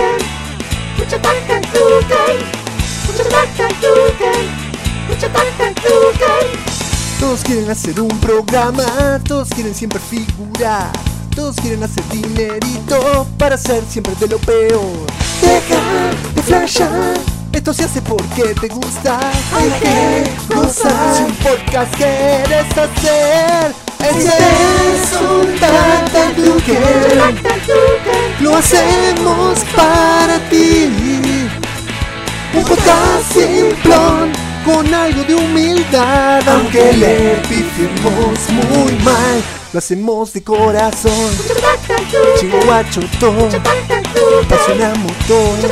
Todos quieren hacer un programa, todos quieren siempre figurar, todos quieren hacer dinerito para ser siempre de lo peor. Deja de flashar, esto se hace porque te gusta, hay que gozar. Si un podcast quieres hacer, ese es un Tactac-Tuken. Lo hacemos para ti. Un podcast simplón, con algo de humildad. Aunque le pifiemos muy mal, lo hacemos de corazón. Chihuachotón, pasa motor.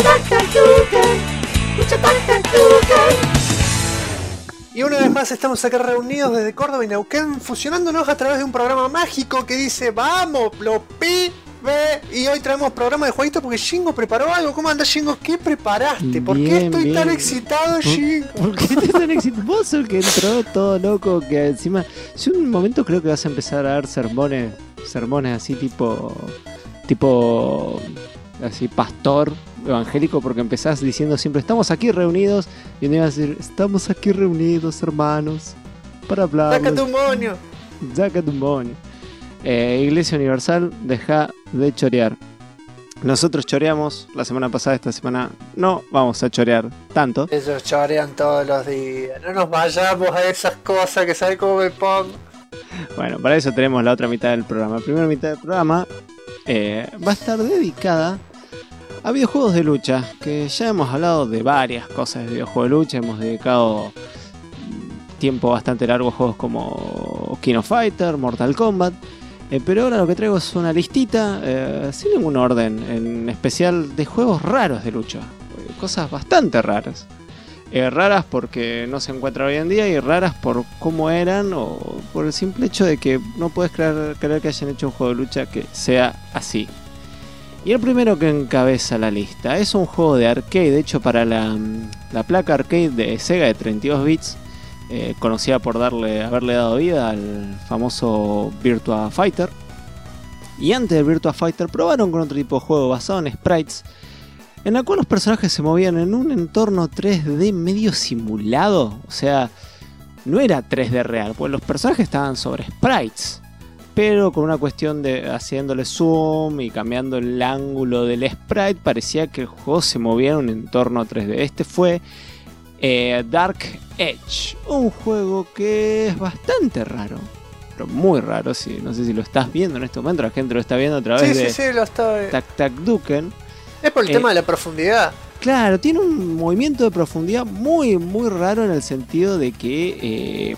Y una vez más estamos acá reunidos desde Córdoba y Neuquén, fusionándonos a través de un programa mágico que dice ¡vamos, lo pibe! Y hoy traemos programa de jueguitos porque Shingo preparó algo. ¿Cómo andás, Shingo? ¿Qué preparaste? ¿Por qué estoy tan excitado, Shingo? ¿Por qué estás tan excitado? Vos sos el que entró todo loco, que encima... Yo en un momento creo que vas a empezar a dar sermones así tipo así pastor evangélico, porque empezás diciendo siempre estamos aquí reunidos, y un día vas a decir estamos aquí reunidos, hermanos, para hablar. ¡Sácate un moño! Sácate un moño. Iglesia Universal, deja de chorear. Nosotros choreamos la semana pasada, esta semana no vamos a chorear tanto. Ellos chorean todos los días. No nos vayamos a esas cosas que sabe cómo me pongo. Bueno, para eso tenemos la otra mitad del programa. La primera mitad del programa va a estar dedicada a videojuegos de lucha, que ya hemos hablado de varias cosas de videojuegos de lucha. Hemos dedicado tiempo bastante largo a juegos como King of Fighter, Mortal Kombat. Pero ahora lo que traigo es una listita sin ningún orden, en especial de juegos raros de lucha. Cosas bastante raras. Raras porque no se encuentran hoy en día, y raras por cómo eran, o por el simple hecho de que no puedes creer que hayan hecho un juego de lucha que sea así. Y el primero que encabeza la lista es un juego de arcade, hecho para la placa arcade de Sega de 32 bits. Conocida por haberle dado vida al famoso Virtua Fighter. Y antes del Virtua Fighter probaron con otro tipo de juego basado en sprites, en el cual los personajes se movían en un entorno 3D medio simulado. O sea, no era 3D real, pues los personajes estaban sobre sprites, pero con una cuestión de haciéndole zoom y cambiando el ángulo del sprite, parecía que el juego se movía en un entorno 3D. Este fue Dark Edge, un juego que es bastante raro, pero muy raro. No sé si lo estás viendo en este momento, la gente lo está viendo a través de sí, lo estoy. Tactac-Tuken. Es por el tema de la profundidad. Claro, tiene un movimiento de profundidad muy, muy raro, en el sentido de que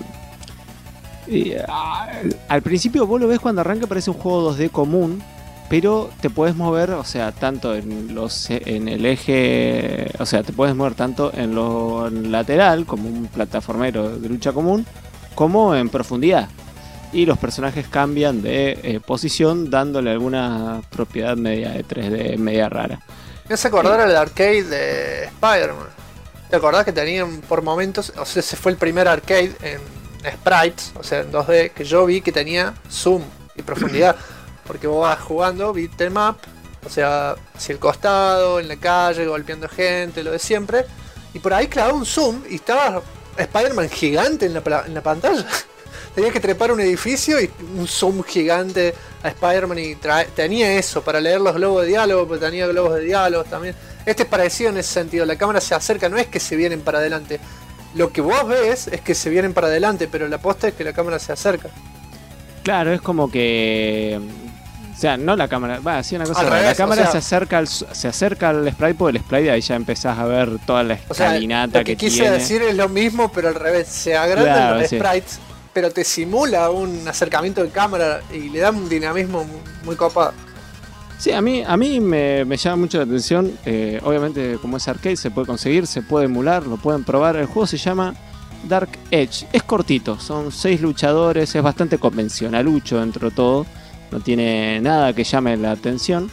al principio vos lo ves cuando arranca, parece un juego 2D común, pero te puedes mover, o sea, tanto en el eje, o sea, te puedes mover tanto en lo lateral, como un plataformero de lucha común, como en profundidad. Y los personajes cambian de posición, dándole alguna propiedad media de 3D, media rara. Me hace acordar al arcade de Spider-Man. ¿Te acordás que tenían por momentos? O sea, ese fue el primer arcade en sprites, o sea, en 2D, que yo vi que tenía zoom y profundidad. Porque vos vas jugando beat em up, o sea, hacia el costado, en la calle, golpeando gente, lo de siempre. Y por ahí clavaba un zoom y estaba Spider-Man gigante en la pantalla. Tenías que trepar un edificio y un zoom gigante a Spider-Man, y tenía eso para leer los globos de diálogo, pero tenía globos de diálogo también. Este es parecido en ese sentido, la cámara se acerca, no es que se vienen para adelante. Lo que vos ves es que se vienen para adelante, pero la posta es que la cámara se acerca. Claro, es como que... O sea, no la cámara, sí, una cosa rara. La cámara, o sea, se acerca al sprite, porque el sprite ahí ya empezás a ver toda la escalinata, lo que quise decir es lo mismo, pero al revés. Se agrandan los sprites, pero te simula un acercamiento de cámara y le da un dinamismo muy copado. Sí, a mí me llama mucho la atención. Obviamente, como es arcade, se puede conseguir, se puede emular, lo pueden probar. El juego se llama Dark Edge. Es cortito, son 6 luchadores, es bastante convencionalucho dentro de todo. No tiene nada que llame la atención,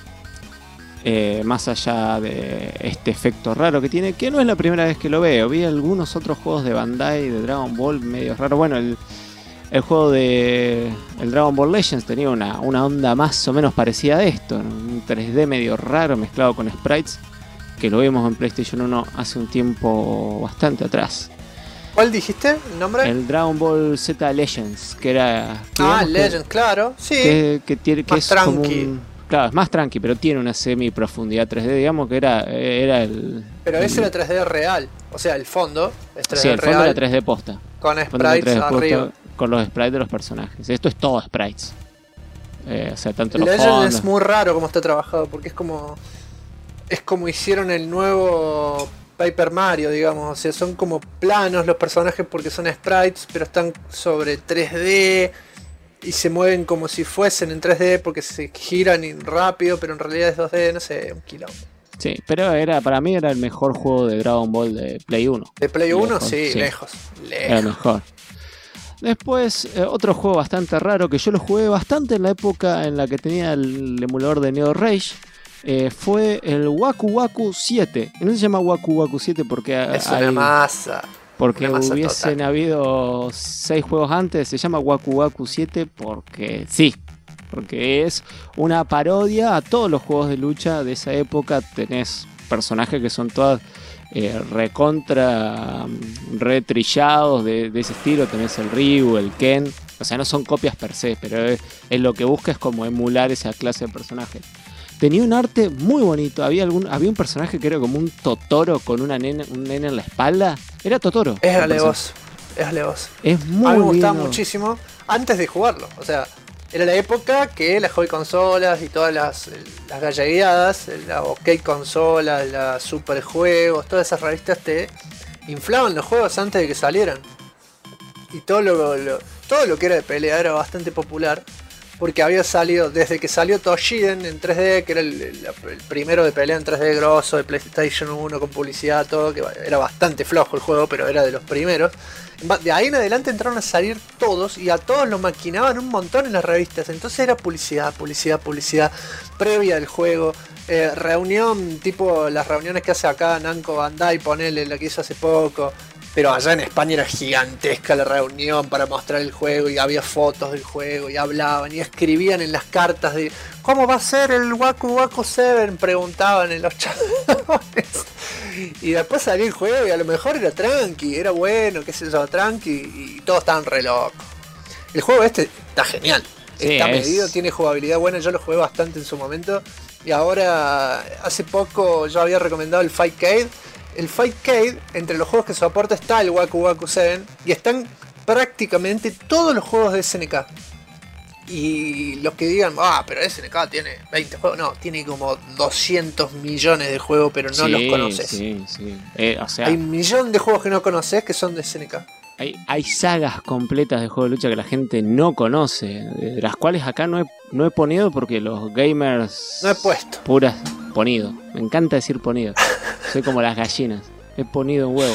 más allá de este efecto raro que tiene, que no es la primera vez que lo veo. Vi algunos otros juegos de Bandai, de Dragon Ball, medio raro. Bueno, El juego de el Dragon Ball Legends tenía una onda más o menos parecida a esto, ¿no? Un 3D medio raro mezclado con sprites, que lo vimos en PlayStation 1 hace un tiempo bastante atrás. ¿Cuál dijiste el nombre? El Dragon Ball Z Legends, que era... Legends, claro, sí. Que más es tranqui. como un, claro, es más tranqui, pero tiene una semi-profundidad 3D, digamos que era el... Pero ese era 3D real, o sea, el fondo es 3D real. Sí, el fondo era 3D posta. Con sprites arriba. Con los sprites de los personajes. Esto es todo sprites. O sea, tanto los Legends fondos... es muy raro como está trabajado, porque es como hicieron el nuevo Paper Mario, digamos. O sea, son como planos los personajes porque son sprites, pero están sobre 3D y se mueven como si fuesen en 3D porque se giran rápido, pero en realidad es 2D, no sé, un quilombo. Sí, pero para mí era el mejor juego de Dragon Ball de Play 1. De Play 1, lejos, sí, lejos. Era el mejor. Después, otro juego bastante raro que yo lo jugué bastante en la época en la que tenía el emulador de Neo Rage. Fue el Waku Waku 7. Y no se llama Waku Waku 7 porque es una masa. Porque una masa hubiesen total. habido 6 juegos antes. Se llama Waku Waku 7 porque sí. Porque es una parodia a todos los juegos de lucha de esa época. Tenés personajes que son todas retrillados de ese estilo. Tenés el Ryu, el Ken. O sea, no son copias per se, pero es lo que busca es como emular esa clase de personajes. Tenía un arte muy bonito. Había un personaje que era como un Totoro con un nene en la espalda. Era Totoro. Es alevoso. Es muy a mí me gustaba lindo. muchísimo antes de jugarlo. O sea, era la época que las hobby consolas y todas las gallegueadas, la OK consola, la super juegos, todas esas revistas te inflaban los juegos antes de que salieran. Y todo lo que era de pelea era bastante popular. Porque había salido, desde que salió Toshiden en 3D, que era el primero de pelea en 3D grosso de PlayStation 1 con publicidad, todo, que era bastante flojo el juego, pero era de los primeros. De ahí en adelante entraron a salir todos y a todos lo maquinaban un montón en las revistas. Entonces era publicidad previa del juego. Reunión, tipo las reuniones que hace acá Namco Bandai, ponele la que hizo hace poco. Pero allá en España era gigantesca la reunión para mostrar el juego y había fotos del juego y hablaban y escribían en las cartas de ¿cómo va a ser el Waku Waku 7? Preguntaban en los chabones. Y después salió el juego y a lo mejor era tranqui, era bueno, qué sé yo, tranqui y todos estaban re locos. El juego este está genial, sí, está medido, tiene jugabilidad buena, yo lo jugué bastante en su momento y ahora hace poco yo había recomendado el Fightcade. El Fightcade, entre los juegos que soporta está el Waku Waku 7 y están prácticamente todos los juegos de SNK. Y los que digan, pero SNK tiene 20 juegos, no, tiene como 200 millones de juegos, pero no los conoces. Sí. O sea, hay un millón de juegos que no conoces que son de SNK. Hay sagas completas de juegos de lucha que la gente no conoce, de las cuales acá no he ponido porque los gamers... No he puesto. Puras, ponido. Me encanta decir ponido. Soy como las gallinas. He ponido un huevo.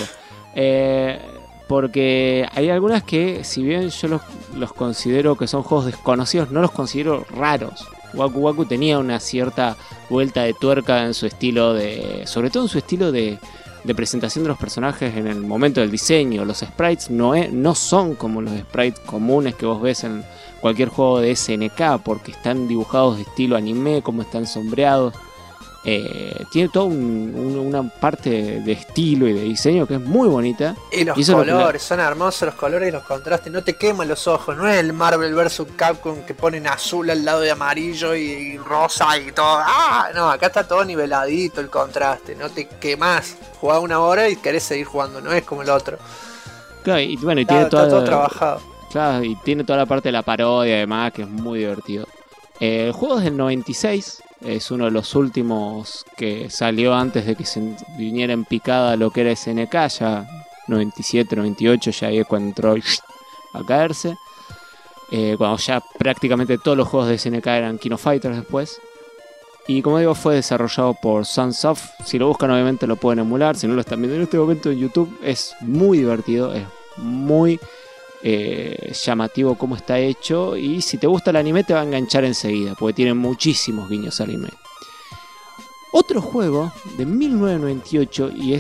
Porque hay algunas que, si bien yo los considero que son juegos desconocidos, no los considero raros. Waku Waku tenía una cierta vuelta de tuerca en su estilo sobre todo en su estilo de presentación de los personajes en el momento del diseño. Los sprites no son como los sprites comunes que vos ves en cualquier juego de SNK, porque están dibujados de estilo anime, como están sombreados. Tiene toda una parte de estilo y de diseño que es muy bonita. Y los colores, son hermosos los colores y los contrastes, no te queman los ojos, no es el Marvel vs Capcom que ponen azul al lado de amarillo y rosa y todo. No, acá está todo niveladito el contraste, no te quemás. Jugás una hora y querés seguir jugando, no es como el otro. Claro, y bueno, y está todo trabajado. Claro, y tiene toda la parte de la parodia además, que es muy divertido. El juego es del 96. Es uno de los últimos que salió antes de que se viniera en picada lo que era SNK, ya 97, 98, ya ahí es cuando entró a caerse. Cuando ya prácticamente todos los juegos de SNK eran King of Fighters después. Y como digo, fue desarrollado por Sunsoft. Si lo buscan obviamente lo pueden emular, si no lo están viendo en este momento en YouTube. Es muy divertido, es muy llamativo cómo está hecho, y si te gusta el anime te va a enganchar enseguida porque tiene muchísimos guiños al anime. Otro juego de 1998, y es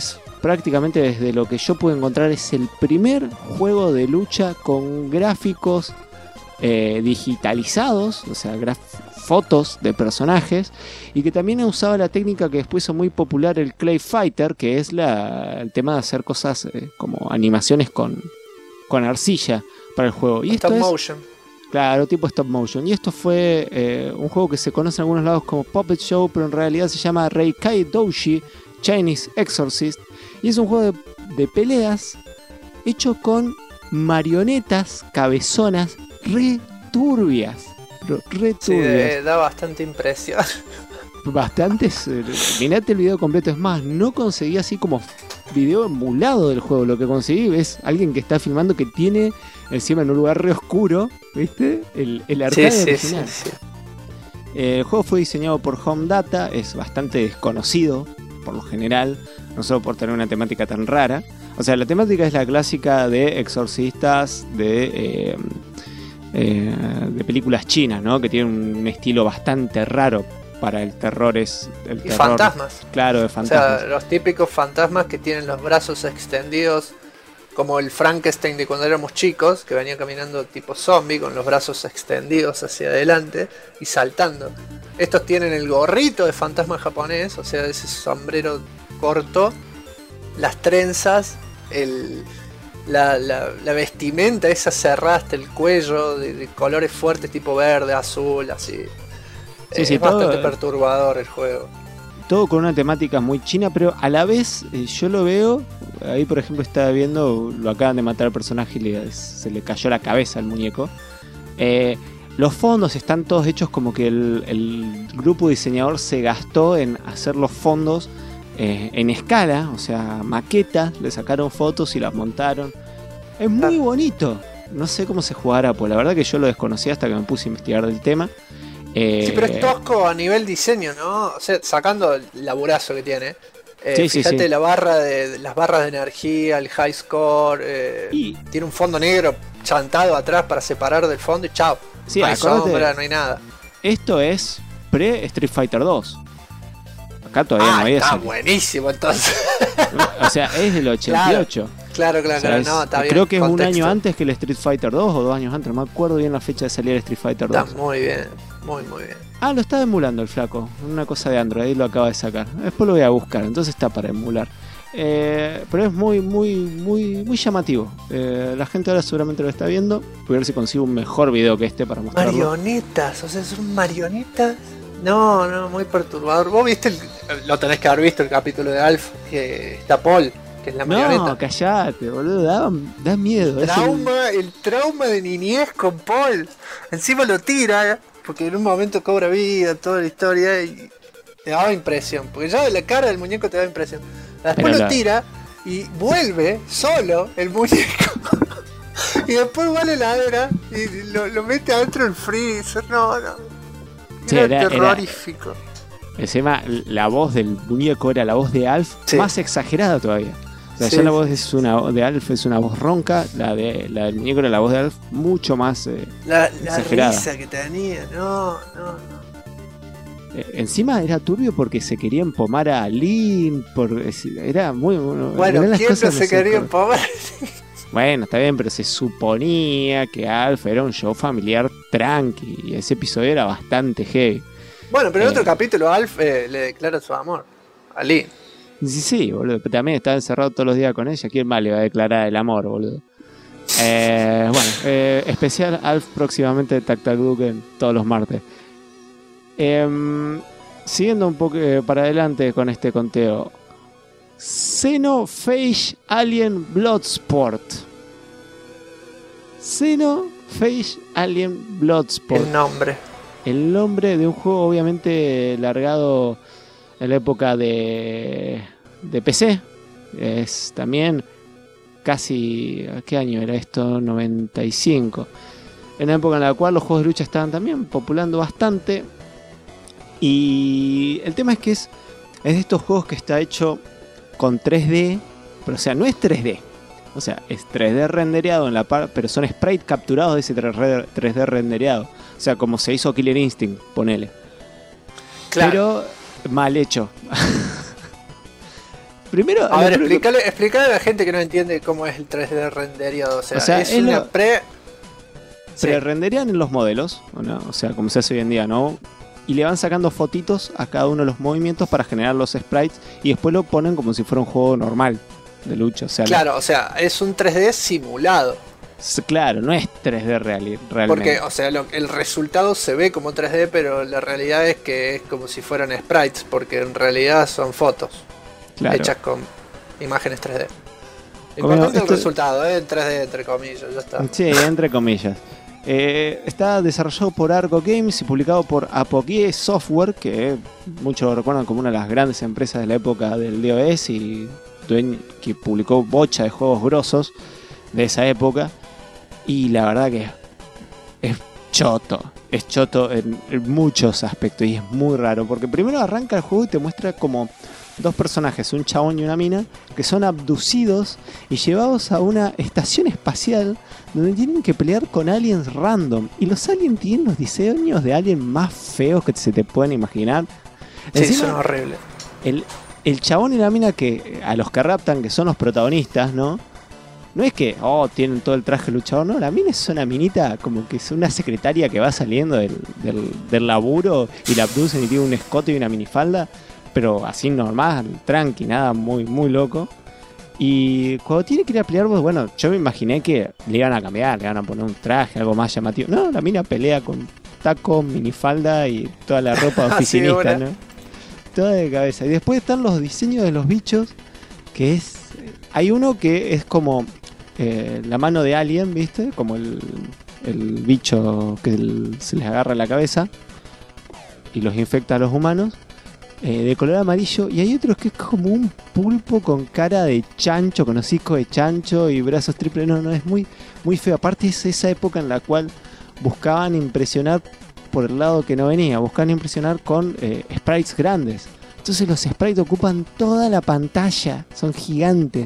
prácticamente desde lo que yo pude encontrar es el primer juego de lucha con gráficos digitalizados, o sea, fotos de personajes, y que también usaba la técnica que después hizo muy popular el Clay Fighter, que es el tema de hacer cosas como animaciones con arcilla para el juego. Y Stop motion. Claro, tipo stop motion. Y esto fue un juego que se conoce en algunos lados como Puppet Show, pero en realidad se llama Reikai Douji Chinese Exorcist. Y es un juego de peleas hecho con marionetas cabezonas re turbias. Sí, da bastante impresión. Bastantes. Mirate el video completo. Es más, no conseguí así como video emulado del juego. Lo que conseguí es alguien que está filmando que tiene encima en un lugar re oscuro, ¿viste? El arcade original. Sí. El juego fue diseñado por Home Data. Es bastante desconocido por lo general, no solo por tener una temática tan rara. O sea, la temática es la clásica de exorcistas de películas chinas, ¿no? Que tienen un estilo bastante raro para el terror. Y terror, fantasmas. Claro, de fantasmas. O sea, los típicos fantasmas que tienen los brazos extendidos, como el Frankenstein de cuando éramos chicos, que venía caminando tipo zombie con los brazos extendidos hacia adelante y saltando. Estos tienen el gorrito de fantasma japonés, o sea, ese sombrero corto, las trenzas, la vestimenta esa cerrada hasta el cuello, de colores fuertes tipo verde, azul, así. Sí, es bastante perturbador el juego. Todo con una temática muy china, pero a la vez yo lo veo. Ahí, por ejemplo, estaba viendo, lo acaban de matar al personaje y se le cayó la cabeza al muñeco. Los fondos están todos hechos como que el grupo diseñador se gastó en hacer los fondos en escala, o sea, maquetas, le sacaron fotos y las montaron. Es muy bonito. No sé cómo se jugará, pues la verdad que yo lo desconocía hasta que me puse a investigar del tema. Sí, pero es tosco a nivel diseño, ¿no? O sea, sacando el laburazo que tiene. Fíjate sí. Las barras de energía, el high score, tiene un fondo negro chantado atrás para separar del fondo y chao. Sí, no hay sombra, no hay nada. Esto es pre-Street Fighter 2. Acá todavía no había está buenísimo entonces. O sea, es del 88. Claro, o sea, no, está bien. Creo que es un año antes que el Street Fighter 2 o 2 años antes, no me acuerdo bien la fecha de salir el Street Fighter 2. Está muy bien, muy bien. Lo está emulando el flaco, una cosa de Android, ahí lo acaba de sacar. Después lo voy a buscar, entonces está para emular. Pero es muy llamativo. La gente ahora seguramente lo está viendo. Voy a ver si consigo un mejor video que este para mostrarlo. Marionetas, o sea, son marionetas. No, muy perturbador. Vos viste, lo tenés que haber visto el capítulo de Alf, que está Paul, que es la marioneta. No, callate, boludo, da miedo. El trauma de niñez con Paul. Encima lo tira, porque en un momento cobra vida, toda la historia, y te daba impresión. Porque ya de la cara del muñeco te da impresión. Después lo tira y vuelve solo el muñeco. Y después va a la heladera y lo mete adentro del freezer. No. Sí, era terrorífico. Encima, la voz del muñeco era la voz de Alf, más exagerada todavía. O sea, ya la voz de Alf es una voz ronca, la del muñeco era la voz de Alf mucho más exagerada. La risa que tenía, no. Encima era turbio porque se quería empomar a Lynn, era muy... Bueno, ¿quién no se quería empomar? Bueno, está bien, pero se suponía que Alf era un show familiar tranqui y ese episodio era bastante heavy. Bueno, pero en otro capítulo Alf le declara su amor a Lynn. Sí, boludo, pero también estaba encerrado todos los días con ella. ¿Quién más le va a declarar el amor, boludo? Especial Alf próximamente de Tac Tac Duke todos los martes. Siguiendo un poco para adelante con este conteo. Xenophage Alien Bloodsport. Xenophage Alien Bloodsport. El nombre de un juego obviamente largado en la época de PC. Es también casi... ¿Qué año era esto? 95. En la época en la cual los juegos de lucha estaban también populando bastante. Y el tema es que es de estos juegos que está hecho con 3D, pero o sea, no es 3D. O sea, es 3D rendereado en la pero son sprites capturados de ese 3D rendereado. O sea, como se hizo Killer Instinct, ponele. Claro. Pero mal hecho. Primero, A ver, explícale a la gente que no entiende cómo es el 3D renderizado. O sea es una pre-renderean en los modelos, ¿no? O sea, como se hace hoy en día, ¿no? Y le van sacando fotitos a cada uno de los movimientos para generar los sprites y después lo ponen como si fuera un juego normal de lucha. O sea, claro, o sea, es un 3D simulado. Claro, no es 3D realmente. Porque, o sea, el resultado se ve como 3D, pero la realidad es que es como si fueran sprites, porque en realidad son fotos hechas con imágenes 3D. Importante el resultado, el 3D entre comillas, ya está. Sí, entre comillas. Está desarrollado por Argo Games y publicado por Apogee Software, que muchos lo recuerdan como una de las grandes empresas de la época del DOS y que publicó bocha de juegos grosos de esa época. Y la verdad que es choto en muchos aspectos y es muy raro, porque primero arranca el juego y te muestra como dos personajes, un chabón y una mina, que son abducidos y llevados a una estación espacial donde tienen que pelear con aliens random. Y los aliens tienen los diseños de aliens más feos que se te pueden imaginar. Sí, encima, son horribles. El chabón y la mina que a los que raptan, que son los protagonistas, ¿no? No es que, tienen todo el traje luchador, no, la mina es una minita como que es una secretaria que va saliendo del laburo y la abducen y tiene un escote y una minifalda, pero así normal, tranqui, nada muy, muy loco. Y cuando tiene que ir a pelear, pues bueno, yo me imaginé que le iban a cambiar, le iban a poner un traje, algo más llamativo. No, la mina pelea con taco, minifalda y toda la ropa oficinista, ¿no? Toda de cabeza. Y después están los diseños de los bichos, que es... Hay uno que es como la mano de Alien, ¿viste? Como el bicho que se les agarra la cabeza y los infecta a los humanos, de color amarillo. Y hay otros que es como un pulpo con cara de chancho, con hocico de chancho y brazos triples. No, es muy, muy feo. Aparte es esa época en la cual buscaban impresionar por el lado que no venía. Buscaban impresionar con sprites grandes. Entonces los sprites ocupan toda la pantalla. Son gigantes.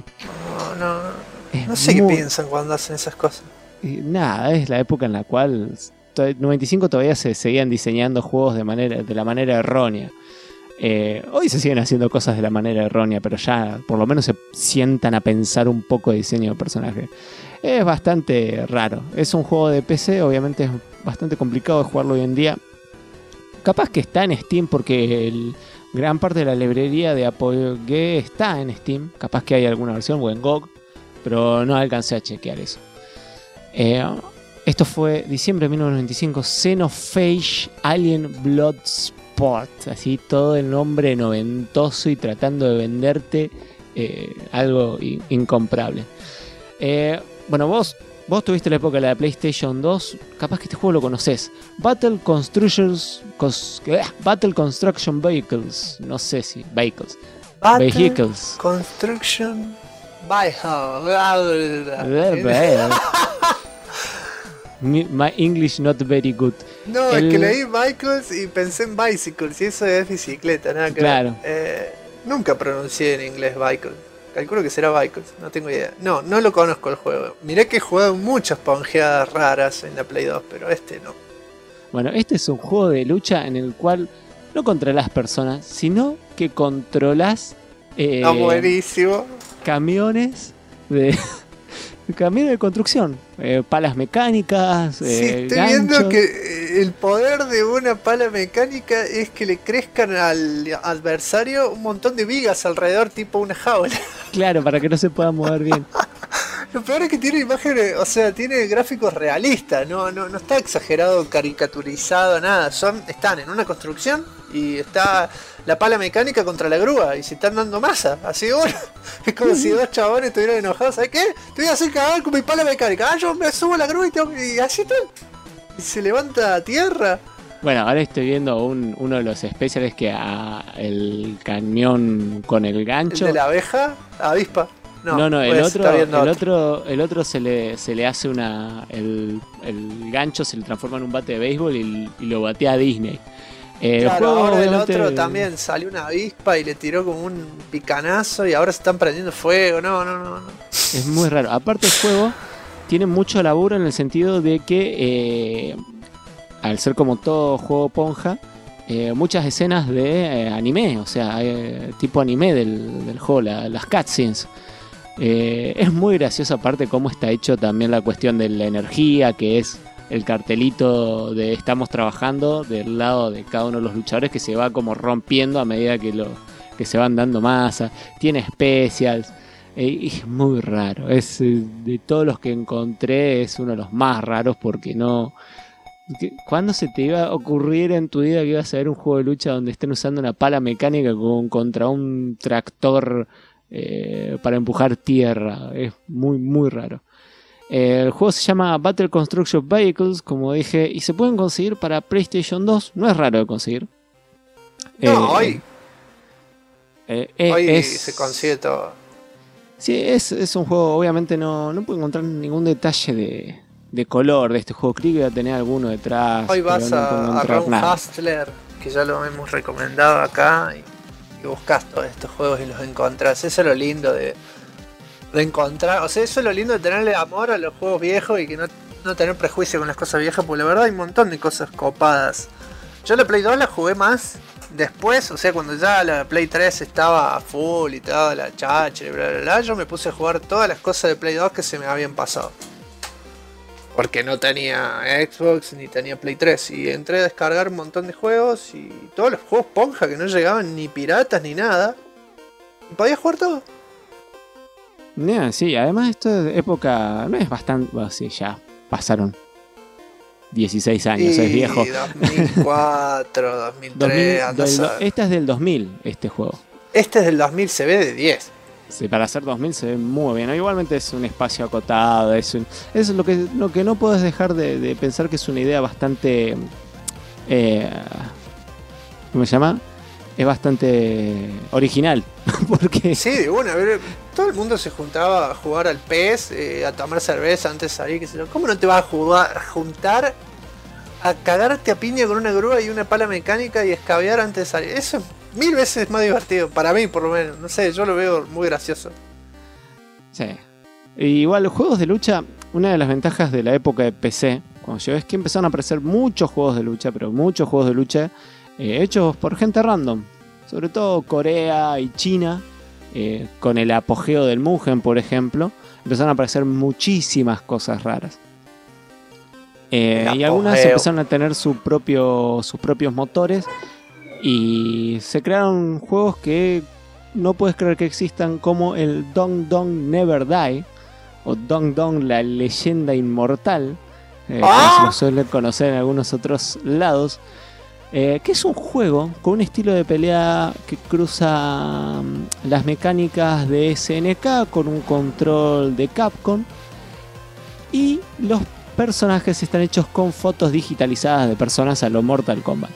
No sé qué piensan cuando hacen esas cosas. Nada, es la época en la cual en 95 todavía se seguían diseñando juegos de la manera errónea. Hoy se siguen haciendo cosas de la manera errónea, pero ya por lo menos se sientan a pensar un poco de diseño de personaje. Es bastante raro. Es un juego de PC, obviamente es bastante complicado de jugarlo hoy en día. Capaz que está en Steam porque gran parte de la librería de Apogee está en Steam. Capaz que hay alguna versión o en GOG, pero no alcancé a chequear eso. Esto fue diciembre de 1995, Xenophage Alien Bloodsport. Así todo el nombre noventoso y tratando de venderte algo incomparable. Bueno, vos tuviste la época de la PlayStation 2. Capaz que este juego lo conocés. Battle Construction Vehicles. No sé si Vehicles. Vehicles. Construction My English not very good. No, es que leí Vehicles y pensé en Bicycles. Y eso es bicicleta, nada que claro. ver. Nunca pronuncié en inglés Vehicles. Calculo que será Vehicles, no tengo idea. No lo conozco el juego. Miré que he jugado muchas ponjeadas raras en la Play 2, pero este no. Bueno, este es un juego de lucha en el cual no controlás personas, sino que controlás buenísimo. Camiones de construcción, palas mecánicas, sí, estoy ganchos. viendo que el poder de una pala mecánica es que le crezcan al adversario un montón de vigas alrededor, tipo una jaula. Claro, para que no se pueda mover bien. Lo peor es que tiene imágenes, o sea, tiene gráficos realistas, no está exagerado, caricaturizado, nada. Están en una construcción y está la pala mecánica contra la grúa y se están dando masa, así bueno. Es como si dos chabones estuvieran enojados. ¿Sabes qué? Te voy a hacer cagar con mi pala mecánica. Yo me subo a la grúa y así tal. Y se levanta a tierra. Bueno, ahora estoy viendo uno de los especiales que el cañón con el gancho. ¿El de la avispa? No, el otro se le hace el gancho se le transforma en un bate de béisbol y lo batea a Disney. Claro, ahora el otro también salió una avispa y le tiró como un picanazo y ahora se están prendiendo fuego. No. Es muy raro. Aparte el juego tiene mucho laburo en el sentido de que al ser como todo juego ponja, muchas escenas de anime, o sea, tipo anime del juego, las cutscenes. Es muy gracioso aparte cómo está hecho también la cuestión de la energía, que es el cartelito de estamos trabajando del lado de cada uno de los luchadores, que se va como rompiendo a medida que se van dando masa. Tiene specials. Y es muy raro. Es de todos los que encontré, es uno de los más raros porque no... ¿Cuándo se te iba a ocurrir en tu vida que ibas a ver un juego de lucha donde estén usando una pala mecánica contra un tractor para empujar tierra? Es muy, muy raro. El juego se llama Battle Construction Vehicles, como dije, y se pueden conseguir para PlayStation 2. No es raro de conseguir. No, hoy se consigue todo. Sí, es un juego, obviamente no puedo encontrar ningún detalle de color de este juego. Creí que iba a tener alguno detrás. Hoy vas a Ron Hustler, que ya lo hemos recomendado acá, y buscas todos estos juegos y los encontrás. Eso es lo lindo de encontrar, o sea, eso es lo lindo de tenerle amor a los juegos viejos y que no tener prejuicio con las cosas viejas, porque la verdad hay un montón de cosas copadas. Yo la Play 2 la jugué más después, o sea, cuando ya la Play 3 estaba a full y toda la chacha y bla bla bla, yo me puse a jugar todas las cosas de Play 2 que se me habían pasado. Porque no tenía Xbox ni tenía Play 3. Y entré a descargar un montón de juegos y todos los juegos ponja que no llegaban ni piratas ni nada. Y podía jugar todo. Sí, además esto de época no es bastante... Bueno, sí, ya pasaron 16 años, es viejo. 2004, 2003, este es del 2000, este juego. Este es del 2000, se ve de 10. Sí, para hacer 2000 se ve muy bien. Igualmente es un espacio acotado, es lo que no puedes dejar de pensar, que es una idea bastante... ¿cómo se llama? Es bastante original. Porque... Sí, de una, todo el mundo se juntaba a jugar al PES, a tomar cerveza antes de salir, qué sé yo. ¿Cómo no te vas a juntar a cagarte a piña con una grúa y una pala mecánica y escabear antes de salir? Eso es 1000 veces más divertido, para mí por lo menos. No sé, yo lo veo muy gracioso. Sí. Igual, los juegos de lucha, una de las ventajas de la época de PC, cuando llegó, es que empezaron a aparecer muchos juegos de lucha, pero muchos juegos de lucha hechos por gente random. Sobre todo Corea y China, con el apogeo del Mugen, por ejemplo, empezaron a aparecer muchísimas cosas raras. Y algunas empezaron a tener sus propios motores y se crearon juegos que no puedes creer que existan, como el Dong Dong Never Die o Dong Dong la leyenda inmortal, como se lo suele conocer en algunos otros lados, que es un juego con un estilo de pelea que cruza las mecánicas de SNK con un control de Capcom, y los personajes están hechos con fotos digitalizadas de personas a lo Mortal Kombat.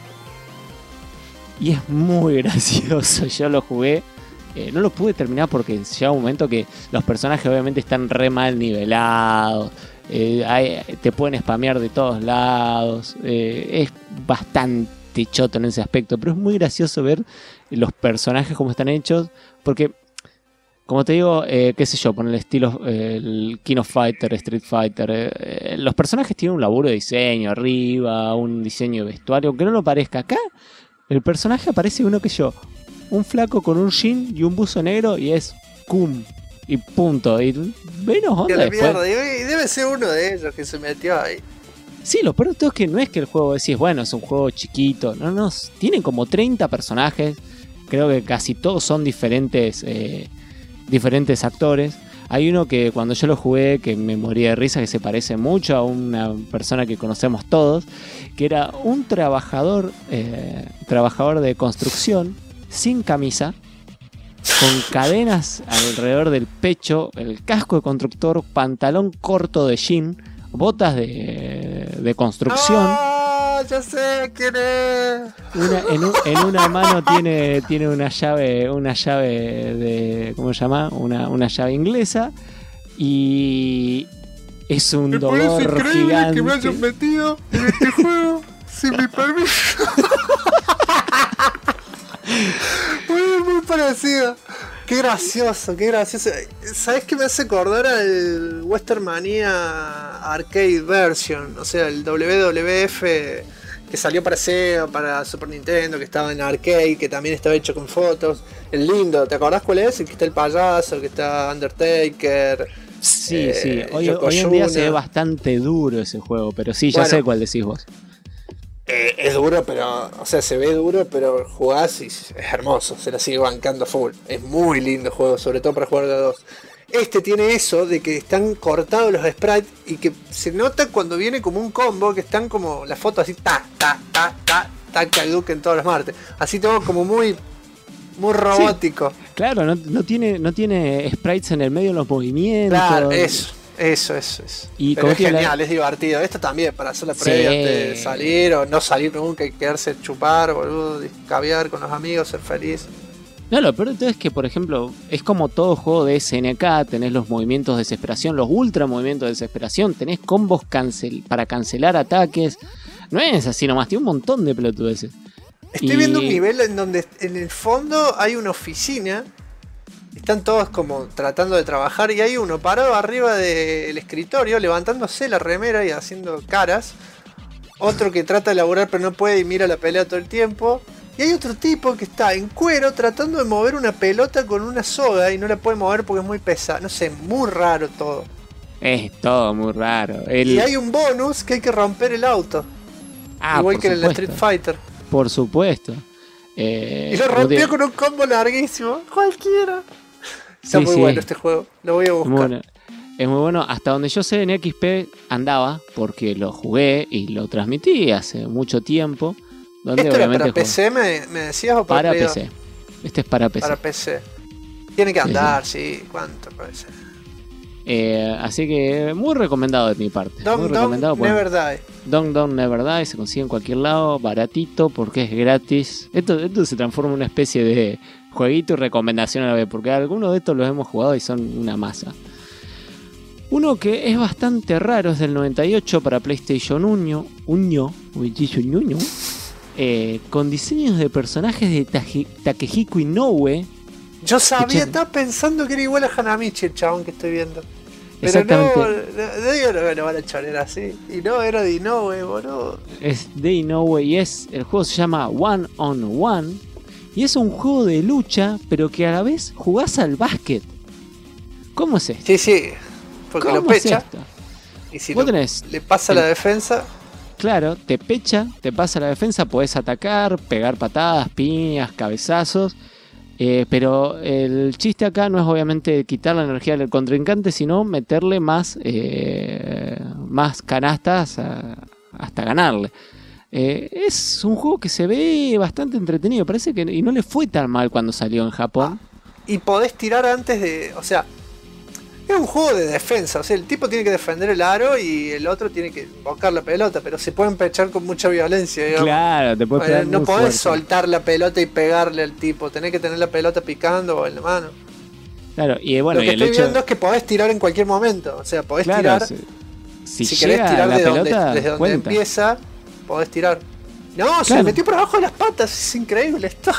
Y es muy gracioso. Yo lo jugué, no lo pude terminar porque llega un momento que los personajes obviamente están re mal nivelados, te pueden spamear de todos lados, es bastante choto en ese aspecto, pero es muy gracioso ver los personajes como están hechos, porque como te digo, qué sé yo, por el estilo el King of Fighter, Street Fighter, los personajes tienen un laburo de diseño arriba, un diseño de vestuario, aunque no lo parezca. Acá el personaje aparece uno que yo, un flaco con un jean y un buzo negro, y es Cum y punto. Y menos onda después. Mierda, y debe ser uno de ellos que se metió ahí. Sí, lo peor de todo es que no es que el juego decís, bueno, es un juego chiquito. No, tienen como 30 personajes. Creo que casi todos son diferentes actores. Hay uno que cuando yo lo jugué, que me moría de risa, que se parece mucho a una persona que conocemos todos, que era un trabajador de construcción sin camisa, con cadenas alrededor del pecho, el casco de constructor, pantalón corto de jean, botas de construcción. ¡Ah! Ya sé quién es. En una mano tiene una llave de, ¿cómo se llama? Una llave inglesa, y es un dolor gigante. Que me hayan metido en este juego sin mi permiso. Muy parecido. Qué gracioso. ¿Sabes qué me hace acordar al Western Mania Arcade Version? O sea, el WWF que salió para Sega, para Super Nintendo, que estaba en arcade, que también estaba hecho con fotos. El lindo, ¿te acordás cuál es? El que está el payaso, que está Undertaker. Sí, sí. Hoy en día se ve bastante duro ese juego, pero sí, ya sé cuál decís vos. Es duro, pero, o sea, se ve duro, pero jugás y es hermoso, se la sigue bancando full. Es muy lindo el juego, sobre todo para jugar de a dos. Este tiene eso de que están cortados los sprites y que se nota cuando viene como un combo, que están como la foto así, en todas las partes. Así todo como muy robótico. Sí, claro, no tiene sprites en el medio de los movimientos. Claro, eso. Y pero es genial, es divertido. Esto también, para hacer la previa antes de salir o no salir nunca y quedarse chupar, boludo, caviar con los amigos, ser feliz. No, lo peor de todo es que, por ejemplo, es como todo juego de SNK, tenés los movimientos de desesperación, los ultra movimientos de desesperación, tenés combos para cancelar ataques. No es así nomás, tiene un montón de pelotudeces. Estoy viendo un nivel en donde en el fondo hay una oficina. Están todos como tratando de trabajar y hay uno parado arriba del escritorio levantándose la remera y haciendo caras. Otro que trata de laburar pero no puede y mira la pelea todo el tiempo. Y hay otro tipo que está en cuero tratando de mover una pelota con una soga y no la puede mover porque es muy pesada. No sé, muy raro todo. Es todo muy raro. Y hay un bonus que hay que romper el auto. Igual que en el Street Fighter. Por supuesto. Y lo rompió con un combo larguísimo. Cualquiera. Está muy bueno este juego, lo voy a buscar. Es muy bueno, hasta donde yo sé en XP andaba, porque lo jugué y lo transmití hace mucho tiempo. Donde ¿Esto era para PC, me decías, o para PC? Este es para PC. Para PC. Tiene que andar, sí. ¿Cuánto puede ser? Así que muy recomendado de mi parte. Don't Never Die. Don't Never Die se consigue en cualquier lado, baratito, porque es gratis. Esto se transforma en una especie de jueguito y recomendación a la vez, porque algunos de estos los hemos jugado y son una masa. Uno que es bastante raro, es del 98 para PlayStation 1, con diseños de personajes de Takehiko Inoue. Yo sabía, estaba pensando que era igual a Hanamichi, el chabón que estoy viendo. Pero exactamente. No digo que no van a chorear así. Y no, era de Inoue, boludo. Es de Inoue y el juego se llama One on One. Y es un juego de lucha, pero que a la vez jugás al básquet. ¿Cómo es esto? Sí, porque lo pecha. Y si le pasa la defensa. Claro, te pecha, te pasa la defensa, podés atacar, pegar patadas, piñas, cabezazos. Pero el chiste acá no es obviamente quitar la energía del contrincante, sino meterle más canastas hasta ganarle. Es un juego que se ve bastante entretenido, parece que y no le fue tan mal cuando salió en Japón. Y podés tirar antes de... O sea, es un juego de defensa, o sea, el tipo tiene que defender el aro y el otro tiene que invocar la pelota, pero se pueden pechar con mucha violencia, digamos. Claro, te puedes pegar no muy podés fuerte. soltar la pelota y pegarle al tipo, tenés que tener la pelota picando o en la mano. Claro, y bueno, lo que estoy viendo es que podés tirar en cualquier momento, o sea, podés tirar... Si querés tirar la pelota, desde donde empieza, podés tirar. No, se le metió por abajo de las patas, es increíble esto.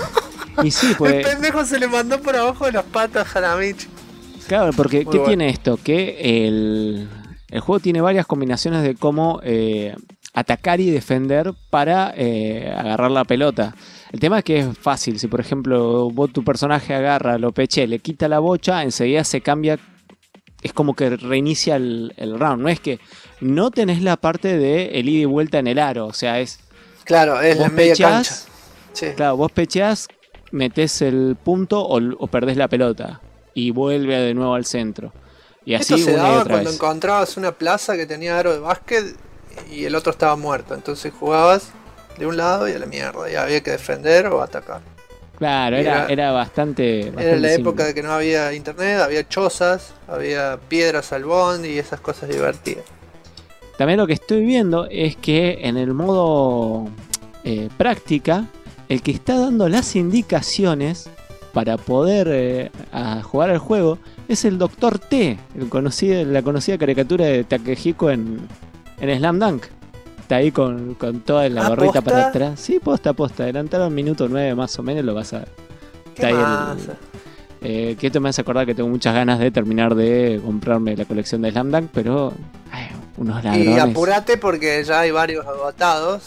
Y sí, pues... El pendejo se le mandó por abajo de las patas a Hanamichi. Claro, porque ¿qué tiene esto? Que el juego tiene varias combinaciones de cómo atacar y defender para agarrar la pelota. El tema es que es fácil. Si por ejemplo tu personaje agarra, lo peche, le quita la bocha, enseguida se cambia. Es como que reinicia el round. No es que no tenés la parte de el ida y vuelta en el aro. O sea, es... Claro, es la media cancha. Sí. Claro, vos pecheás, metés el punto o perdés la pelota. Y vuelve de nuevo al centro. Y así esto se una y daba otra cuando vez. encontrabas una plaza que tenía aro de básquet y el otro estaba muerto. Entonces jugabas de un lado y a la mierda. Y había que defender o atacar. Claro, era bastante Era la simple. época de que no había internet, había chozas, había piedras al bond y esas cosas divertidas. También lo que estoy viendo es que en el modo práctica, el que está dando las indicaciones para poder jugar al juego es el Dr. T, la conocida caricatura de Takehiko en Slam Dunk. Está ahí con toda la gorrita ¿posta? para atrás. Sí, posta. Adelantaron al minuto 9 más o menos, lo vas a ver. ¿Qué masa? Que esto me hace acordar que tengo muchas ganas de terminar de comprarme la colección de Slam Dunk, pero unos ladrones. Y apurate porque ya hay varios agotados.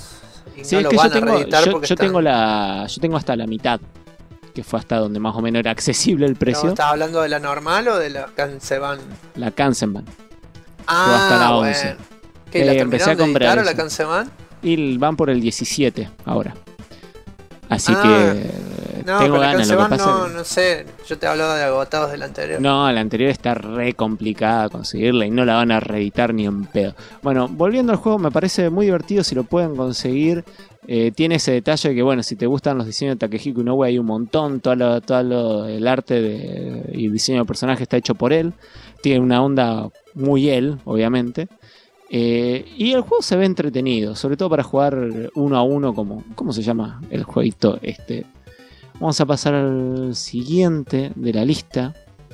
Y Sí, no es lo que van a reeditar porque yo tengo hasta la mitad, que fue hasta donde más o menos era accesible el precio. ¿Estás hablando de la normal o de la Kanseban? La Kansenban, que va hasta la 11. Bueno. ¿Qué, la Empecé a terminaron de comprar editar a la eso. Kanseban? Y van por el 17 ahora. Así Ah, que No, tengo con la ganas. Lo que Kanseban pasa no sé. Yo te hablaba de agotados del anterior. no, la anterior está re complicada conseguirla y no la van a reeditar ni en pedo. Bueno, volviendo al juego, me parece muy divertido si lo pueden conseguir. Tiene ese detalle de que, bueno, si te gustan los diseños de Takehiko Inoue hay un montón. El arte y diseño de personaje está hecho por él. Tiene una onda muy él, obviamente. Y el juego se ve entretenido, sobre todo para jugar uno a uno, ¿cómo se llama el jueguito este? Vamos a pasar al siguiente de la lista.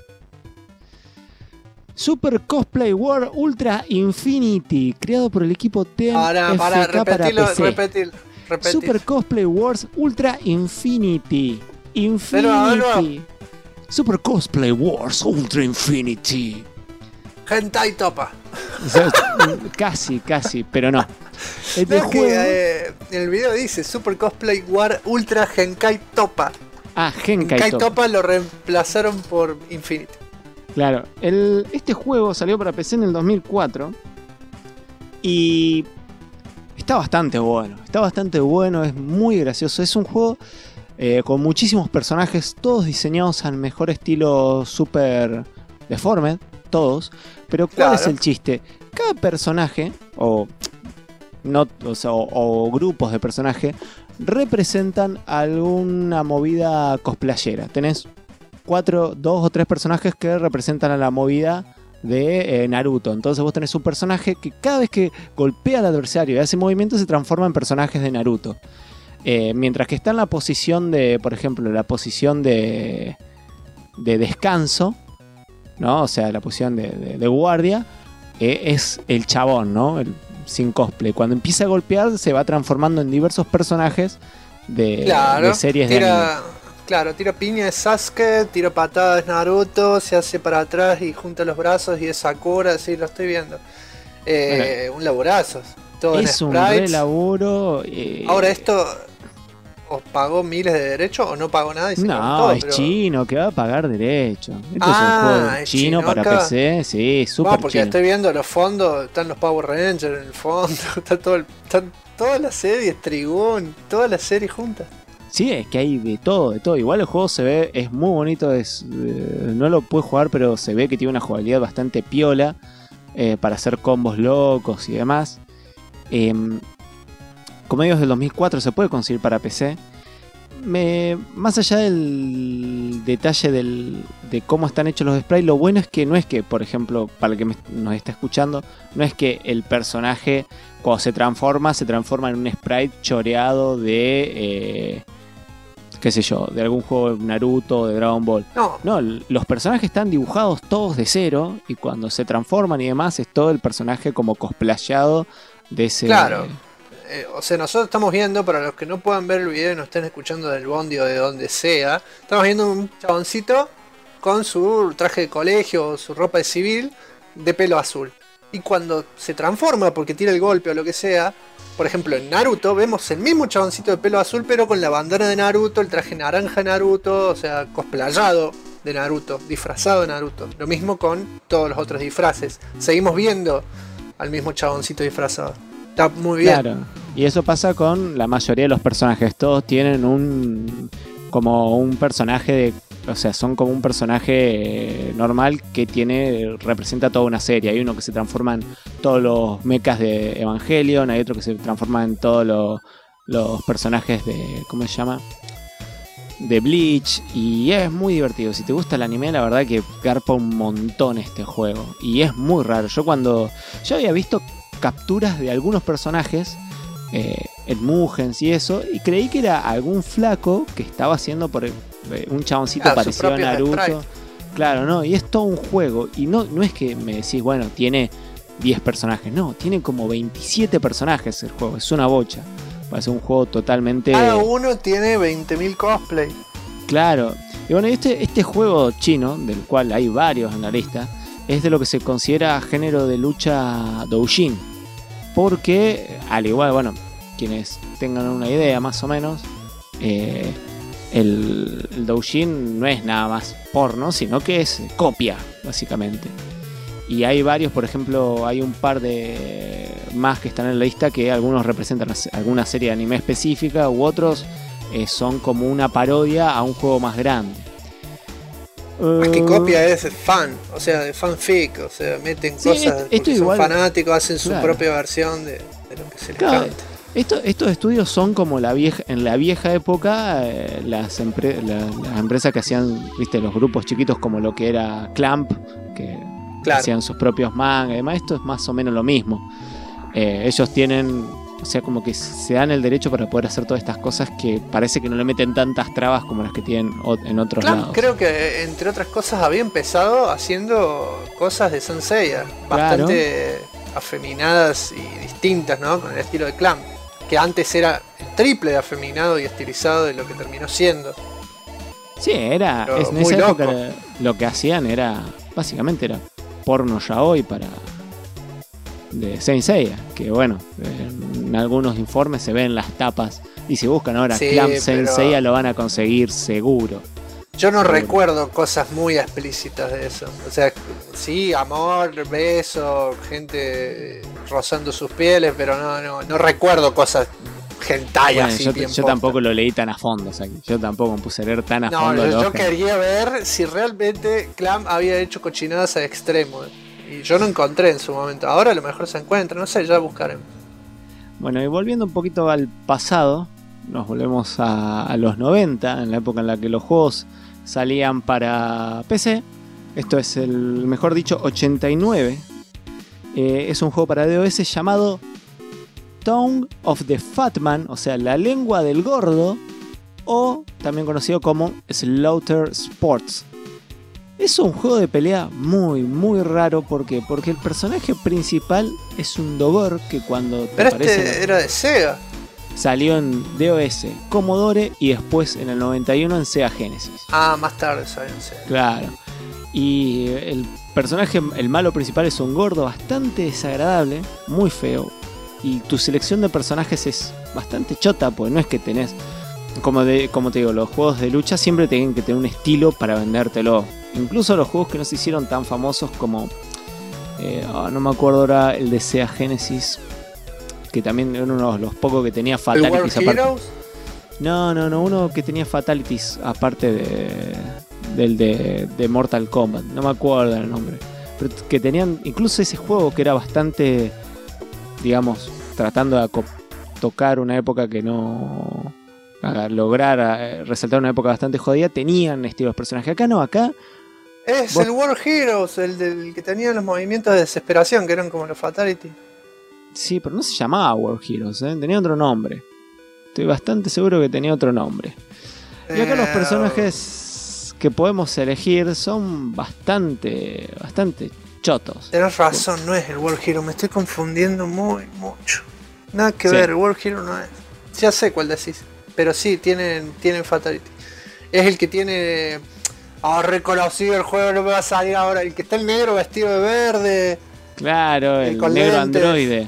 Super Cosplay World Ultra Infinity, creado por el equipo TMFK para PC. Repetir. Super Cosplay Wars Ultra Infinity. Pero, Super Cosplay Wars Ultra Infinity. Hentai Topa. O sea, casi, pero no. Este No, juego... en el video dice Super Cosplay War Ultra Henkai Topa. Henkai Topa lo reemplazaron por Infinity. Claro, este juego salió para PC en el 2004 y está bastante bueno, es muy gracioso. Es un juego con muchísimos personajes, todos diseñados al mejor estilo Super Deformed, todos. Pero ¿cuál es el chiste? Cada personaje, o grupos de personajes, representan alguna movida cosplayera. Tenés 2 o 3 personajes que representan a la movida de Naruto. Entonces vos tenés un personaje que cada vez que golpea al adversario y hace movimiento se transforma en personajes de Naruto. Mientras que está en la posición de, por ejemplo, la posición de descanso, ¿no? O sea, la posición de guardia, es el chabón, ¿no? Sin cosplay. Cuando empieza a golpear se va transformando en diversos personajes de series de anime. Claro, tira piña de Sasuke, tira patadas de Naruto, se hace para atrás y junta los brazos y es Sakura, sí, lo estoy viendo. Un laburazo. Todo es en un sprites. re laburo. Ahora esto, ¿o pagó miles de derechos o no pagó nada? Y se No, cortó, es pero... chino, que va a pagar derecho. Esto es un juego es chino para acá. PC, sí, súper Porque chino. estoy viendo los fondos, están los Power Rangers en el fondo, están todas las series, Trigun, todas las series juntas. Sí, es que hay de todo. Igual el juego se ve, es muy bonito, no lo pude jugar, pero se ve que tiene una jugabilidad bastante piola para hacer combos locos y demás. Como digo, es del 2004, se puede conseguir para PC. Más allá del detalle de cómo están hechos los sprites, lo bueno es que no es que, por ejemplo, para el que nos está escuchando, no es que el personaje cuando se transforma en un sprite choreado de qué sé yo, de algún juego de Naruto o de Dragon Ball. No, los personajes están dibujados todos de cero y cuando se transforman y demás es todo el personaje como cosplayado de ese... Claro. O sea, nosotros estamos viendo, para los que no puedan ver el video y nos estén escuchando del bondi o de donde sea, estamos viendo un chaboncito con su traje de colegio o su ropa de civil de pelo azul. Y cuando se transforma porque tira el golpe o lo que sea, por ejemplo en Naruto vemos el mismo chaboncito de pelo azul pero con la bandana de Naruto, el traje naranja de Naruto, o sea, cosplayado de Naruto, disfrazado de Naruto. Lo mismo con todos los otros disfraces. Seguimos viendo al mismo chaboncito disfrazado. Está muy bien. Claro, y eso pasa con la mayoría de los personajes. Todos tienen como un personaje o sea, son como un personaje normal que representa toda una serie. Hay uno que se transforma en todos los mechas de Evangelion, hay otro que se transforma en todos los personajes de, ¿cómo se llama? De Bleach, y es muy divertido. Si te gusta el anime, la verdad que garpa un montón este juego, y es muy raro. Yo había visto capturas de algunos personajes en Mugens y eso, y creí que era algún flaco que estaba haciendo por un chaboncito parecido a Naruto. Claro, no, y es todo un juego, y no es que me decís, bueno, tiene 10 personajes, no, tiene como 27 personajes el juego, es una bocha. Parece un juego totalmente... Cada uno tiene 20.000 cosplay. Claro, y bueno, este juego chino, del cual hay varios en la lista, es de lo que se considera género de lucha doujin. Porque, al igual, bueno, quienes tengan una idea más o menos, el doujin no es nada más porno, sino que es copia, básicamente. Y hay varios, por ejemplo, hay un par de más que están en la lista que algunos representan alguna serie de anime específica u otros son como una parodia a un juego más grande. Más que copia es fan, o sea, de fanfic, o sea, meten cosas esto son igual, fanáticos, hacen su claro, propia versión de lo que se les claro, canta. Estos estudios son como en la vieja época, las empresas que hacían, viste, los grupos chiquitos como lo que era Clamp, que hacían sus propios mangas. Además, esto es más o menos lo mismo. Ellos tienen, o sea, como que se dan el derecho para poder hacer todas estas cosas que parece que no le meten tantas trabas como las que tienen en otros lados. Creo que, entre otras cosas, había empezado haciendo cosas de Saint Seiya, bastante afeminadas y distintas, ¿no? Con el estilo de Clamp, que antes era el triple de afeminado y estilizado de lo que terminó siendo. Sí, en esa época lo que hacían era, básicamente era porno yaoi de Saint Seiya, que bueno, en algunos informes se ven las tapas y si buscan ahora Clamp Saint Seiya lo van a conseguir seguro. Yo no recuerdo cosas muy explícitas de eso. O sea, sí, amor, beso, gente rozando sus pieles, pero no recuerdo cosas hentai así. Yo tampoco lo leí tan a fondo, o sea, yo tampoco me puse a leer tan a fondo. Yo quería ver si realmente Clamp había hecho cochinadas a extremo. Y yo no encontré en su momento. Ahora a lo mejor se encuentra, no sé, ya buscaremos. Bueno, y volviendo un poquito al pasado, nos volvemos a los 90, en la época en la que los juegos salían para PC. Esto es mejor dicho, 89. Es un juego para DOS llamado Tongue of the Fat Man, o sea, la lengua del gordo, o también conocido como Slaughter Sports. Es un juego de pelea muy, muy raro. ¿Por qué? Porque el personaje principal es un Dogor que cuando te aparece era de Sega. Salió en DOS, Commodore y después en el 91 en Sega Genesis. Más tarde salió en Sega. Claro. Y el personaje, el malo principal es un gordo bastante desagradable, muy feo. Y tu selección de personajes es bastante chota, porque no es que tenés... Como te digo, los juegos de lucha siempre tienen que tener un estilo para vendértelo. Incluso los juegos que no se hicieron tan famosos como... no me acuerdo ahora, el de Sega Genesis, que también era uno de los pocos que tenía fatalities aparte. No, uno que tenía fatalities aparte del de Mortal Kombat. No me acuerdo el nombre. Pero que tenían incluso ese juego que era bastante, digamos, tratando de tocar una época que no... lograr resaltar una época bastante jodida, tenían estilos de personaje. Acá no, acá... Es el War Heroes, el del que tenía los movimientos de desesperación, que eran como los Fatality. Sí, pero no se llamaba War Heroes, tenía otro nombre. Estoy bastante seguro que tenía otro nombre. Y acá los personajes que podemos elegir son bastante chotos. Tenés razón, no es el War Hero, me estoy confundiendo mucho. Nada que ver, el War Hero no es. Ya sé cuál decís, pero sí, tienen Fatality. Es el que tiene... reconocido el juego, no me va a salir ahora. El que está el negro vestido de verde. Claro, el negro lentes. Androide.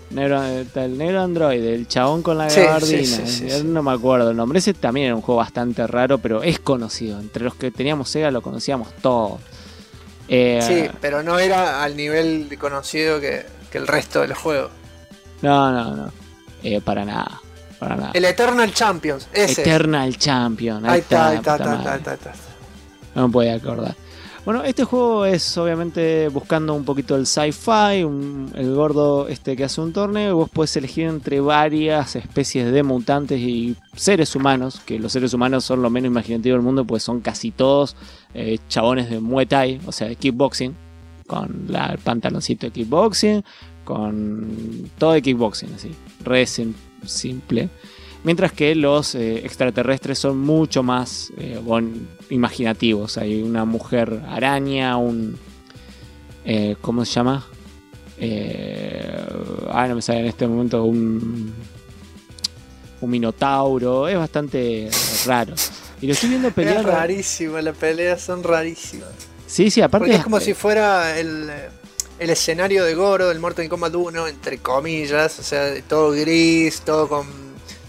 El negro androide, el chabón con la gabardina. Sí. No me acuerdo el nombre. Ese también era un juego bastante raro, pero es conocido. Entre los que teníamos Sega lo conocíamos todos. Sí, pero no era al nivel de conocido que el resto de los juegos. No. Para nada. El Eternal Champions. Ese. Eternal Champion. Ahí está. No me podía acordar. Bueno, este juego es obviamente buscando un poquito el sci-fi, el gordo que hace un torneo. Vos podés elegir entre varias especies de mutantes y seres humanos, que los seres humanos son lo menos imaginativo del mundo, pues son casi todos chabones de Muay Thai, o sea, de kickboxing, con el pantaloncito de kickboxing, con todo de kickboxing, así, re simple. Mientras que los extraterrestres son mucho más imaginativos. Hay una mujer araña, ¿cómo se llama? No me sale en este momento. Un minotauro. Es bastante raro. Y lo estoy viendo pelear. Es rarísimo, las peleas son rarísimas. Sí, aparte. Porque es como si fuera el escenario de Goro del Mortal Kombat 1, entre comillas. O sea, todo gris, todo con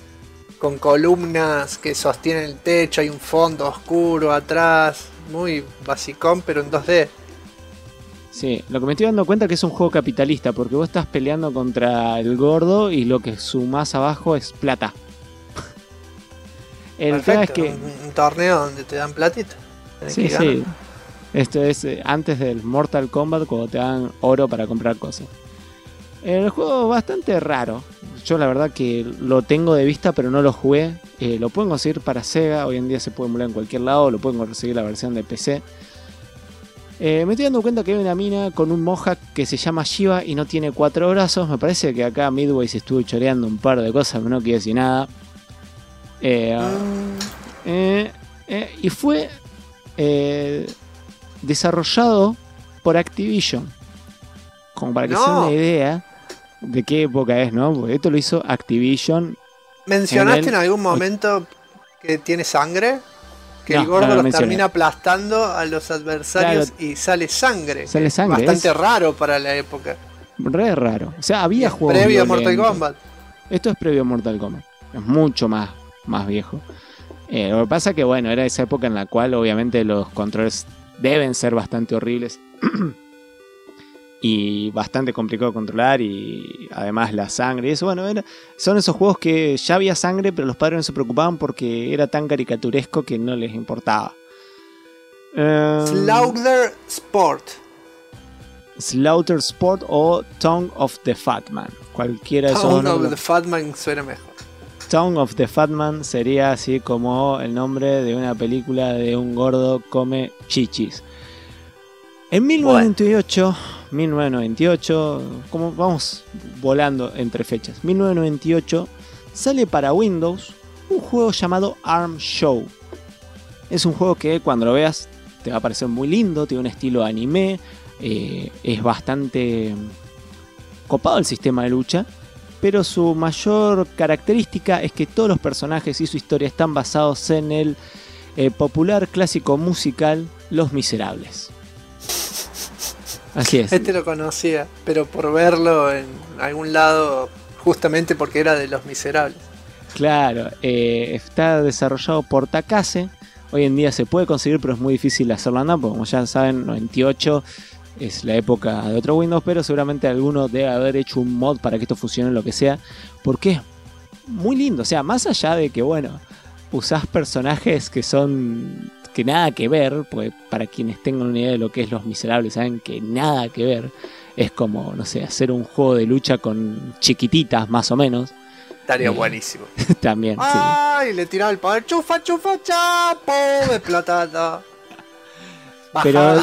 con columnas que sostienen el techo, hay un fondo oscuro atrás, muy basicón, pero en 2D. Sí, lo que me estoy dando cuenta es que es un juego capitalista, porque vos estás peleando contra el gordo y lo que sumás abajo es plata. El tema es que... un torneo donde te dan platita. Sí, sí. Esto es antes del Mortal Kombat, cuando te dan oro para comprar cosas. El juego es bastante raro. Yo la verdad que lo tengo de vista, pero no lo jugué. Lo pueden conseguir para Sega. Hoy en día se puede emular en cualquier lado. Lo pueden conseguir la versión de PC. Me estoy dando cuenta que hay una mina con un Mohawk que se llama Shiva y no tiene 4 brazos. Me parece que acá Midway se estuvo choreando un par de cosas, pero no quiero decir nada. Y fue desarrollado por Activision. Como para que se den una idea de qué época es, ¿no? Porque esto lo hizo Activision. ¿Mencionaste en algún momento que tiene sangre? Que el gordo los termina aplastando a los adversarios, claro, y sale sangre. Sale sangre. Bastante raro para la época. Re raro. O sea, había juegos previo a Mortal Kombat. Esto es previo a Mortal Kombat. Es mucho más viejo. Lo que pasa que, bueno, era esa época en la cual obviamente los controles deben ser bastante horribles y bastante complicado de controlar, y además la sangre y eso, bueno, son esos juegos que ya había sangre, pero los padres no se preocupaban porque era tan caricaturesco que no les importaba. Slaughter Sport o Tongue of the Fat Man, cualquiera de esos nombres. Tongue of the Fat Man suena mejor. Tongue of the Fat Man sería así como el nombre de una película de un gordo come chichis. En 1998, como vamos volando entre fechas, 1998 sale para Windows un juego llamado Arm Show. Es un juego que cuando lo veas te va a parecer muy lindo, tiene un estilo anime, es bastante copado el sistema de lucha, pero su mayor característica es que todos los personajes y su historia están basados en el popular clásico musical Los Miserables. Así es. Este lo conocía, pero por verlo en algún lado, justamente porque era de Los Miserables. Claro, está desarrollado por Takase. Hoy en día se puede conseguir, pero es muy difícil hacerlo andar, porque como ya saben, 98 es la época de otro Windows, pero seguramente alguno debe haber hecho un mod para que esto funcione, lo que sea, porque es muy lindo. O sea, más allá de que, bueno, usás personajes que son... que nada que ver, pues para quienes tengan una idea de lo que es Los Miserables saben que nada que ver, es como, no sé, hacer un juego de lucha con chiquititas más o menos. Estaría buenísimo. También, ¡ay! Sí. Le tiraba el poder, chufa, chapo, de platata. Pero...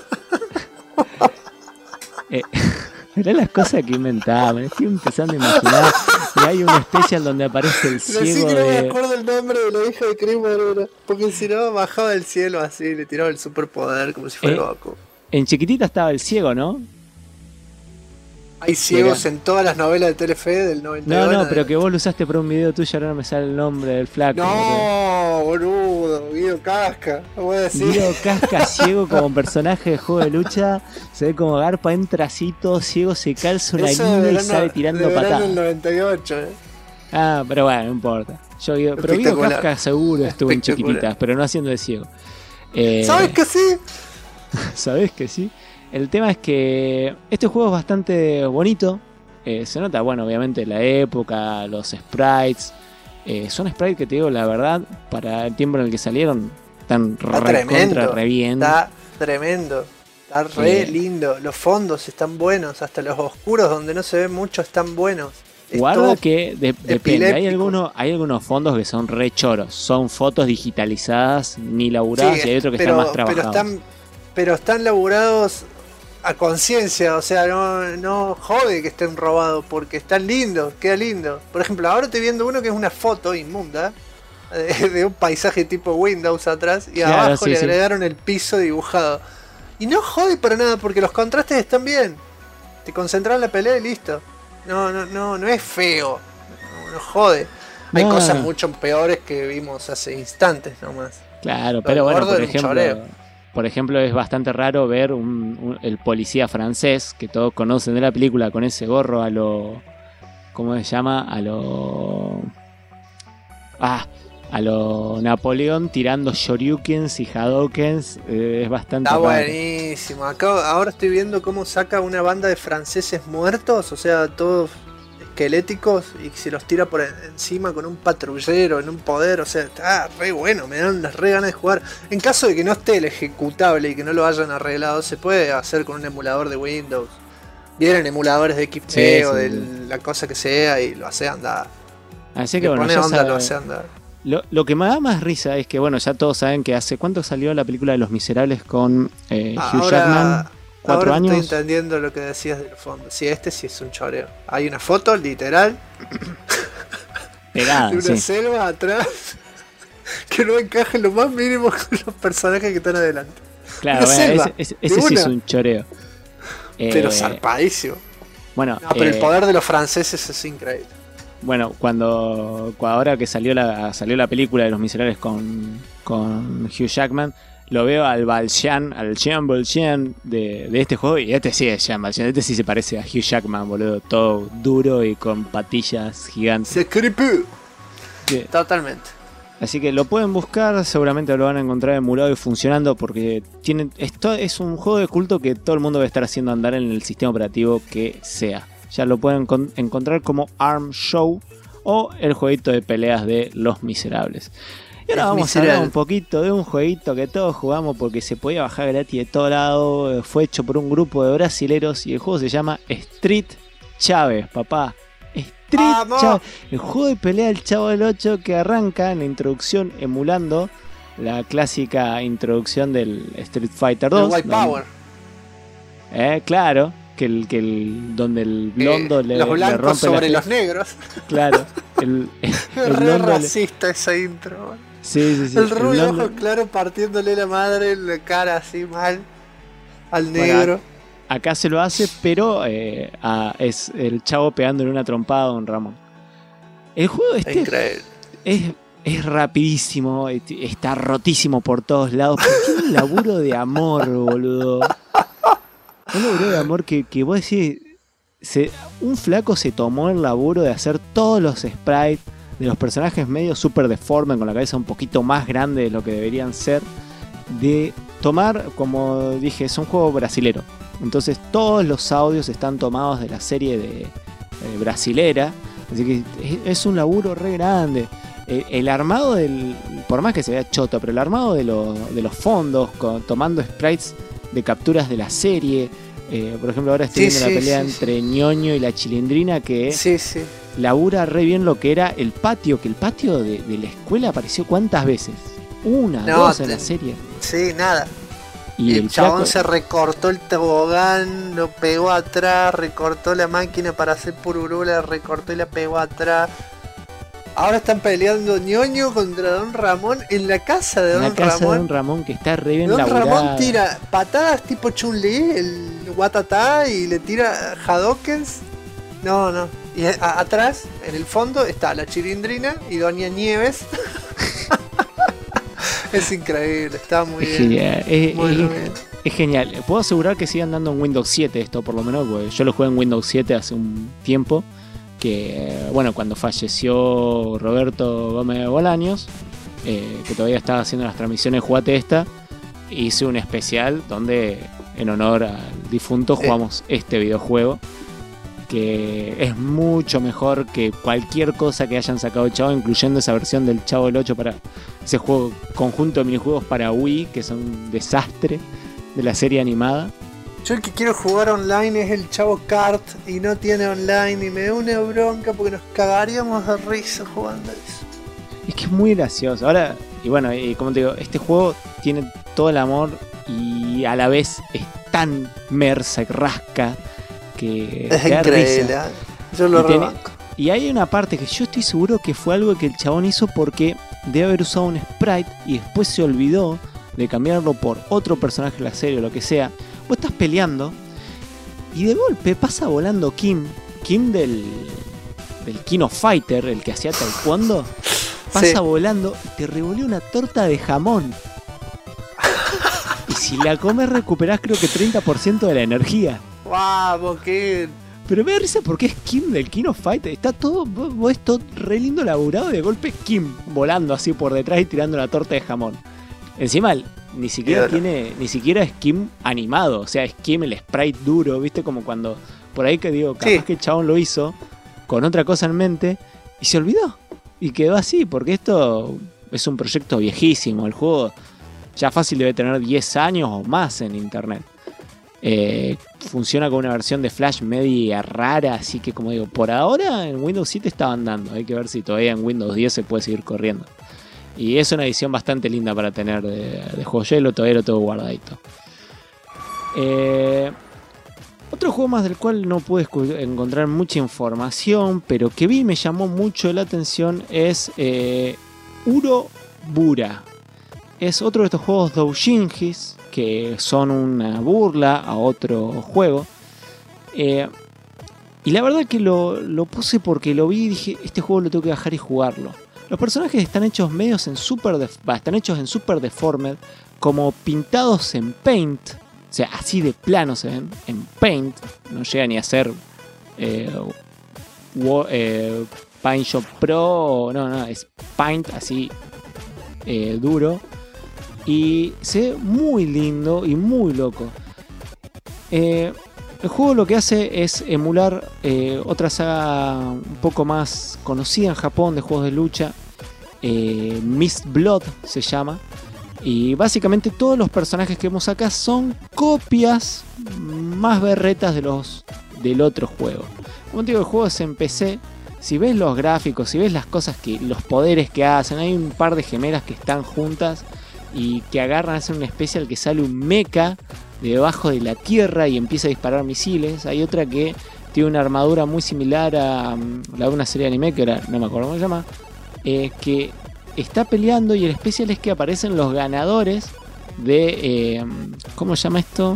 Mirá las cosas que inventaba, me estoy empezando a imaginar. Y hay una especial donde aparece el ciego. Sí que no me acuerdo el nombre de la hija de Kramer, porque si no bajaba del cielo así, le tiraba el superpoder como si fuera Goku. En chiquitita estaba el ciego, ¿no? Hay ciegos en todas las novelas de Telefe del 99. No, pero que vos lo usaste para un video tuyo, ahora no me sale el nombre del flaco. No, boludo, Guido Casca, voy a decir. Guido Casca ciego como personaje de juego de lucha, se ve como Garpa entra así todo ciego, se calza una línea y sale tirando patadas. En el 98, Ah, pero bueno, no importa. Pero Guido Casca seguro estuvo en chiquititas, pero no haciendo de ciego. ¿Sabes que sí? ¿Sabes que sí? El tema es que este juego es bastante bonito. Se nota, bueno, obviamente la época, los sprites. Son sprites que te digo, la verdad, para el tiempo en el que salieron, están re bien. Está tremendo. Está re lindo. Los fondos están buenos. Hasta los oscuros donde no se ve mucho están buenos. Guarda que depende. Hay algunos fondos que son re choros. Son fotos digitalizadas, ni laburadas, y hay otros que están más trabajados. Pero están laburados a conciencia, o sea, no jode que estén robados porque están lindos, queda lindo. Por ejemplo, ahora estoy viendo uno que es una foto inmunda de un paisaje tipo Windows atrás y claro, abajo le agregaron el piso dibujado. Y no jode para nada porque los contrastes están bien. Te concentras en la pelea y listo. No es feo. No jode. Hay cosas mucho peores que vimos hace instantes nomás. Claro, pero bueno, por ejemplo, es bastante raro ver el policía francés, que todos conocen de la película, con ese gorro a lo... ¿Cómo se llama? A lo... a lo Napoleón tirando shoryukens y hadokens. Es bastante Está raro. buenísimo. Acá, ahora estoy viendo cómo saca una banda de franceses muertos, o sea, todos esqueléticos, y se los tira por encima con un patrullero en un poder. O sea, está re bueno, me dan las re ganas de jugar. En caso de que no esté el ejecutable y que no lo hayan arreglado, se puede hacer con un emulador de Windows. Vienen emuladores de XP Sí, o sí. de la cosa que sea y lo hace andar. Así que Le bueno, pone ya onda, lo sabe- hace andar. lo que me da más risa es que, bueno, ya todos saben que hace cuánto salió la película de Los Miserables con Hugh Jackman. 4 ahora años. estoy entendiendo lo que decías del fondo. Sí, este sí es un choreo. Hay una foto literal Pegada, de una sí. selva atrás que no encaja en lo más mínimo con los personajes que están adelante. Claro, una bueno, selva, ese de sí es una. un choreo. Pero zarpadísimo. Bueno, No, pero el poder de los franceses es increíble. bueno, cuando ahora que salió la película de Los Miserables con Hugh Jackman, lo veo al Valjean de este juego, y este sí es Jean Valjean, este sí se parece a Hugh Jackman, boludo, todo duro y con patillas gigantes. Se creepy. Sí. Totalmente. Así que lo pueden buscar, seguramente lo van a encontrar emulado y funcionando, porque esto es un juego de culto que todo el mundo va a estar haciendo andar en el sistema operativo que sea. Ya lo pueden encontrar como ARM Show o el jueguito de peleas de Los Miserables. Y ahora Los vamos a hablar Miserables. un poquito de un jueguito que todos jugamos porque se podía bajar gratis de todo lado. Fue hecho por un grupo de brasileros y el juego se llama Street Chávez, papá. Street ¡Vamos! Chávez. El juego de pelea del Chavo del 8 que arranca en la introducción emulando la clásica introducción del Street Fighter El 2. White Power. Claro, donde el blondo le los le blancos rompe sobre la los negros. Claro, el Es re blondo le- racista esa intro. Sí. El rubio blondo- ojos claros partiéndole la madre en la cara así mal al Bueno, negro. Acá se lo hace, pero es el chavo pegándole una trompada a Don Ramón. El juego Es increíble. es rapidísimo, está rotísimo por todos lados, pero tiene un laburo de amor, boludo. Un laburo de amor que vos decís, un flaco se tomó el laburo de hacer todos los sprites de los personajes medio super deformes, con la cabeza un poquito más grande de lo que deberían ser, de tomar, como dije, es un juego brasilero. Entonces todos los audios están tomados de la serie de brasilera. Así que es un laburo re grande. El armado por más que se vea choto, pero el armado de los fondos, tomando sprites de capturas de la serie. Por ejemplo, ahora estoy viendo la pelea entre Ñoño y la Chilindrina, que Sí. labura re bien lo que era el patio, que el patio de la escuela apareció ¿cuántas veces? Una, No, dos en la serie. Sí, nada. Y el chabón flaco- se recortó el tobogán, lo pegó atrás, recortó la máquina para hacer pururú, la recortó y la pegó atrás. Ahora están peleando Ñoño contra Don Ramón en la casa de en la Don casa de Ramón. Don Ramón, que está re bien Don laburada. Ramón tira patadas tipo Chun-Li, el Watatá, y le tira Hadokens. No. Y atrás, en el fondo, está la Chilindrina y Doña Nieves. Es increíble, está muy Es bien. genial, Muy bien. es genial. Puedo asegurar que sigue andando en Windows 7 esto, por lo menos, porque yo lo jugué en Windows 7 hace un tiempo. Que, bueno, cuando falleció Roberto Gómez Bolaños, que todavía estaba haciendo las transmisiones Jugate Esta, hice un especial donde, en honor al difunto, jugamos este videojuego, que es mucho mejor que cualquier cosa que hayan sacado el Chavo, incluyendo esa versión del Chavo del 8 para ese juego, conjunto de minijuegos para Wii, que son un desastre de la serie animada. Yo el que quiero jugar online es el Chavo Kart y no tiene online y me da una bronca porque nos cagaríamos de risa jugando eso. Es que es muy gracioso. Ahora, y bueno, y como te digo, este juego tiene todo el amor y a la vez es tan mersa y rasca que Es te da increíble, risa. ¿eh? Yo lo Y tiene- rebanco. Y hay una parte que yo estoy seguro que fue algo que el chabón hizo porque debe haber usado un sprite y después se olvidó de cambiarlo por otro personaje de la serie o lo que sea. Vos estás peleando y de golpe pasa volando Kim del King of Fighter, el que hacía taekwondo, pasa Sí. volando y te revolvió una torta de jamón. Y si la comes recuperás creo que 30% de la energía. Vamos, que Pero me da risa porque es Kim del King of Fighters. Está todo, vos todo re lindo laburado, de golpe Kim volando así por detrás y tirando la torta de jamón. Encima ni siquiera es Kim animado, o sea, es Kim el sprite duro, ¿viste? Como cuando por ahí que digo, capaz que el chabón lo hizo con otra cosa en mente y se olvidó. Y quedó así, porque esto es un proyecto viejísimo. El juego ya fácil debe tener 10 años o más en internet. Funciona con una versión de Flash media rara, así que como digo, por ahora en Windows 7 estaba andando. Hay que ver si todavía en Windows 10 se puede seguir corriendo. Y es una edición bastante linda para tener de juego. Yo todavía lo tengo guardadito. Otro juego más del cual no pude encontrar mucha información, pero que vi y me llamó mucho la atención es Urobura. Es otro de estos juegos doujinshis que son una burla a otro juego. Y la verdad que lo puse porque lo vi y dije, este juego lo tengo que bajar y jugarlo. Los personajes están hechos están hechos en Super Deformed, como pintados en Paint. O sea, así de plano se ven en Paint. No llega ni a ser Paint Pro. No, es Paint así duro. Y se ve muy lindo y muy loco. El juego lo que hace es emular otra saga un poco más conocida en Japón de juegos de lucha. Mist Blood se llama. Y básicamente todos los personajes que vemos acá son copias más berretas del otro juego. Como te digo, el juego es en PC. Si ves los gráficos, si ves las cosas los poderes que hacen, hay un par de gemelas que están juntas y que agarran, hacen una especial que sale un mecha debajo de la tierra y empieza a disparar misiles. Hay otra que tiene una armadura muy similar a la de una serie de anime que ahora no me acuerdo cómo se llama, que está peleando y el especial es que aparecen los ganadores de ¿cómo se llama esto?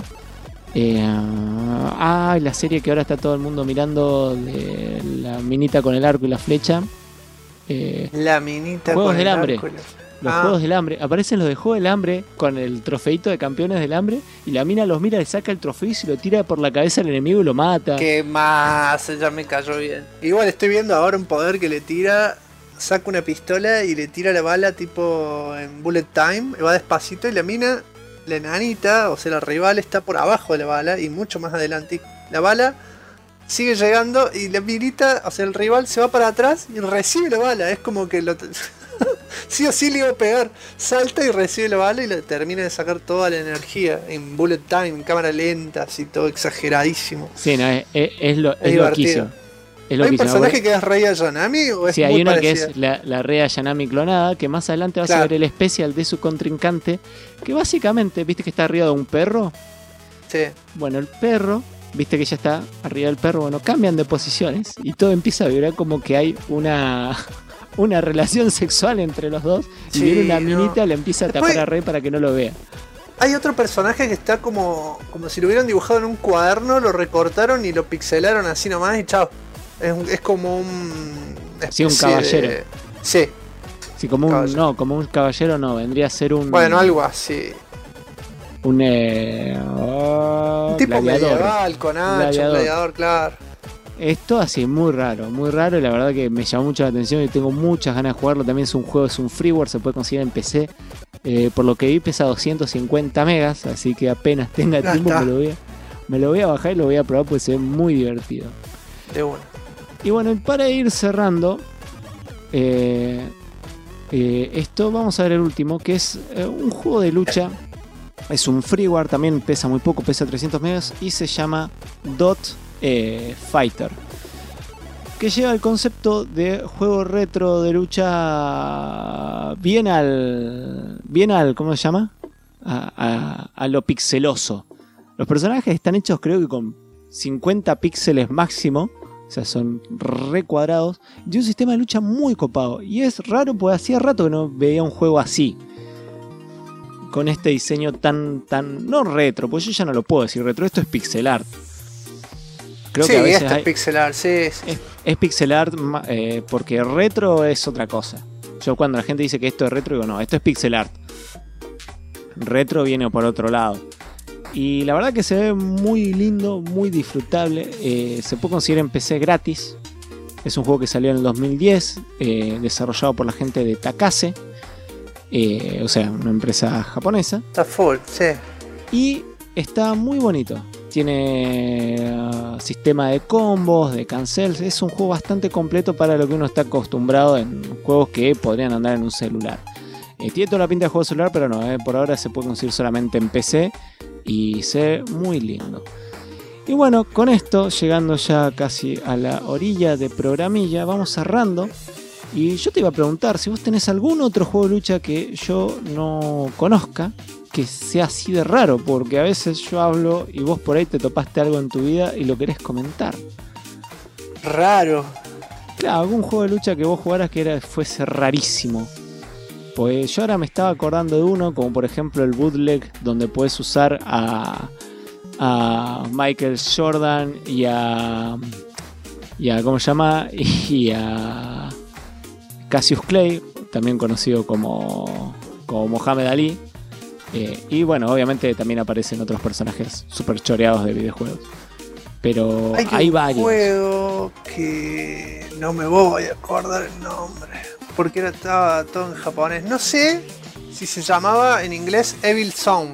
La serie que ahora está todo el mundo mirando, de la minita con el arco y la flecha, la minita Juegos con del el Hambre. arco. Los Juegos del Hambre. Aparecen los de Juegos del Hambre con el trofeito de campeones del hambre. Y la mina los mira, le saca el trofeo y se lo tira por la cabeza al enemigo y lo mata. ¿Qué más? Ya me cayó bien. Igual estoy viendo ahora un poder que le tira. Saca una pistola y le tira la bala tipo en bullet time. Va despacito y la mina, la enanita, o sea la rival, está por abajo de la bala y mucho más adelante. La bala sigue llegando y la minita, o sea el rival, se va para atrás y recibe la bala. Es como que sí o sí le iba a pegar. Salta y recibe la bala y le termina de sacar toda la energía en bullet time, en cámara lenta, así todo exageradísimo. Sí, no, es loquísimo. ¿Hay un personaje que es Rei Ayanami o es sí, muy hay una parecida? que es la Rei Ayanami clonada, que más adelante vas a ver el especial de su contrincante, que básicamente, viste que está arriba de un perro. Sí. Bueno, el perro, viste que ya está arriba del perro, bueno, cambian de posiciones y todo empieza a vibrar como que hay una relación sexual entre los dos. Y viene una minita, le empieza a tapar a Rei para que no lo vea. Hay otro personaje que está como si lo hubieran dibujado en un cuaderno, lo recortaron y lo pixelaron así nomás y chao. Es como un... Sí, un caballero. Sí. Sí, como caballero. No, como un caballero no, vendría a ser un... Bueno, algo así. Un tipo gladiador. Medieval, con hacha, un gladiador, claro. Esto así, muy raro, y la verdad que me llamó mucho la atención y tengo muchas ganas de jugarlo. También es un juego, es un freeware, se puede conseguir en PC. Por lo que vi pesa 250 megas, así que apenas tenga tiempo me lo voy a bajar y lo voy a probar porque se ve muy divertido. De bueno. Y bueno, para ir cerrando esto, vamos a ver el último, que es un juego de lucha. Es un freeware, también pesa muy poco, pesa 300 megas y se llama Dot Fighter, que lleva el concepto de juego retro de lucha bien al ¿cómo se llama? A lo pixeloso. Los personajes están hechos creo que con 50 píxeles máximo, o sea, son recuadrados, y un sistema de lucha muy copado. Y es raro porque hacía rato que no veía un juego así, con este diseño tan no retro, pues yo ya no lo puedo decir retro, esto es pixel art. Creo que a veces es pixel art, sí. Es pixel art porque retro es otra cosa. Yo cuando la gente dice que esto es retro, digo no, esto es pixel art. Retro viene por otro lado. Y la verdad que se ve muy lindo, muy disfrutable. Se puede conseguir en PC gratis. Es un juego que salió en el 2010, desarrollado por la gente de Takase. O sea, una empresa japonesa. Está full, sí. Y está muy bonito. Tiene sistema de combos, de cancels. Es un juego bastante completo para lo que uno está acostumbrado en juegos que podrían andar en un celular. Tiene toda la pinta de juego celular, pero no. Por ahora se puede conseguir solamente en PC. Y se ve muy lindo. Y bueno, con esto, llegando ya casi a la orilla de programilla, vamos cerrando. Y yo te iba a preguntar si vos tenés algún otro juego de lucha que yo no conozca, que sea así de raro, porque a veces yo hablo y vos por ahí te topaste algo en tu vida y lo querés comentar. Raro. Claro, algún juego de lucha que vos jugaras que fuese rarísimo. Pues yo ahora me estaba acordando de uno, como por ejemplo el bootleg, donde puedes usar a Michael Jordan y a ¿cómo se llama? Y a Cassius Clay, también conocido como Muhammad Ali. Y bueno, obviamente también aparecen otros personajes super choreados de videojuegos. Pero hay varios. Hay un juego que no me voy a acordar el nombre, porque estaba todo en japonés. No sé si se llamaba en inglés Evil Zone.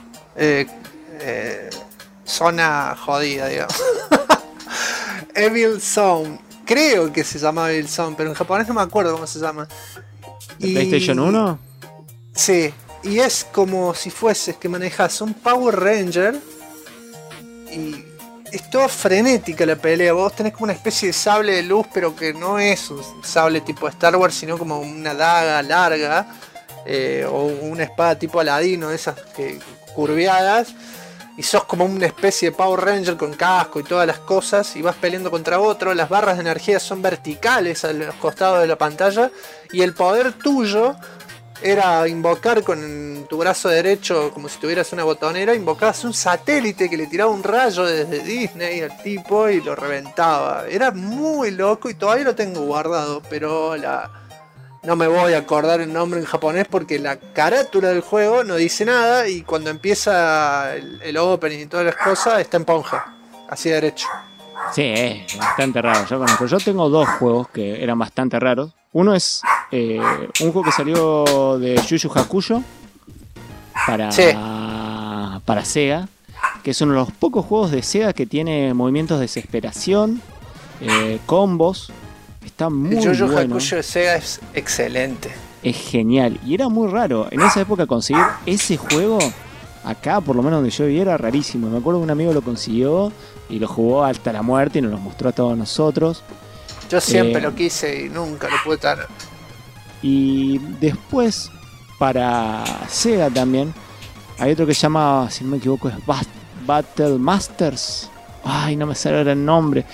Zona jodida, digamos. Evil Zone. Creo que se llama Evil Zone, pero en japonés no me acuerdo cómo se llama. ¿De PlayStation 1? Sí. Y es como si fueses que manejas un Power Ranger y es toda frenética la pelea. Vos tenés como una especie de sable de luz, pero que no es un sable tipo Star Wars, sino como una daga larga, o una espada tipo Aladino, esas curviadas. Y sos como una especie de Power Ranger con casco y todas las cosas, y vas peleando contra otro. Las barras de energía son verticales a los costados de la pantalla, y el poder tuyo era invocar con tu brazo derecho, como si tuvieras una botonera, invocabas un satélite que le tiraba un rayo desde Disney al tipo y lo reventaba. Era muy loco y todavía lo tengo guardado, pero no me voy a acordar el nombre en japonés porque la carátula del juego no dice nada, y cuando empieza el opening y todas las cosas está en ponja, así derecho. Sí, es bastante raro. Yo tengo dos juegos que eran bastante raros. Uno es un juego que salió de Yu Yu Hakusho para Sega, que es uno de los pocos juegos de Sega que tiene movimientos de desesperación, combos. Está muy bueno. El Yu Yu Hakusho de Sega es excelente. Es genial. Y era muy raro. En esa época conseguir ese juego, acá por lo menos donde yo vivía, era rarísimo. Me acuerdo que un amigo lo consiguió y lo jugó hasta la muerte y nos lo mostró a todos nosotros. Yo siempre lo quise y nunca lo pude tener. Y después, para Sega también, hay otro que se llama, si no me equivoco, es Battle Masters. Ay, no me sale ahora el nombre.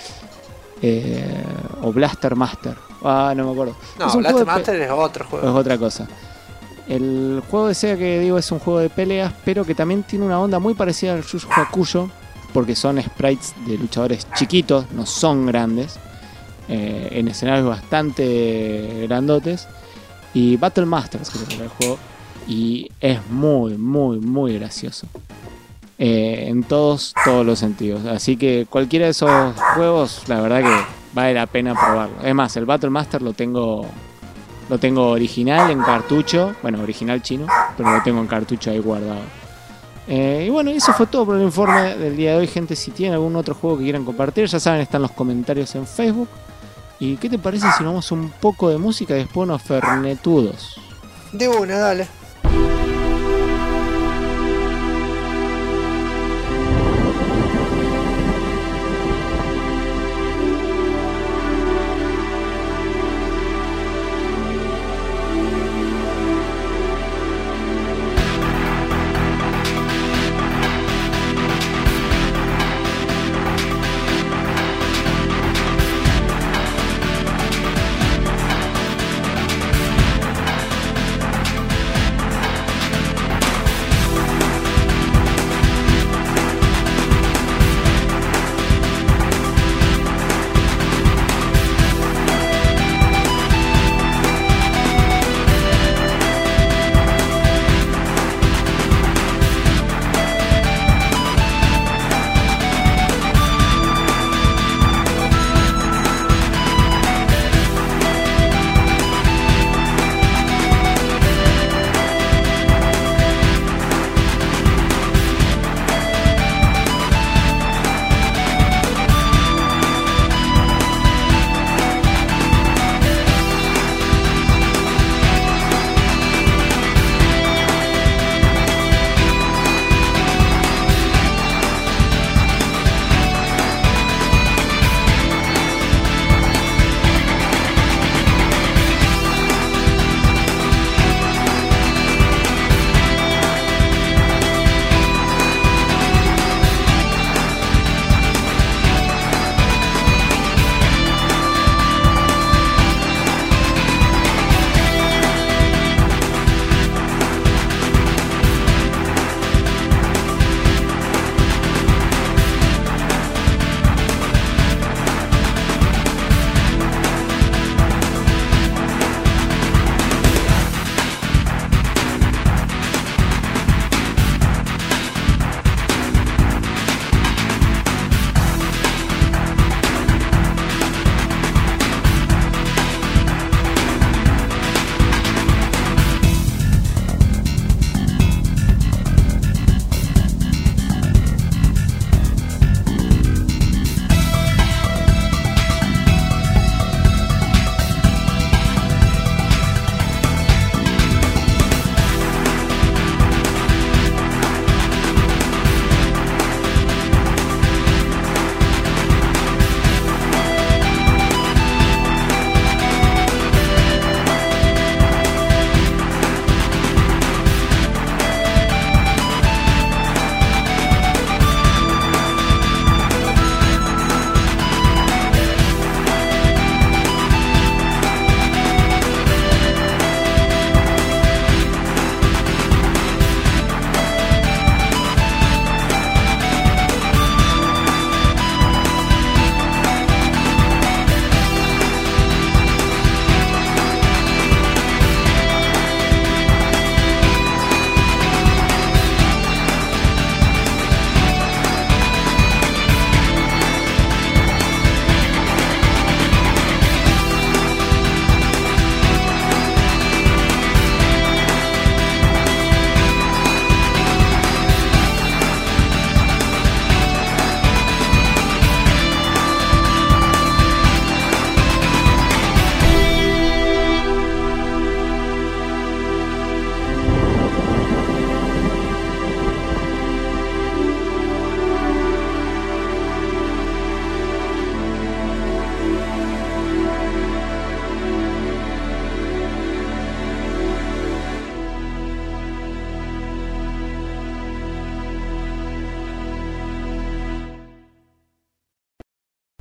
O Blaster Master. Ah, no me acuerdo. No, Blaster Master es otro juego. Es otra cosa. El juego de Sega que digo es un juego de peleas, pero que también tiene una onda muy parecida al Yu Yu Hakusho, porque son sprites de luchadores chiquitos, no son grandes, en escenarios bastante grandotes. Y Battle Masters creo que era el juego, y es muy, muy, muy gracioso. En todos los sentidos. Así que cualquiera de esos juegos, la verdad que vale la pena probarlo. Es más, el Battle Master lo tengo original en cartucho. Bueno, original chino, pero lo tengo en cartucho ahí guardado. Y bueno, eso fue todo por el informe del día de hoy, gente. Si tienen algún otro juego que quieran compartir, ya saben, están los comentarios en Facebook. ¿Y qué te parece si nos vamos un poco de música y después unos fernetudos? De una, dale.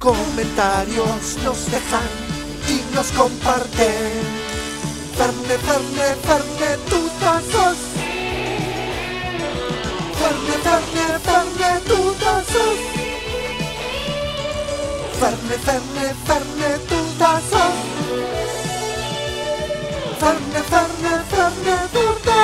comentarios nos dejan y nos comparten. Ferne, Ferne, Ferne, tú sos. Ferne, Ferne, Ferne, tú sos. Ferne, Ferne, Ferne, tú sos. Ferne, Ferne, Ferne, tú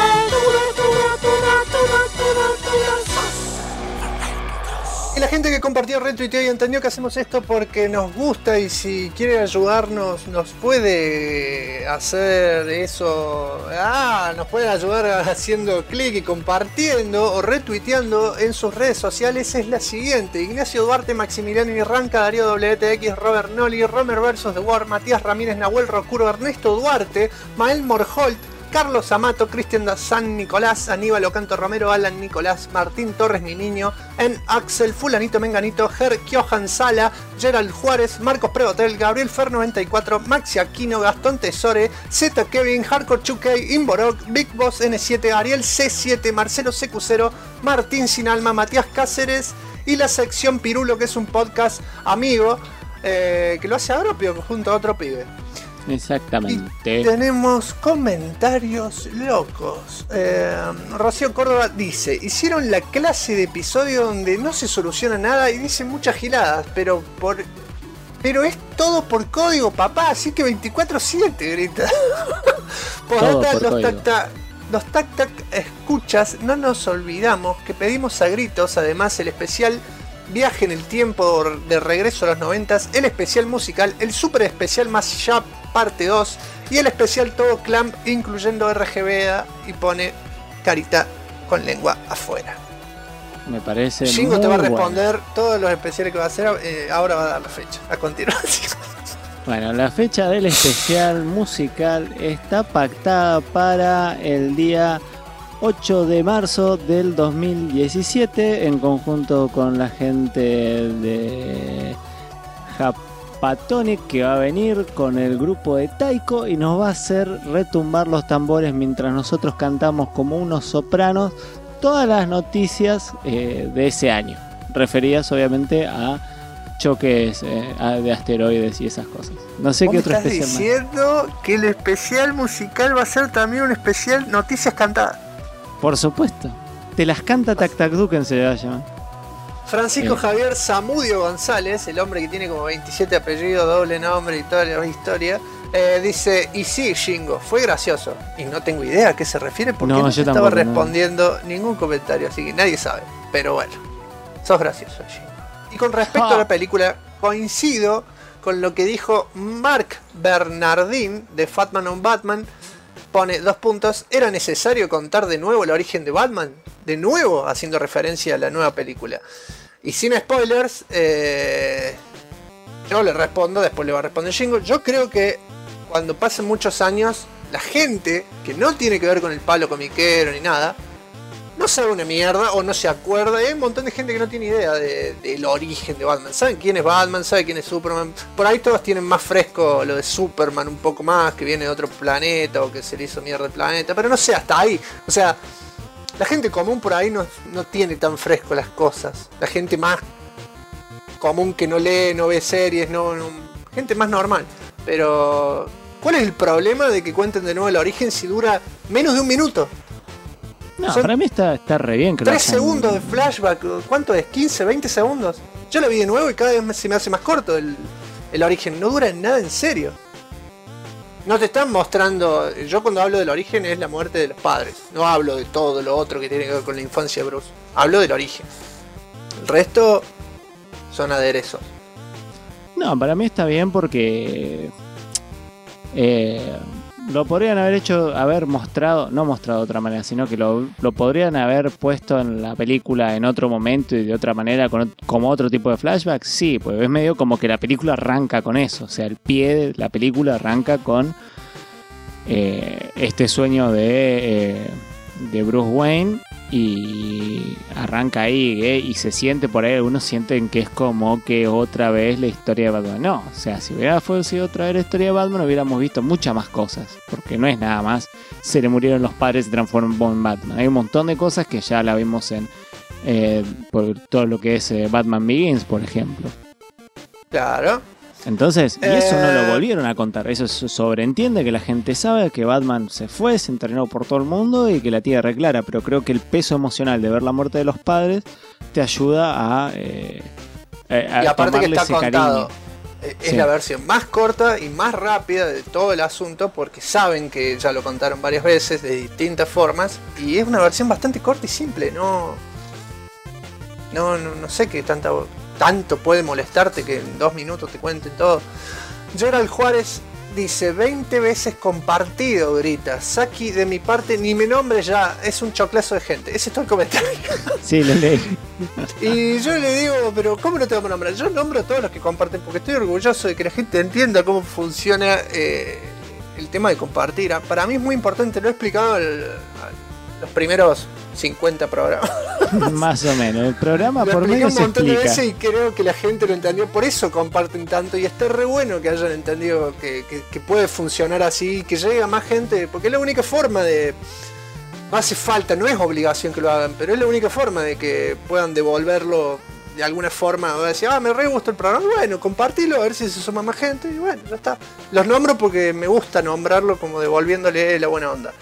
Y la gente que compartió, retuiteó y entendió que hacemos esto porque nos gusta, y si quiere ayudarnos nos puede hacer eso. Nos pueden ayudar haciendo clic y compartiendo o retuiteando en sus redes sociales. Es la siguiente: Ignacio Duarte, Maximiliano Irranca, Darío WTX, Robert Noli, Romer vs. The War, Matías Ramírez, Nahuel Rocuro, Ernesto Duarte, Mael Morholt, Carlos Amato, Cristian da San Nicolás, Aníbal Ocanto Romero, Alan Nicolás, Martín Torres Mi Niño, En Axel, Fulanito Menganito, Ger Kiohan Sala, Gerald Juárez, Marcos Prevotel, Gabriel Fer 94, Maxi Aquino, Gastón Tesore, Z Kevin, Hardcore Chukey, Inborok, Big Boss N7, Ariel C7, Marcelo CQ0, Martín Sin Alma, Matías Cáceres y la sección Pirulo, que es un podcast amigo que lo hace Agropio junto a otro pibe. Exactamente. Y tenemos comentarios locos. Rocío Córdoba dice: hicieron la clase de episodio donde no se soluciona nada y dicen muchas giladas, pero es todo por código, papá, así que 24/7 grita. Los tac escuchas, no nos olvidamos que pedimos a gritos, además, el especial Viaje en el Tiempo de Regreso a los 90s, el especial musical, el super especial Mashup parte 2 y el especial Todo Clamp incluyendo RGB, y pone carita con lengua afuera. Me parece Shingo te va a responder todos los especiales que va a hacer. Ahora va a dar la fecha a continuación. Bueno, la fecha del especial musical está pactada para el día 8 de marzo del 2017 en conjunto con la gente de Japatonic, que va a venir con el grupo de Taiko y nos va a hacer retumbar los tambores mientras nosotros cantamos como unos sopranos todas las noticias de ese año, referidas obviamente a choques de asteroides y esas cosas. No sé qué otro especial más. ¿Estás diciendo que el especial musical va a ser también un especial noticias cantadas? Por supuesto. Te las canta Tac Tac Duken, se le va a llamar. Francisco Javier Zamudio González, el hombre que tiene como 27 apellidos, doble nombre y toda la historia, dice: y sí, Shingo, fue gracioso. Y no tengo idea a qué se refiere porque no estaba respondiendo ningún comentario, así que nadie sabe. Pero bueno, sos gracioso, Shingo. Y con respecto a la película, coincido con lo que dijo Mark Bernardin de Fatman on Batman. Pone 2 puntos: ¿era necesario contar de nuevo el origen de Batman? De nuevo, haciendo referencia a la nueva película. Y sin spoilers, yo le respondo, después le va a responder Shingo. Yo creo que cuando pasen muchos años, la gente que no tiene que ver con el palo comiquero ni nada, no sabe una mierda o no se acuerda. Y hay un montón de gente que no tiene idea del origen de Batman. Saben quién es Batman, saben quién es Superman. Por ahí todos tienen más fresco lo de Superman un poco más, que viene de otro planeta o que se le hizo mierda el planeta. Pero no sé, hasta ahí. O sea, la gente común por ahí no tiene tan fresco las cosas. La gente más común que no lee, no ve series, gente más normal. Pero ¿cuál es el problema de que cuenten de nuevo el origen si dura menos de un minuto? No, para mí está re bien. 3 segundos de flashback, ¿cuánto es? ¿15, 20 segundos? Yo lo vi de nuevo y cada vez se me hace más corto el origen. No dura nada en serio. No te están mostrando... Yo cuando hablo del origen es la muerte de los padres. No hablo de todo lo otro que tiene que ver con la infancia de Bruce. Hablo del origen. El resto son aderezos. No, para mí está bien porque... lo podrían haber hecho, haber mostrado, no mostrado de otra manera, sino que lo podrían haber puesto en la película en otro momento y de otra manera, como otro tipo de flashback. Sí, pues es medio como que la película arranca con eso. O sea, el pie de la película arranca con este sueño de Bruce Wayne. Y arranca ahí, y se siente por ahí, algunos sienten que es como que otra vez la historia de Batman. No, o sea, si hubiera sido otra vez la historia de Batman, hubiéramos visto muchas más cosas. Porque no es nada más, se le murieron los padres y se transformó en Batman. Hay un montón de cosas que ya la vimos por todo lo que es Batman Begins, por ejemplo. Claro. Entonces, y eso no lo volvieron a contar. Eso sobreentiende que la gente sabe que Batman se fue, se entrenó por todo el mundo y que la tiene reclara. Pero creo que el peso emocional de ver la muerte de los padres te ayuda a y aparte que tomarle está ese contado. cariño. Es Sí. la versión más corta y más rápida de todo el asunto porque saben que ya lo contaron varias veces de distintas formas y es una versión bastante corta y simple. No sé qué tanto puede molestarte que en 2 minutos te cuenten todo. Gerald Juárez dice 20 veces compartido, grita. Saki, de mi parte, ni me nombre ya, es un choclazo de gente. Ese es todo el comentario. Sí, lo leí. Y yo le digo, pero ¿cómo no te vamos a nombrar? Yo nombro a todos los que comparten porque estoy orgulloso de que la gente entienda cómo funciona el tema de compartir. Para mí es muy importante, lo he explicado los primeros 50 programas. Más o menos. El programa Lo por expliqué menos un se montón de explica. veces y creo que la gente lo entendió, por eso comparten tanto y está re bueno que hayan entendido que puede funcionar así, que llegue a más gente, porque es la única forma de... No hace falta, no es obligación que lo hagan, pero es la única forma de que puedan devolverlo de alguna forma. O decir, me re gustó el programa, bueno, compartilo, a ver si se suma más gente, y bueno, ya está. Los nombro porque me gusta nombrarlo como devolviéndole la buena onda.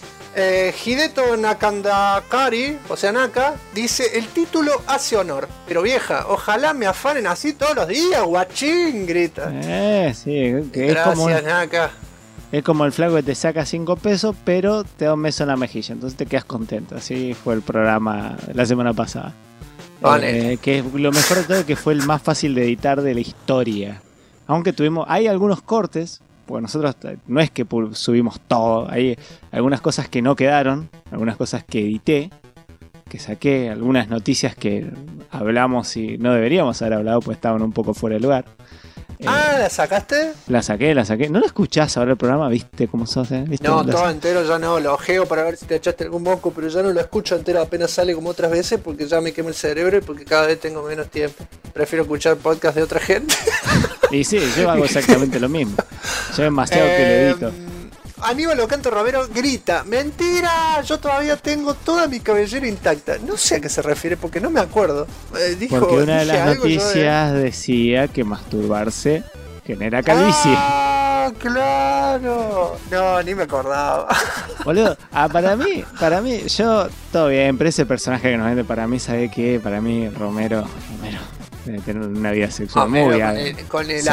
Hideto Nakandakari, o sea Naka, dice: el título hace honor, pero vieja, ojalá me afanen así todos los días, guachín, grita. Sí, que Gracias, Naka. es como el flaco que te saca 5 pesos, pero te da un beso en la mejilla, entonces te quedas contento. Así fue el programa la semana pasada. Que lo mejor de todo es que fue el más fácil de editar de la historia. Aunque hay algunos cortes, porque nosotros no es que subimos todo, hay algunas cosas que no quedaron, algunas cosas que edité, que saqué, algunas noticias que hablamos y no deberíamos haber hablado, pues estaban un poco fuera de lugar. ¿La sacaste? La saqué. ¿No lo escuchás ahora el programa? ¿Viste cómo sos? ¿Viste? No, todo entero ya no, lo ojeo para ver si te echaste algún moco, pero ya no lo escucho entero apenas sale como otras veces porque ya me quema el cerebro y porque cada vez tengo menos tiempo. Prefiero escuchar podcast de otra gente. Y sí, yo hago exactamente lo mismo. Yo demasiado que lo edito. Aníbal Ocanto Romero grita: ¡mentira! Yo todavía tengo toda mi cabellera intacta. No sé a qué se refiere porque no me acuerdo. Porque una de las noticias decía que masturbarse genera calvicie. ¡Ah, claro! No, ni me acordaba. Boludo, para mí, yo, todo bien, pero ese personaje que nos vende, para mí, ¿sabe qué? Para mí, Romero debe tener una vida sexual muy alta. Con el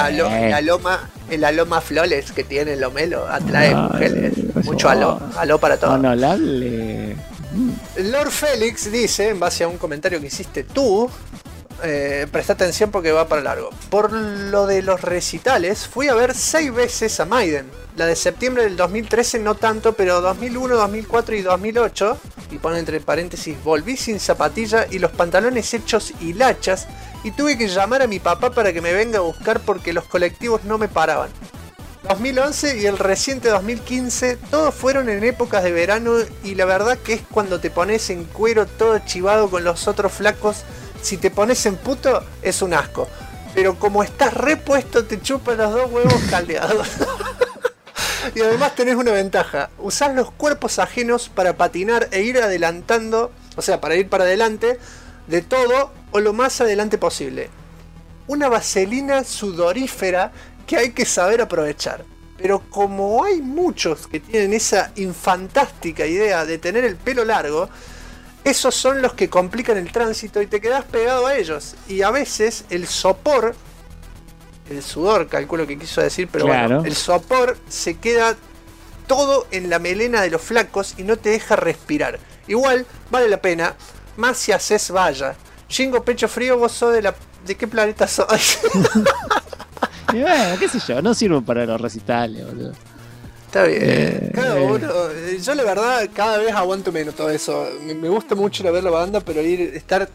aloma flores que tiene el Lomelo, atrae mujeres. Mucho aló para todo. Honorable. Lord Félix dice, en base a un comentario que hiciste tú, presta atención porque va para largo. Por lo de los recitales, fui a ver 6 veces a Maiden. La de septiembre del 2013 no tanto, pero 2001, 2004 y 2008, y pone entre paréntesis, volví sin zapatilla y los pantalones hechos hilachas, y tuve que llamar a mi papá para que me venga a buscar porque los colectivos no me paraban. 2011 y el reciente 2015, todos fueron en épocas de verano y la verdad que es cuando te pones en cuero todo chivado con los otros flacos. Si te pones en puto es un asco, pero como estás repuesto te chupan los 2 huevos caldeados. Y además tenés una ventaja: usás los cuerpos ajenos para patinar e ir adelantando, o sea, para ir para adelante de todo o lo más adelante posible. Una vaselina sudorífera que hay que saber aprovechar. Pero como hay muchos que tienen esa infantástica idea de tener el pelo largo, esos son los que complican el tránsito y te quedás pegado a ellos. Y a veces el sopor, el sudor, calculo que quiso decir, pero claro, bueno, el sopor se queda todo en la melena de los flacos y no te deja respirar. Igual vale la pena, más si haces valla. Jingo Pecho Frío, vos sos ¿de qué planeta sos? Y bueno, qué sé yo, no sirvo para los recitales, boludo. Está bien, cada uno. Yo la verdad cada vez aguanto menos todo eso. Me gusta mucho ir a ver la banda, pero estar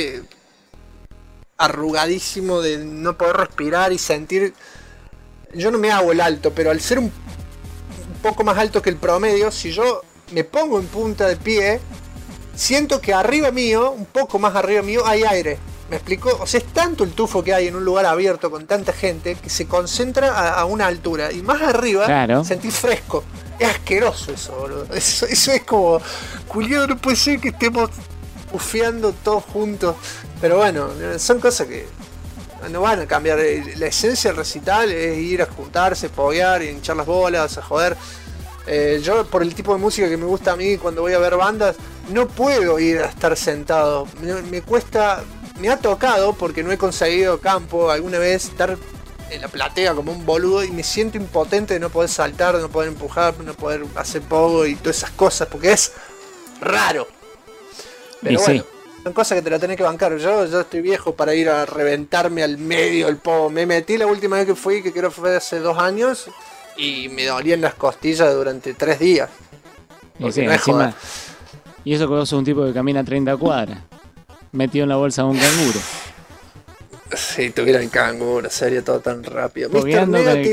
arrugadísimo de no poder respirar y sentir. Yo no me hago el alto, pero al ser un poco más alto que el promedio, si yo me pongo en punta de pie, siento que arriba mío, un poco más arriba mío, hay aire. ¿Me explico? O sea, es tanto el tufo que hay en un lugar abierto con tanta gente que se concentra a una altura. Y más arriba, claro, sentís fresco. Es asqueroso eso, boludo. Eso es como... Culiado, no puede ser que estemos bufeando todos juntos. Pero bueno, son cosas que No van a cambiar. La esencia del recital es ir a juntarse, poguear, hinchar las bolas, a joder. Yo, por el tipo de música que me gusta a mí cuando voy a ver bandas, no puedo ir a estar sentado. Me cuesta. Me ha tocado, porque no he conseguido campo alguna vez, estar en la platea como un boludo y me siento impotente de no poder saltar, de no poder empujar, no poder hacer pogo y todas esas cosas, porque es raro. Pero bueno, son cosas que te la tenés que bancar. Yo estoy viejo para ir a reventarme al medio del pogo. Me metí la última vez que fui, que creo que fue hace 2 años, y me dolían las costillas durante 3 días. Y, sí, no encima, y eso que vos sos un tipo que camina 30 cuadras, metido en la bolsa de un canguro. Si tuviera el canguro, sería todo tan rápido. Mr.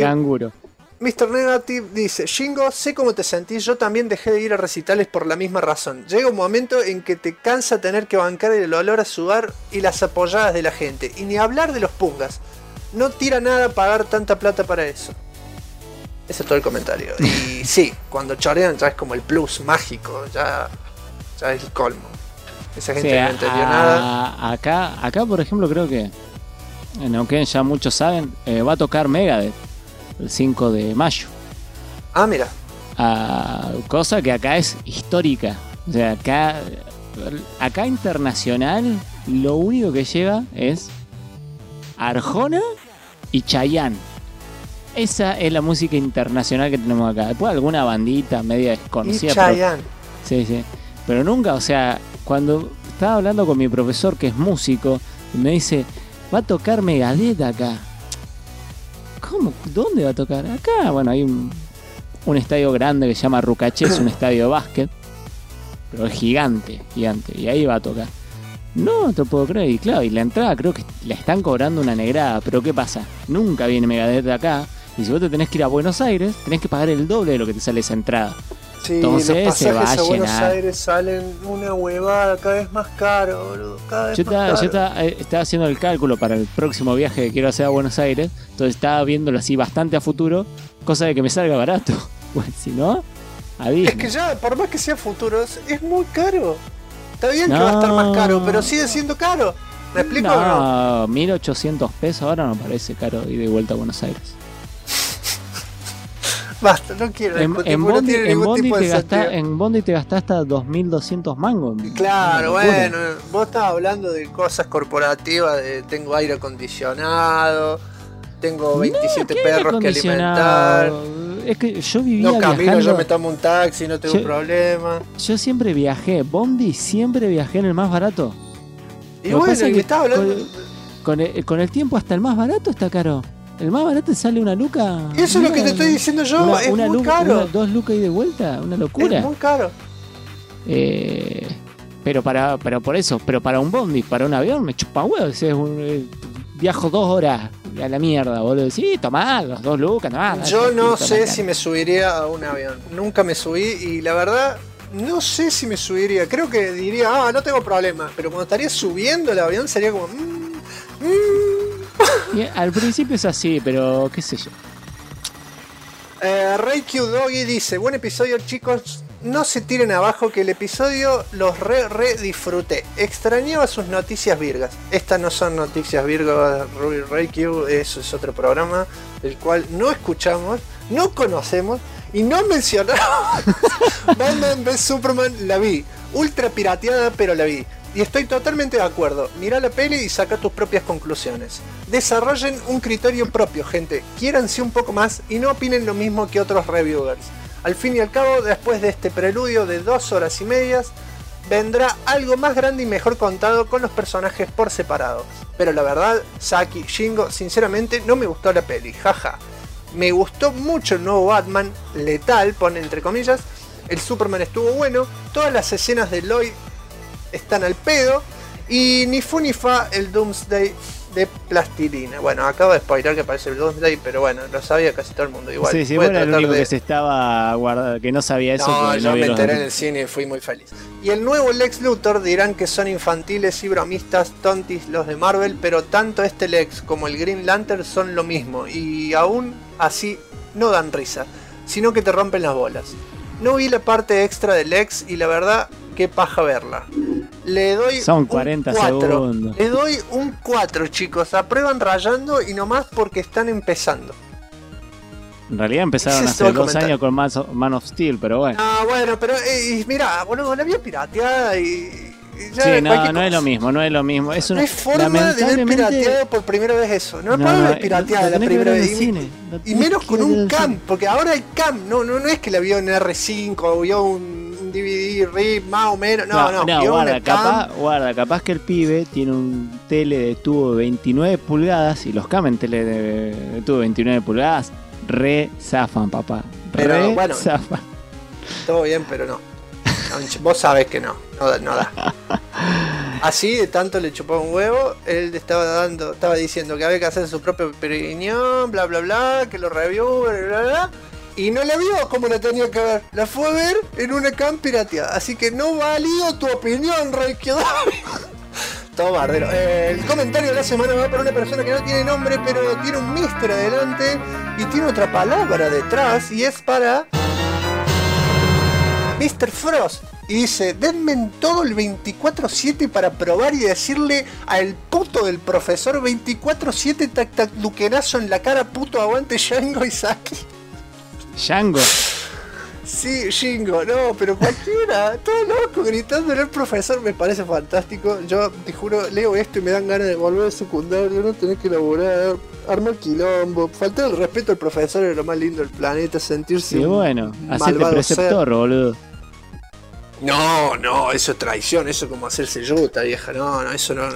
Negative dice: Shingo, sé cómo te sentís, yo también dejé de ir a recitales por la misma razón. Llega un momento en que te cansa tener que bancar el olor a sudar y las apoyadas de la gente. Y ni hablar de los pungas. No tira nada pagar tanta plata para eso. Ese es todo el comentario. Y sí, cuando chorean ya es como el plus mágico, ya es el colmo. Esa gente no entendió nada. Acá, por ejemplo, creo que en Neuquén ya muchos saben, va a tocar Megadeth el 5 de mayo. Ah, mira. Cosa que acá es histórica. O sea, acá internacional, lo único que lleva es Arjona y Chayanne. Esa es la música internacional que tenemos acá. Después alguna bandita media desconocida. Y Chayanne. Sí. Pero nunca, o sea, cuando estaba hablando con mi profesor que es músico, me dice, va a tocar Megadeth acá. ¿Cómo? ¿Dónde va a tocar? Acá, bueno, hay un estadio grande que se llama Rucaché, es un estadio de básquet, pero es gigante, y ahí va a tocar. No te puedo creer, y claro, y la entrada creo que le están cobrando una negrada, pero ¿qué pasa? Nunca viene Megadeth de acá, y si vos te tenés que ir a Buenos Aires, tenés que pagar el doble de lo que te sale esa entrada. Sí, entonces los se va a pasajes a Buenos llenar. Aires salen una huevada, cada vez más caro, boludo, cada vez más caro. Yo estaba haciendo el cálculo para el próximo viaje que quiero hacer a Buenos Aires, entonces estaba viéndolo así bastante a futuro, cosa de que me salga barato. Bueno, si no, a Disney. Es que ya, por más que sea futuro, es muy caro. Está bien que va a estar más caro, pero sigue siendo caro. ¿Me explico o no? 1.800 pesos ahora no parece caro ir de vuelta a Buenos Aires. Basta, no quiero discutir, en no tiene ningún tipo de sentido. En Bondi te gastás hasta 2.200 mangos. Claro, bueno, vos estabas hablando de cosas corporativas, de tengo aire acondicionado, tengo 27 perros que alimentar. Es que yo vivía no camino, viajando, yo me tomo un taxi, no tengo problema. Yo siempre viajé, Bondi siempre viajé en el más barato. Y bueno, y me estaba hablando... Con el tiempo hasta el más barato está caro. El más barato te sale una luca. Y eso es lo que te estoy diciendo yo, es muy caro. 2 lucas y de vuelta, una locura. Es muy caro. Pero por eso, pero para un Bondi, para un avión, me chupa huevo. Viajo 2 horas a la mierda, boludo. Sí, tomá, los 2 lucas, tomá. Yo no sé si me subiría a un avión. Nunca me subí y la verdad, no sé si me subiría. Creo que diría, no tengo problema. Pero cuando estaría subiendo el avión sería como... Y al principio es así, pero qué sé yo. Ray Q Doggy dice: buen episodio, chicos. No se tiren abajo, que el episodio los re disfruté. Extrañaba sus noticias virgas. Estas no son noticias virgas, Ray Q. Eso es otro programa del cual no escuchamos, no conocemos y no mencionamos. Batman vs Superman la vi. Ultra pirateada, pero la vi. Y estoy totalmente de acuerdo. Mirá la peli y saca tus propias conclusiones. Desarrollen un criterio propio, gente. Quiéranse un poco más y no opinen lo mismo que otros reviewers. Al fin y al cabo, después de este preludio de 2 horas y medias, vendrá algo más grande y mejor contado con los personajes por separado. Pero la verdad, Saki, Shingo, sinceramente no me gustó la peli, jaja. Me gustó mucho el nuevo Batman, letal, pone entre comillas. El Superman estuvo bueno, todas las escenas de Lloyd están al pedo, y ni fu ni fa el Doomsday de plastilina. Bueno, acabo de spoiler que parece el Doomsday, pero bueno, lo sabía casi todo el mundo igual. Sí, bueno, era el único que se estaba guardando, que no sabía eso. No, yo me enteré en el cine y fui muy feliz. Y el nuevo Lex Luthor dirán que son infantiles y bromistas, tontis los de Marvel, pero tanto este Lex como el Green Lantern son lo mismo, y aún así no dan risa, sino que te rompen las bolas. No vi la parte extra de Lex y la verdad, qué paja verla. le doy Son 40 un 4. segundos. Le doy un 4, chicos. Aprueban rayando y nomás porque están empezando. En realidad empezaron Ese es hace todo el 2 comentario. años con Man of Steel, pero bueno. Ah, bueno, pero mira, bueno, la había pirateada y ya Sí, cualquier no cosa. es lo mismo, no es lo mismo. Es No una, hay forma de ver pirateado por primera vez eso. No, puedo ver pirateada la primera vez. Y menos con un cam, porque ahora el cam no es que la vio en R5 o vio un DVD RIP más o menos. No, vio una capaz que el pibe tiene un tele de tubo de 29 pulgadas y los cam en tele de tubo de 29 pulgadas re zafan, papá. Pero re bueno, zafan. Todo bien, pero no. Vos sabés que no da. Así de tanto le chupó un huevo, él estaba diciendo que había que hacer su propia opinión, bla bla bla, que lo review, bla bla bla, y no la vio como la tenía que ver, la fue a ver en una cam pirateada, así que no valido tu opinión, Reykjavik. Todo bardero. El comentario de la semana va para una persona que no tiene nombre, pero tiene un mister adelante y tiene otra palabra detrás, y es para Mr. Frost. Y dice, denme todo el 24/7 para probar y decirle al puto del profesor 24/7 tac duquerazo en la cara, puto aguante Django y Saki. Django. Sí, Shingo, no, pero cualquiera, todo loco gritándole al profesor, me parece fantástico. Yo te juro, leo esto y me dan ganas de volver al secundario, no tenés que elaborar, armar quilombo, faltar el respeto al profesor es lo más lindo del planeta, sentirse. Sí, bueno, hacete preceptor, boludo. No, eso es traición, eso es como hacerse yuta, vieja, no, eso no.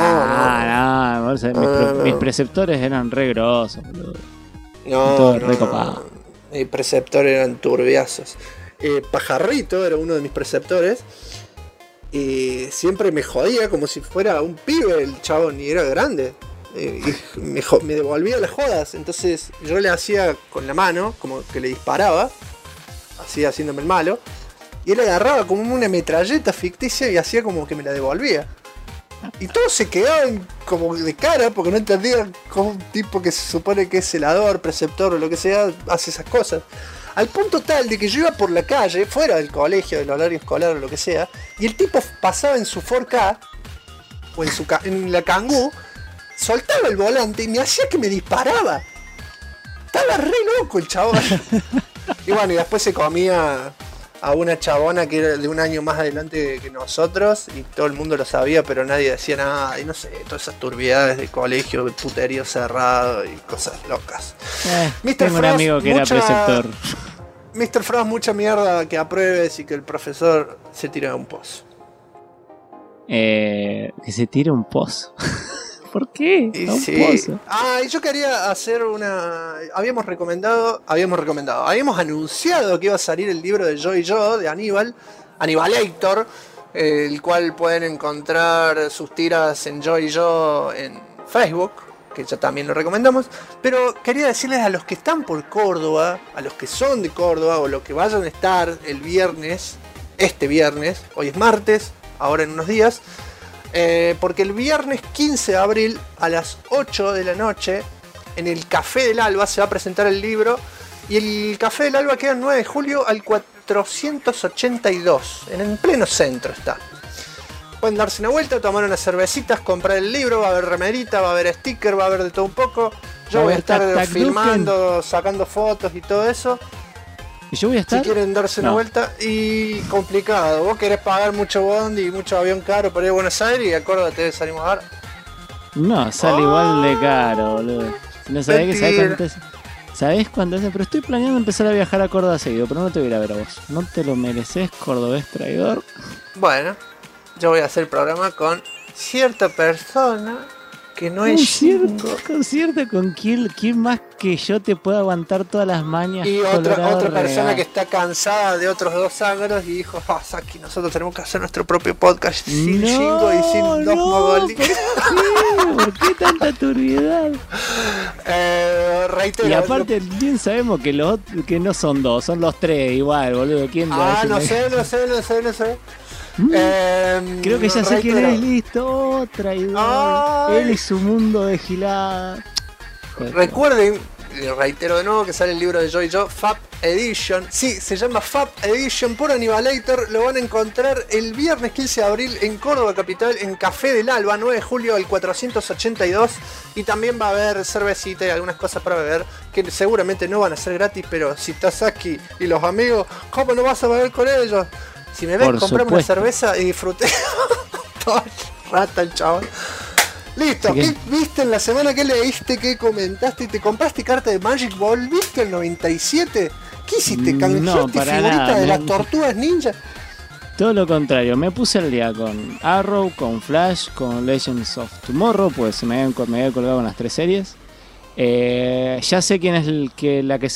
Mis preceptores eran re grosos, boludo. No, re copado. Mis preceptores eran turbiazos. Pajarrito era uno de mis preceptores. Y siempre me jodía como si fuera un pibe el chabón y era grande. Y me devolvía las jodas. Entonces yo le hacía con la mano, como que le disparaba, así haciéndome el malo. Y él agarraba como una metralleta ficticia y hacía como que me la devolvía. Y todos se quedaban como de cara porque no entendían cómo un tipo que se supone que es celador, preceptor o lo que sea, hace esas cosas. Al punto tal de que yo iba por la calle, fuera del colegio, del horario escolar o lo que sea, y el tipo pasaba en su 4K o en la Kangoo, soltaba el volante y me hacía que me disparaba. Estaba re loco el chabón. Y bueno, y después se comía a una chabona que era de un año más adelante que nosotros y todo el mundo lo sabía, pero nadie decía nada, y no sé, todas esas turbiedades de colegio, de puterío cerrado y cosas locas. Tengo un amigo que era preceptor. Mr. Frost, mucha mierda que apruebes y que el profesor se tire a un pozo. Que se tire un pozo. ¿Por qué? Sí. Y yo quería hacer habíamos anunciado que iba a salir el libro de Yo y Yo, de Anibalator, el cual pueden encontrar sus tiras en Yo y Yo en Facebook, que ya también lo recomendamos, pero quería decirles a los que están por Córdoba, a los que son de Córdoba o los que vayan a estar el viernes, hoy es martes, ahora en unos días, porque el viernes 15 de abril a las 8 de la noche en el Café del Alba se va a presentar el libro, y el Café del Alba queda el 9 de julio al 482, en el pleno centro está. Pueden darse una vuelta, tomar unas cervecitas, comprar el libro, va a haber remerita, va a haber sticker, va a haber de todo un poco. Yo voy a estar filmando, sacando fotos y todo eso. ¿Y yo voy a estar? Si quieren darse una vuelta, y complicado. Vos querés pagar mucho bondi y mucho avión caro para ir a Buenos Aires y acuérdate de salir más barato. No, sale igual de caro, boludo. No sabés que sabés cuánto es. Pero estoy planeando empezar a viajar a Córdoba seguido, pero no te voy a ir a ver a vos. No te lo mereces, cordobés traidor. Bueno, yo voy a hacer el programa con cierta persona que no es cierto con quién más que yo te pueda aguantar todas las mañas. Y otra persona que está cansada de otros dos sangros y dijo, Saki, nosotros tenemos que hacer nuestro propio podcast sin Shingo y sin Dos Mogoli. ¿Por qué tanta turbiedad? Reitero, y aparte bien sabemos que los que no son dos, son los tres igual, boludo. ¿Quién no sé. Creo que ya sé quién es, listo, traidor. Él y su mundo de gilada. Recuerden le reitero de nuevo que sale el libro de Joy Joe, Fab Edition. Sí, se llama Fab Edition por Anivalator. Lo van a encontrar el viernes 15 de abril en Córdoba Capital, en Café del Alba, 9 de julio al 482. Y también va a haber cervecita y algunas cosas para beber que seguramente no van a ser gratis, pero si estás aquí y los amigos, ¿cómo no vas a beber con ellos? Si me ven, comprame una cerveza y disfruté. Todo rata el chaval. Listo, ¿qué viste en la semana? ¿Qué leíste? ¿Qué comentaste? ¿Te compraste carta de Magic Ball? ¿Viste el 97? ¿Qué hiciste? ¿Canjeaste figuritas de las tortugas ninja? Todo lo contrario, me puse al día con Arrow, con Flash, con Legends of Tomorrow, pues me había colgado en las 3 series. Ya sé quién es el que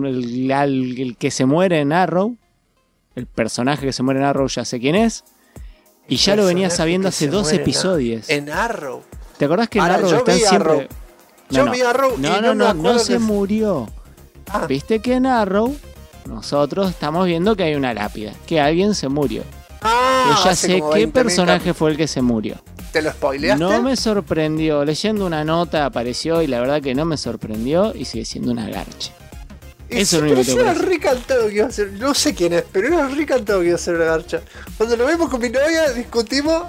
se muere en Arrow. El personaje que se muere en Arrow ya sé quién es. Y ya lo venía sabiendo hace 2 episodios. En Arrow. ¿Te acordás que en Arrow están siempre? Yo vi Arrow y no se murió. Viste que en Arrow nosotros estamos viendo que hay una lápida, que alguien se murió. Yo ya sé qué personaje fue el que se murió. ¿Te lo spoileaste? No me sorprendió. Leyendo una nota apareció y la verdad que no me sorprendió y sigue siendo una garcha. Eso es lo único que era re cantado que iba a ser. No sé quién es, pero era re cantado que iba a ser una garcha. Cuando lo vemos con mi novia, discutimos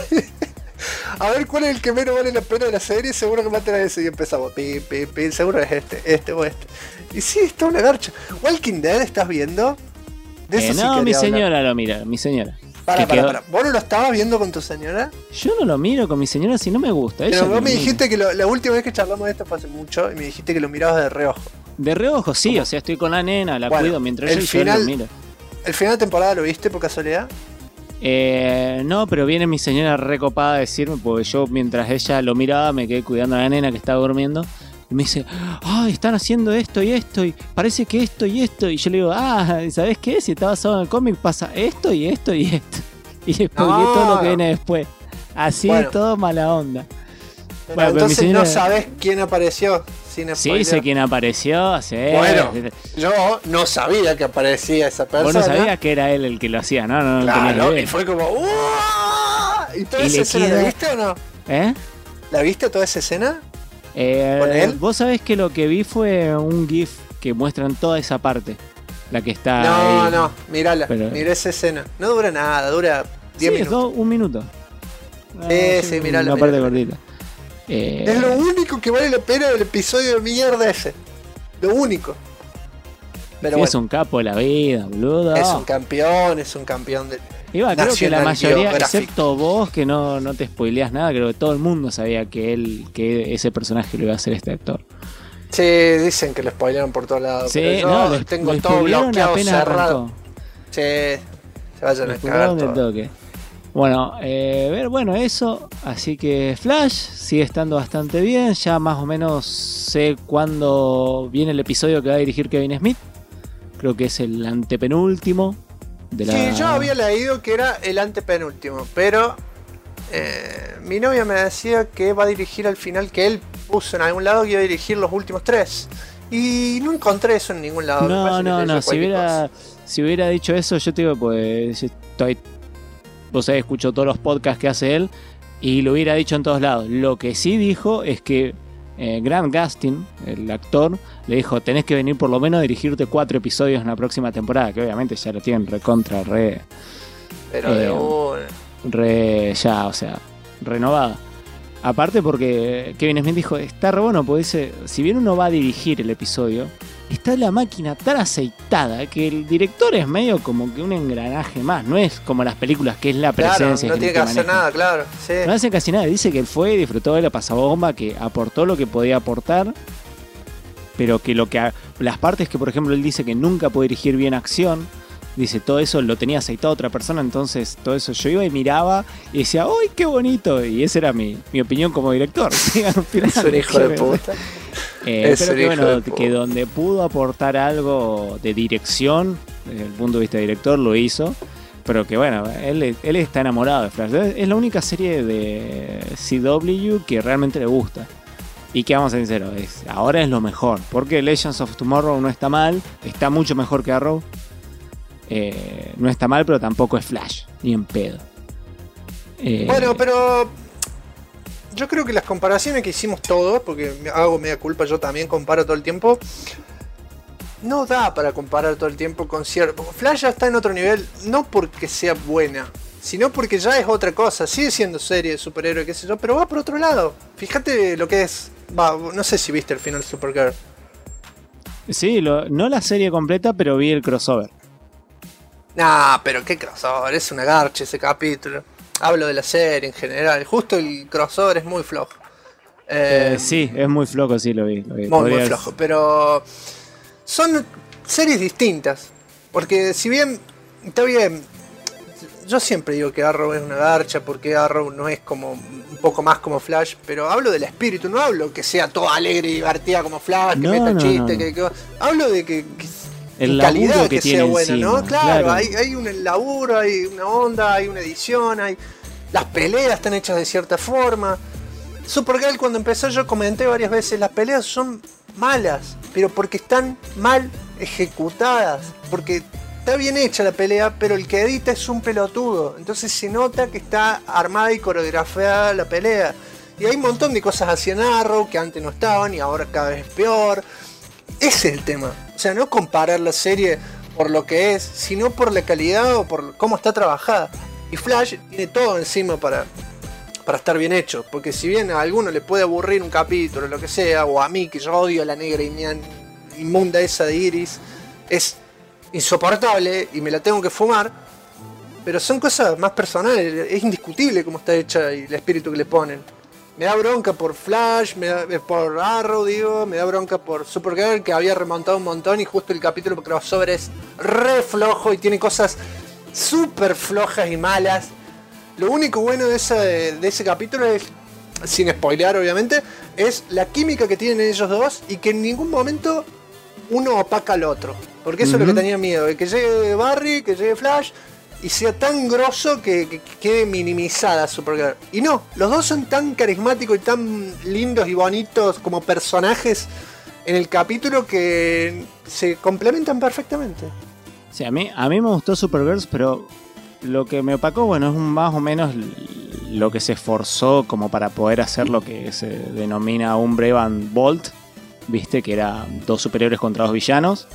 a ver cuál es el que menos vale la pena de la serie. Seguro que maten a ese y empezamos. Seguro es este o este. Y sí, está una garcha. Walking Dead, ¿estás viendo? De eso no, mi señora lo mira, mi señora. Para. ¿Vos no lo estabas viendo con tu señora? Yo no lo miro con mi señora si no me gusta. Pero vos me dijiste que la última vez que charlamos de esto fue hace mucho y me dijiste que lo mirabas de reojo. De reojo, sí, ¿cómo? O sea, estoy con la nena, la cuido mientras yo lo miro. ¿El final de temporada lo viste por casualidad? No, pero viene mi señora recopada a decirme, porque yo mientras ella lo miraba me quedé cuidando a la nena que estaba durmiendo. Y me dice, están haciendo esto y esto, y parece que esto y esto. Y yo le digo, ¿sabés qué? Si está basado en el cómic pasa esto y esto y esto. Y después todo lo que viene después. Así todo mala onda. Bueno, entonces señora... no sabés quién apareció. Sí, sé quién apareció. Sí. Bueno, yo no sabía que aparecía esa persona. Vos no sabías que era él el que lo hacía, ¿no? Claro, y fue como ¿Y toda esa escena la viste o no? ¿La viste toda esa escena? ¿Con él? Vos sabés que lo que vi fue un GIF que muestran toda esa parte. La que está No, mírala, mirá esa escena. No dura nada, dura 10 minutos. Un minuto. Sí, mirala. Una parte cortita. Es lo único que vale la pena del episodio de mierda ese. Lo único. Pero es un capo de la vida, boludo. Es un campeón de. Creo que la mayoría, excepto vos, que no te spoileás nada, creo que todo el mundo sabía que ese personaje lo iba a hacer este actor. Sí, dicen que lo spoilearon por todos lados. Sí, pero yo tengo todo bloqueado, cerrado. Sí, se vayan a cagar todo. Bueno, eso. Así que Flash sigue estando bastante bien. Ya más o menos sé cuándo viene el episodio que va a dirigir Kevin Smith. Creo que es el antepenúltimo. Sí, yo había leído que era el antepenúltimo, pero mi novia me decía que va a dirigir al final, que él puso en algún lado que iba a dirigir los últimos 3. Y no encontré eso en ningún lado. No. Si hubiera dicho eso, yo te digo, pues vos sabés, escucho todos los podcasts que hace él y lo hubiera dicho en todos lados. Lo que sí dijo es que Grant Gustin, el actor, le dijo, tenés que venir por lo menos a dirigirte 4 episodios en la próxima temporada, que obviamente ya lo tienen renovada. Aparte porque Kevin Smith dijo, está re bueno, porque dice, si bien uno va a dirigir el episodio, está la máquina tan aceitada que el director es medio como que un engranaje más, no es como las películas que es la presencia. No tiene que hacer nada, claro. Sí. No hace casi nada, dice que él fue, disfrutó de la pasabomba, que aportó lo que podía aportar, pero que las partes que por ejemplo él dice que nunca puede dirigir bien acción, dice todo eso lo tenía aceitado otra persona, entonces todo eso yo iba y miraba y decía, ¡ay, qué bonito! Y esa era mi opinión como director. Es un hijo de puta. Pero que donde pudo aportar algo de dirección, desde el punto de vista de director, lo hizo. Pero que bueno, él está enamorado de Flash. Es la única serie de CW que realmente le gusta. Y que vamos a ser sinceros, ahora es lo mejor. Porque Legends of Tomorrow no está mal, está mucho mejor que Arrow. No está mal, pero tampoco es Flash, ni en pedo. Bueno, pero yo creo que las comparaciones que hicimos todos, porque hago media culpa, yo también comparo todo el tiempo, no da para comparar todo el tiempo con cierto. Flash ya está en otro nivel, no porque sea buena, sino porque ya es otra cosa. Sigue siendo serie de superhéroe, qué sé yo, pero va por otro lado. Fíjate lo que es. No sé si viste el final de Supergirl. Sí, no la serie completa, pero vi el crossover. Nah, pero qué crossover, es una garcha ese capítulo. Hablo de la serie en general. Justo el crossover es muy flojo. Sí, es muy flojo, sí, lo vi. Muy flojo, pero son series distintas. Porque si bien está bien, yo siempre digo que Arrow es una garcha porque Arrow no es como un poco más como Flash, pero hablo del espíritu, no hablo que sea todo alegre y divertida como Flash, que meta chistes, que hablo de que el calidad que sea buena, encima, ¿no? Claro. Hay un laburo, hay una onda, hay una edición, las peleas están hechas de cierta forma. Supergirl, cuando empezó, yo comenté varias veces, las peleas son malas, pero porque están mal ejecutadas, porque está bien hecha la pelea, pero el que edita es un pelotudo, entonces se nota que está armada y coreografiada la pelea. Y hay un montón de cosas así en Arrow que antes no estaban y ahora cada vez es peor. Ese es el tema. O sea, no comparar la serie por lo que es, sino por la calidad o por cómo está trabajada. Y Flash tiene todo encima para estar bien hecho. Porque si bien a alguno le puede aburrir un capítulo, lo que sea, o a mí que yo odio a la negra inmunda esa de Iris, es insoportable y me la tengo que fumar. Pero son cosas más personales. Es indiscutible cómo está hecha y el espíritu que le ponen. Me da bronca por Flash, por Arrow, me da bronca por Supergirl, que había remontado un montón y justo el capítulo crossover es re flojo y tiene cosas súper flojas y malas. Lo único bueno de ese capítulo es, sin spoilear obviamente, es la química que tienen ellos dos y que en ningún momento uno opaca al otro. Porque eso es lo que tenía miedo, de que llegue Barry, que llegue Flash y sea tan grosso que quede minimizada Supergirl. Y no, los dos son tan carismáticos y tan lindos y bonitos como personajes en el capítulo que se complementan perfectamente. Sí, a mí me gustó Supergirl, pero lo que me opacó, bueno, es más o menos lo que se esforzó como para poder hacer lo que se denomina un Brave and Bold, viste, que era dos superiores contra dos villanos.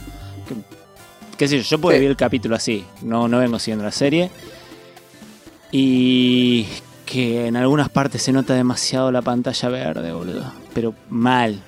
Qué sé yo puedo ver el capítulo así, no vengo siguiendo la serie. Y que en algunas partes se nota demasiado la pantalla verde, boludo. Pero mal.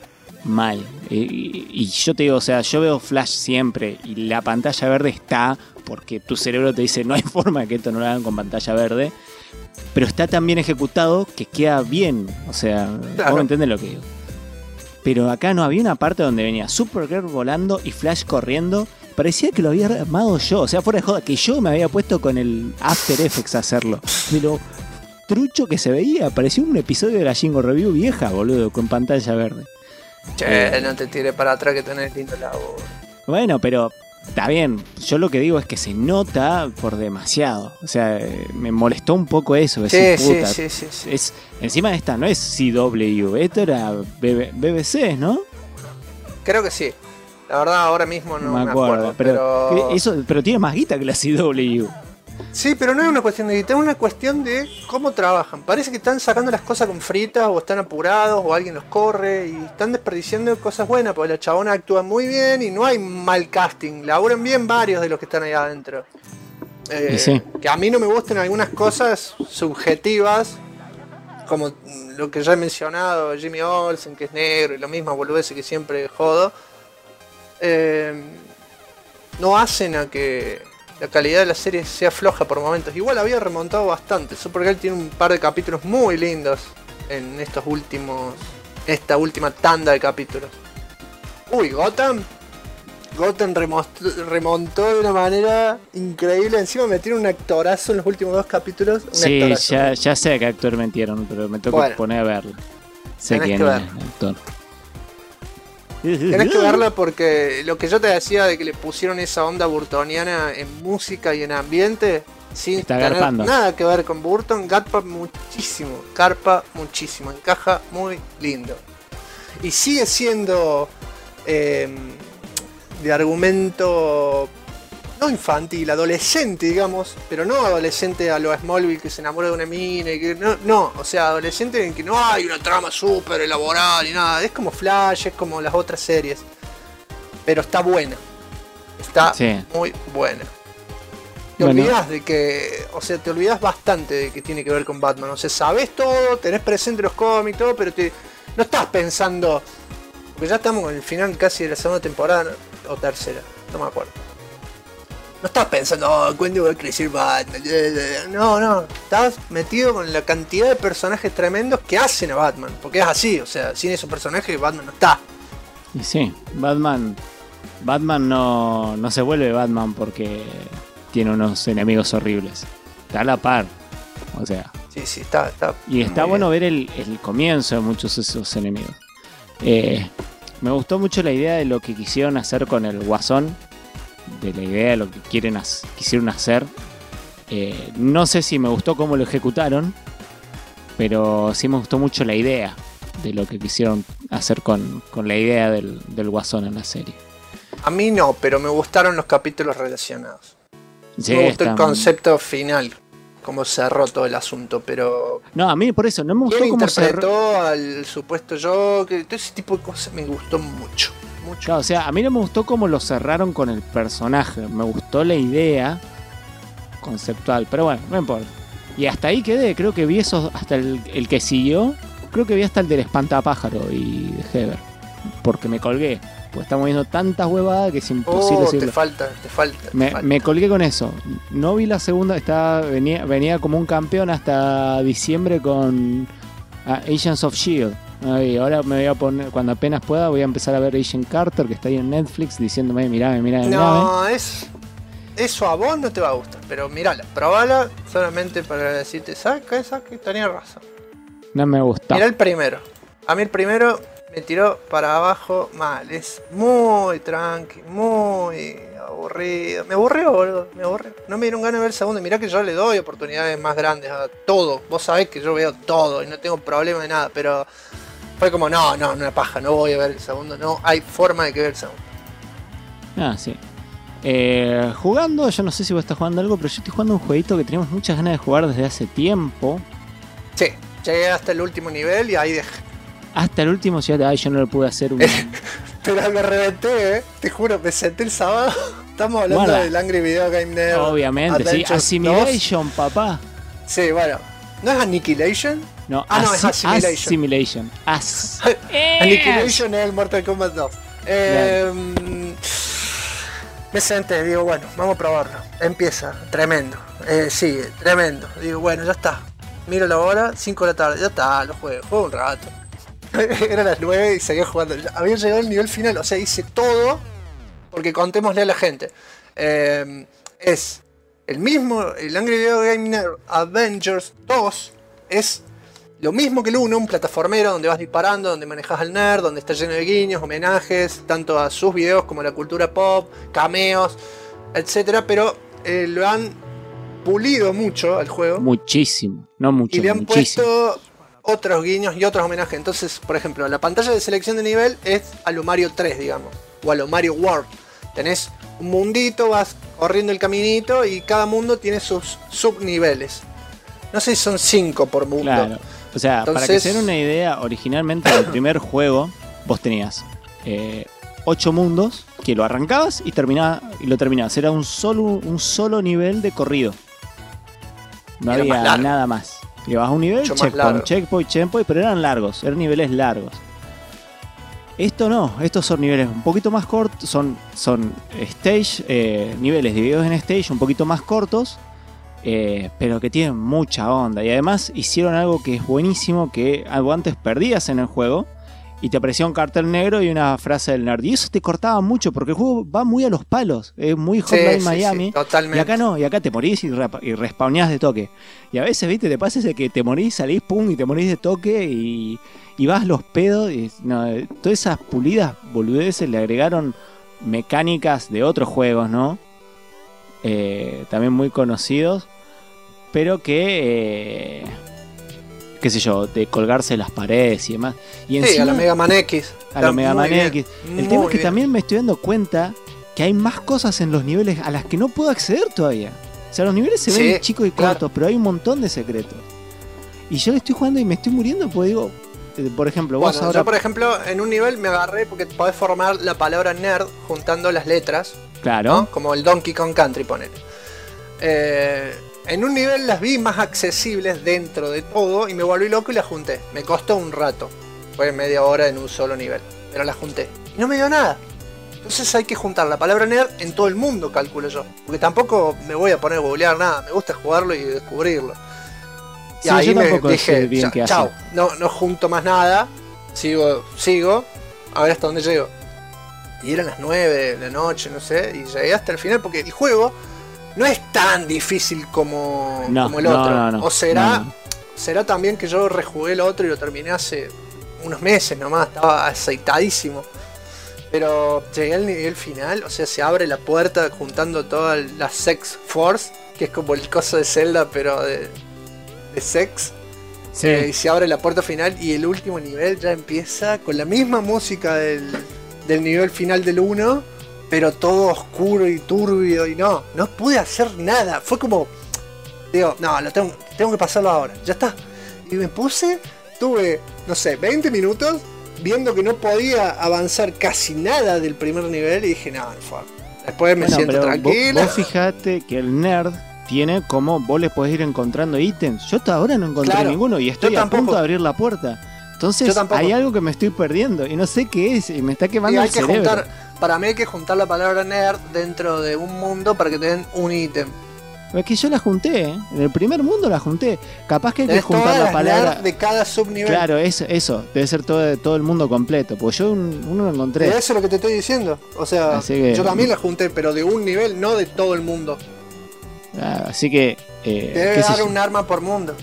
Y yo te digo, o sea, yo veo Flash siempre y la pantalla verde está porque tu cerebro te dice no hay forma de que esto no lo hagan con pantalla verde. Pero está tan bien ejecutado que queda bien. O sea, claro. Vos me entendés lo que digo. Pero acá no había una parte donde venía Supergirl volando y Flash corriendo. Parecía que lo había armado yo, o sea, fuera de joda, que yo me había puesto con el After Effects a hacerlo. De lo trucho que se veía, parecía un episodio de la Jingo Review vieja, boludo, con pantalla verde. Che, no te tires para atrás que tenés lindo labor. Bueno, pero está bien, yo lo que digo es que se nota por demasiado. O sea, me molestó un poco eso. Sí. Encima esta no es CW, esto era BBC, ¿no? Creo que sí. La verdad ahora mismo no me acuerdo. Pero tiene más guita que la CW. Sí, pero no es una cuestión de guita, es una cuestión de cómo trabajan. Parece que están sacando las cosas con fritas o están apurados o alguien los corre y están desperdiciando cosas buenas porque la chabona actúa muy bien y no hay mal casting. Laburan bien varios de los que están ahí adentro. Sí. Que a mí no me gustan algunas cosas subjetivas como lo que ya he mencionado, Jimmy Olsen, que es negro y lo mismo boludece que siempre jodo. No hacen a que la calidad de la serie sea floja por momentos. Igual había remontado bastante. Supergirl tiene un par de capítulos muy lindos en esta última tanda de capítulos. Uy, Gotham remontó de una manera increíble. Encima metieron un actorazo en los últimos dos capítulos. Sí, ya sé a qué actor metieron, pero me tengo que poner a verlo. Sé quién es el actor. Tenés que verla porque lo que yo te decía de que le pusieron esa onda burtoniana en música y en ambiente sin tener nada que ver con Burton, garpa muchísimo, encaja muy lindo. Y sigue siendo de argumento, no infantil, adolescente, digamos, pero no adolescente a lo Smallville que se enamora de una mina y que no, o sea, adolescente en que no hay una trama súper elaborada ni nada, es como Flash, es como las otras series, pero está buena, está muy buena. Te olvidas de que, o sea, te olvidas bastante de que tiene que ver con Batman, o sea, sabes todo, tenés presente los cómics, todo, pero no estás pensando, porque ya estamos en el final casi de la segunda temporada, o tercera, no me acuerdo. No estás pensando, ¿cuándo va a crecer Batman? No, estás metido con la cantidad de personajes tremendos que hacen a Batman. Porque es así, o sea, sin esos personajes Batman no está. Y sí, Batman no se vuelve Batman porque tiene unos enemigos horribles. Está a la par, o sea. Sí, está. Y está bueno ver el comienzo de muchos de esos enemigos. Me gustó mucho la idea de lo que quisieron hacer con el Guasón. De la idea de lo que quisieron hacer. No sé si me gustó cómo lo ejecutaron, pero sí me gustó mucho la idea de lo que quisieron hacer con la idea del Guasón en la serie. A mí no, pero me gustaron los capítulos relacionados. Sí, me gustó el concepto final, cómo cerró todo el asunto, pero... No, a mí por eso no me gustó cómo interpretó al supuesto Joker, todo ese tipo de cosas me gustó mucho. Claro, o sea, a mí no me gustó cómo lo cerraron con el personaje. Me gustó la idea conceptual, pero bueno, no importa. Y hasta ahí quedé, creo que vi eso, hasta el que siguió, creo que vi hasta el del espantapájaro y de Heber. Porque me colgué, pues estamos viendo tantas huevadas que es imposible decirlo. Te falta. Me colgué con eso. No vi la segunda, venía como un campeón hasta diciembre con Agents of S.H.I.E.L.D. Y ahora me voy a poner, cuando apenas pueda, voy a empezar a ver Agent Carter, que está ahí en Netflix, diciéndome, mirame. No, eso a vos no te va a gustar, pero mirala, probala solamente para decirte, ¿sabes qué? Tenía razón. No me gusta. Mirá el primero. A mí el primero me tiró para abajo mal. Es muy tranqui, muy aburrido. Me aburrió, boludo. No me dieron ganas de ver el segundo. Mirá que yo le doy oportunidades más grandes a todo. Vos sabés que yo veo todo y no tengo problema de nada, pero... Fue como, no, una paja, no voy a ver el segundo, no hay forma de que vea el segundo. Sí. Jugando, yo no sé si vos estás jugando algo, pero yo estoy jugando un jueguito que tenemos muchas ganas de jugar desde hace tiempo. Sí, llegué hasta el último nivel y ahí dejé. Hasta el último, yo no lo pude hacer. Pero me reventé, te juro, me senté el sábado. Estamos hablando del Angry Video Game Nerd. Obviamente, sí, Assimilation, 2. Papá. Sí, bueno, ¿no es Annihilation? No, no, es Assimilation. Annihilation es el Mortal Kombat 2. Me senté, digo, bueno, vamos a probarlo. Empieza, tremendo. Sigue, tremendo. Digo, bueno, ya está. Miro la hora, 5 de la tarde, ya está, lo juego un rato. Eran las 9 y seguía jugando. Había llegado al nivel final, o sea, hice todo. Porque contémosle a la gente. Es el mismo, el Angry Video Game Nerd Avengers 2 es lo mismo que el 1, un plataformero donde vas disparando, donde manejas al nerd, donde está lleno de guiños, homenajes, tanto a sus videos como a la cultura pop, cameos, etcétera, pero lo han pulido mucho al juego. Muchísimo, no mucho. Y le han puesto otros guiños y otros homenajes. Entonces, por ejemplo, la pantalla de selección de nivel es a lo Mario 3, digamos, o a lo Mario World. Tenés un mundito, vas corriendo el caminito y cada mundo tiene sus subniveles. No sé si son 5 por mundo. Claro. O sea, entonces, para que se den una idea, originalmente en el primer juego vos tenías 8 mundos que lo arrancabas y lo terminabas. Era un solo nivel de corrido. No había nada más. Llevabas un nivel, checkpoint, pero eran largos, eran niveles largos. Esto no, estos son niveles un poquito más cortos, son stage, niveles divididos en stage un poquito más cortos. Pero que tienen mucha onda. Y además hicieron algo que es buenísimo, que algo antes perdías en el juego y te aparecía un cartel negro y una frase del nerd. Y eso te cortaba mucho porque el juego va muy a los palos. Es muy Hotline Miami. Sí, totalmente. Y acá no, y acá te morís y respawneás de toque. Y a veces, viste, te pasa ese que te morís, salís, pum, y te morís de toque y vas los pedos. Y, no, todas esas pulidas boludeces le agregaron mecánicas de otros juegos, ¿no? También muy conocidos, pero que qué sé yo, de colgarse las paredes y demás. Y encima, a la Mega Man X. A la Mega Man X. El tema es que también me estoy dando cuenta que hay más cosas en los niveles a las que no puedo acceder todavía. O sea, los niveles se ven chicos y cortos, pero hay un montón de secretos. Y yo le estoy jugando y me estoy muriendo porque digo, por ejemplo, vos ahora... Yo por ejemplo, en un nivel me agarré porque podés formar la palabra nerd juntando las letras. Claro. ¿No? Como el Donkey Kong Country, ponele. En un nivel las vi más accesibles dentro de todo y me volví loco y las junté. Me costó un rato. Fue media hora en un solo nivel. Pero las junté. Y no me dio nada. Entonces hay que juntar la palabra nerd en todo el mundo, calculo yo. Porque tampoco me voy a poner a googlear nada. Me gusta jugarlo y descubrirlo. Y sí, ahí yo me dije, dije, chao, no junto más nada. Sigo. A ver hasta dónde llego. Y eran las 9 de la noche, no sé. Y llegué hasta el final porque el juego no es tan difícil como el otro. No, o será también que yo rejugué el otro y lo terminé hace unos meses nomás. Estaba aceitadísimo. Pero llegué al nivel final, o sea, se abre la puerta juntando todas las Sex Force, que es como el coso de Zelda, pero de sex. Sí. Y se abre la puerta final y el último nivel ya empieza con la misma música del nivel final del 1, pero todo oscuro y turbio y no pude hacer nada. Fue como, digo, no, tengo que pasarlo ahora, ya está. Y me puse, tuve, no sé, 20 minutos viendo que no podía avanzar casi nada del primer nivel y dije, no, después me siento tranquilo. Vos fijate que el nerd tiene como vos le podés ir encontrando ítems. Yo hasta ahora no encontré ninguno y estoy a punto de abrir la puerta. Entonces hay algo que me estoy perdiendo y no sé qué es y me está quemando el cerebro. Para mí hay que juntar la palabra nerd dentro de un mundo para que te den un ítem. Es que yo la junté, ¿eh? En el primer mundo la junté. Capaz que hay que juntar la palabra de cada subnivel. Claro, eso debe ser todo el mundo completo, porque yo uno lo encontré. Eso es lo que te estoy diciendo. O sea, yo también la junté, pero de un nivel, no de todo el mundo. Así que debe dar un arma por mundo.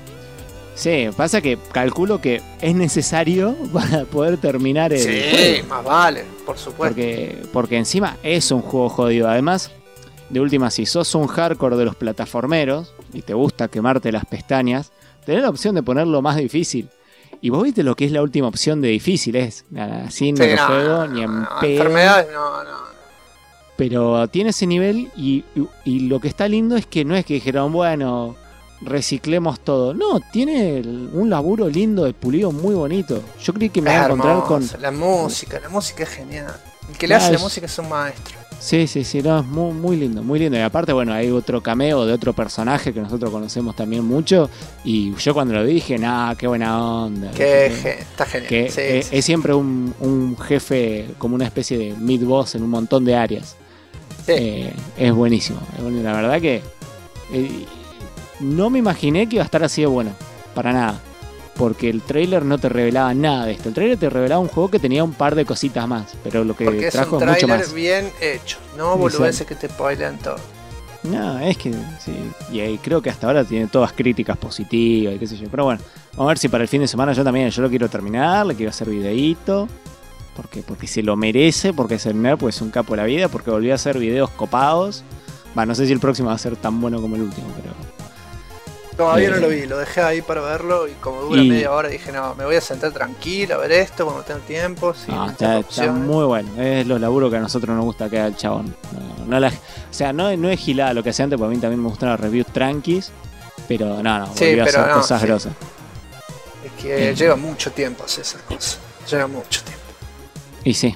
Sí, pasa que calculo que es necesario para poder terminar el juego. Más vale, por supuesto. Porque encima es un juego jodido. Además, de última, si sos un hardcore de los plataformeros y te gusta quemarte las pestañas, tenés la opción de ponerlo más difícil. Y vos viste lo que es la última opción de difícil, así no lo juego ni en pedo. Enfermedades, no. Pero tiene ese nivel y lo que está lindo es que no es que dijeron, bueno, reciclemos todo. No, tiene un laburo lindo de pulido muy bonito. Yo creí que me iba a encontrar con... La música es genial. El que le hace la música es un maestro. Sí, no, es muy, muy lindo, muy lindo. Y aparte, bueno, hay otro cameo de otro personaje que nosotros conocemos también mucho. Y yo cuando lo dije, qué buena onda. Está genial. Es siempre un jefe, como una especie de mid-boss en un montón de áreas. Sí. Es buenísimo. La verdad que no me imaginé que iba a estar así de bueno. Para nada. Porque el trailer no te revelaba nada de esto. El trailer te revelaba un juego que tenía un par de cositas más. Pero lo que porque trajo es mucho más. un trailer bien hecho. No boludeces que te spoilean todo. No, es que sí. Y creo que hasta ahora tiene todas críticas positivas y qué sé yo. Pero bueno, vamos a ver si para el fin de semana yo lo quiero terminar. Le quiero hacer videíto. Porque se lo merece. Porque es el nerd, pues es un capo de la vida. Porque volvió a hacer videos copados. No sé si el próximo va a ser tan bueno como el último, pero... Todavía no lo vi, lo dejé ahí para verlo y como dura media hora dije, no, me voy a sentar tranquilo a ver esto cuando tenga tiempo. Está muy bueno, es los laburos que a nosotros nos gusta que haga el chabón. No es gilada lo que hace antes, porque a mí también me gustan las reviews tranquis, pero volvió a hacer cosas grosas. Es que lleva mucho tiempo hacer esas cosas, lleva mucho tiempo. Y sí.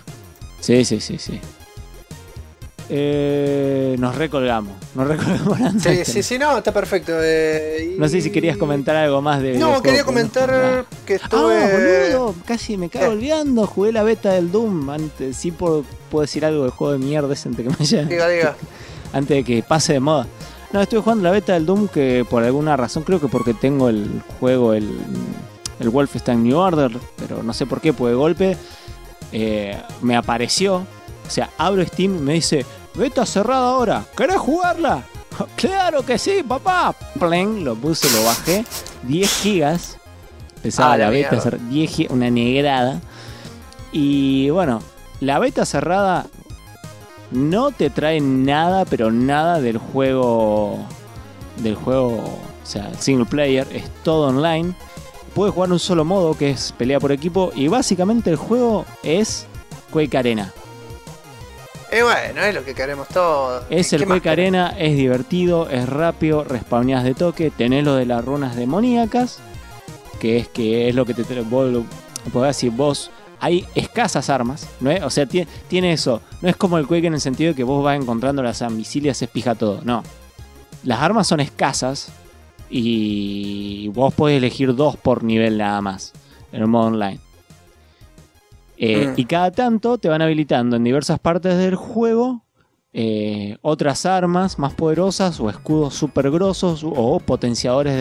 Nos recolgamos Sí, no, está perfecto. No sé si querías comentar algo más de... No, quería comentar que estuve... boludo, casi me cago olvidando. Jugué la beta del Doom. Antes, sí puedo decir algo del juego de mierda ese antes que me haya... Diga. Antes de que pase de moda. No, estuve jugando la beta del Doom que por alguna razón, creo que porque tengo el juego, el Wolfenstein New Order, pero no sé por qué, pues de golpe me apareció. O sea, abro Steam y me dice, beta cerrada ahora, ¿querés jugarla? Claro que sí, papá. Plen, lo puse, lo bajé. 10 gigas. Pesaba la beta, 10 gigas, una negrada. Y bueno, la beta cerrada no te trae nada, pero nada del juego. O sea, el single player, es todo online. Puedes jugar un solo modo, que es pelea por equipo. Y básicamente el juego es Quake Arena. Bueno, es lo que queremos todos. Es el Quake Arena, es divertido, es rápido, respawneás de toque, tenés lo de las runas demoníacas, que es lo que vos podés decir, vos hay escasas armas, ¿no es? O sea, tiene eso, no es como el Quake en el sentido de que vos vas encontrando las ambicilias, se pija todo, no. Las armas son escasas y vos podés elegir 2 por nivel nada más en el modo online. Y cada tanto te van habilitando en diversas partes del juego otras armas más poderosas o escudos super grosos o potenciadores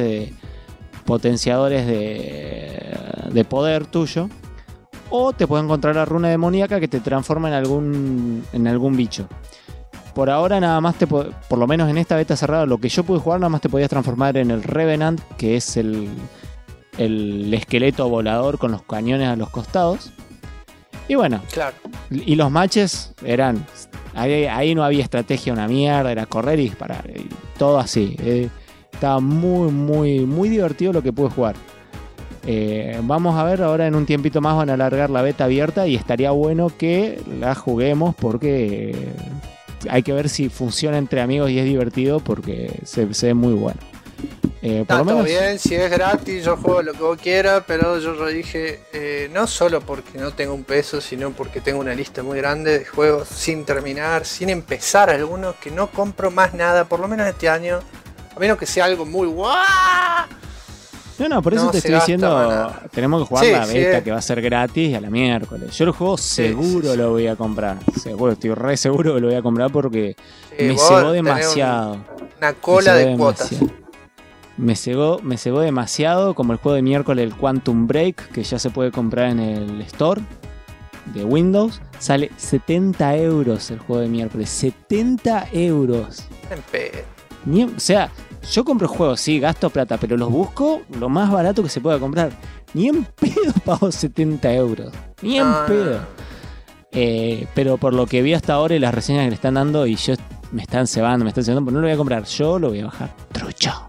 de poder tuyo. O te puede encontrar la runa demoníaca que te transforma en algún bicho. Por ahora nada más por lo menos en esta beta cerrada, lo que yo pude jugar, nada más te podías transformar en el Revenant, que es el esqueleto volador con los cañones a los costados. Y bueno, claro. Y los matches eran... Ahí no había estrategia, una mierda, era correr y disparar. Y todo así. Estaba muy, muy, muy divertido lo que pude jugar. Vamos a ver, ahora en un tiempito más van a alargar la beta abierta y estaría bueno que la juguemos porque hay que ver si funciona entre amigos y es divertido porque se ve muy bueno. Está por lo menos... todo bien, si es gratis yo juego lo que vos quieras, pero yo dije, no solo porque no tengo un peso, sino porque tengo una lista muy grande de juegos sin terminar, sin empezar algunos que no compro más nada, por lo menos este año, a menos que sea algo muy guau. No, por eso te estoy diciendo, tenemos que jugar la beta que va a ser gratis a la miércoles. Yo el juego seguro lo voy a comprar, seguro, estoy re seguro que lo voy a comprar porque me cegó demasiado. Una cola de cuotas. Me cegó demasiado, como el juego de miércoles, el Quantum Break, que ya se puede comprar en el store de Windows. Sale 70 euros el juego de miércoles. 70 euros. O sea, yo compro juegos, sí, gasto plata, pero los busco lo más barato que se pueda comprar. Ni en pedo pago 70 euros. Ni en pedo. Pero por lo que vi hasta ahora y las reseñas que le están dando, y yo me están cebando, pero no lo voy a comprar. Yo lo voy a bajar. Trucho.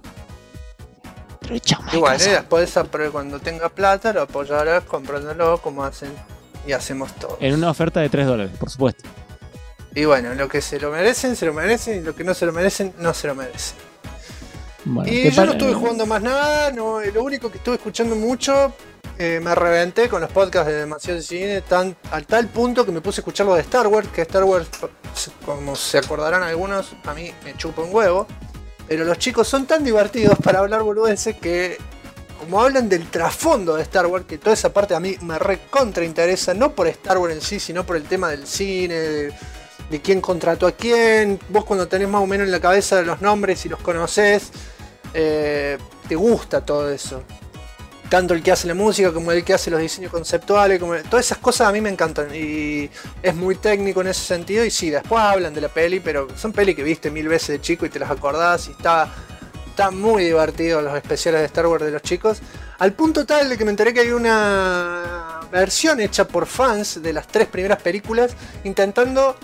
Igual, después cuando tenga plata lo apoyarás comprándolo como hacen y hacemos todo. En una oferta de $3, por supuesto. Y bueno, lo que se lo merecen, y lo que no se lo merecen, no se lo merecen. Bueno, y yo no estuve jugando más nada, lo único que estuve escuchando mucho, me reventé con los podcasts de Demasiado Cine, al tal punto que me puse a escuchar lo de Star Wars, que Star Wars, como se acordarán algunos, a mí me chupa un huevo. Pero los chicos son tan divertidos para hablar boludeces que, como hablan del trasfondo de Star Wars, que toda esa parte a mí me recontra interesa, no por Star Wars en sí, sino por el tema del cine, de quién contrató a quién. Vos cuando tenés más o menos en la cabeza los nombres y los conocés, te gusta todo eso. Tanto el que hace la música como el que hace los diseños conceptuales, todas esas cosas a mí me encantan y es muy técnico en ese sentido. Y sí, después hablan de la peli, pero son peli que viste 1000 veces de chico y te las acordás y está muy divertido los especiales de Star Wars de los chicos. Al punto tal de que me enteré que hay una versión hecha por fans de las 3 primeras películas intentando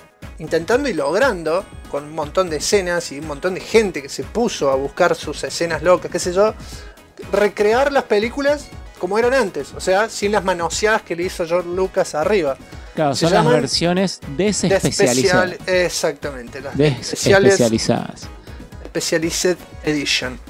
y logrando, con un montón de escenas y un montón de gente que se puso a buscar sus escenas locas, qué sé yo, recrear las películas como eran antes, o sea, sin las manoseadas que le hizo George Lucas arriba. Claro, son las versiones desespecializadas. Exactamente, las desespecializadas. Specialized Edition.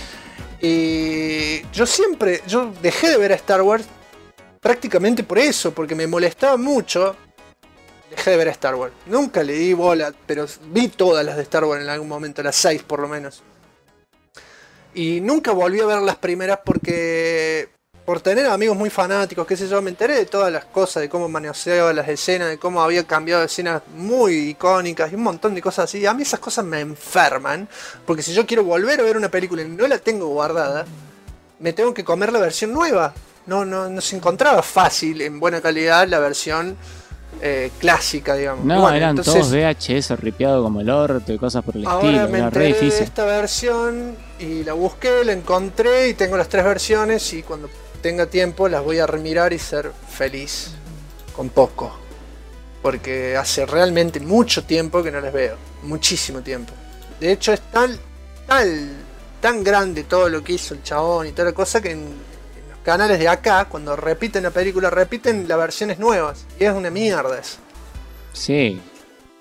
Y yo dejé de ver a Star Wars prácticamente por eso, porque me molestaba mucho. Dejé de ver a Star Wars. Nunca le di bola, pero vi todas las de Star Wars en algún momento, las 6 por lo menos. Y nunca volví a ver las primeras porque, por tener amigos muy fanáticos, qué sé yo, me enteré de todas las cosas, de cómo maneseaba las escenas, de cómo había cambiado escenas muy icónicas y un montón de cosas así. A mí esas cosas me enferman, porque si yo quiero volver a ver una película y no la tengo guardada, me tengo que comer la versión nueva. No se encontraba fácil, en buena calidad, la versión clásica, digamos. No, bueno, eran todos VHS ripiado como el orto y cosas por el estilo. Ahora me enteré de esta versión y la busqué, la encontré y tengo las 3 versiones y cuando tenga tiempo las voy a remirar y ser feliz con poco. Porque hace realmente mucho tiempo que no las veo. Muchísimo tiempo. De hecho es tan grande todo lo que hizo el chabón y toda la cosa que en canales de acá, cuando repiten la película, repiten las versiones nuevas. Y es una mierda eso. Sí.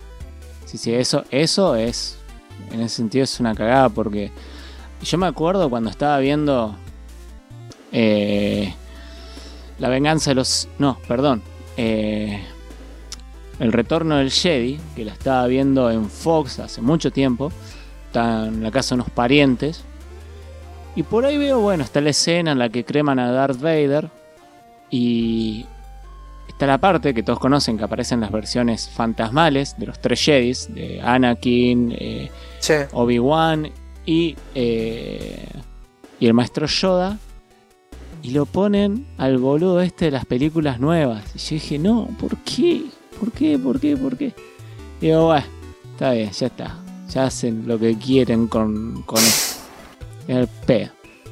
Sí, eso es, en ese sentido es una cagada, porque yo me acuerdo cuando estaba viendo La venganza de los... No, perdón. El retorno del Jedi, que la estaba viendo en Fox hace mucho tiempo. Está en la casa de unos parientes. Y por ahí veo, bueno, está la escena en la que creman a Darth Vader. Y está la parte que todos conocen, que aparecen las versiones fantasmales de los 3 Jedis, de Anakin, Sí. Obi-Wan y el maestro Yoda. Y lo ponen al boludo este de las películas nuevas. Y yo dije, no, ¿por qué? ¿Por qué? Y digo, bueno, está bien, ya está. Ya hacen lo que quieren con eso. El pedo.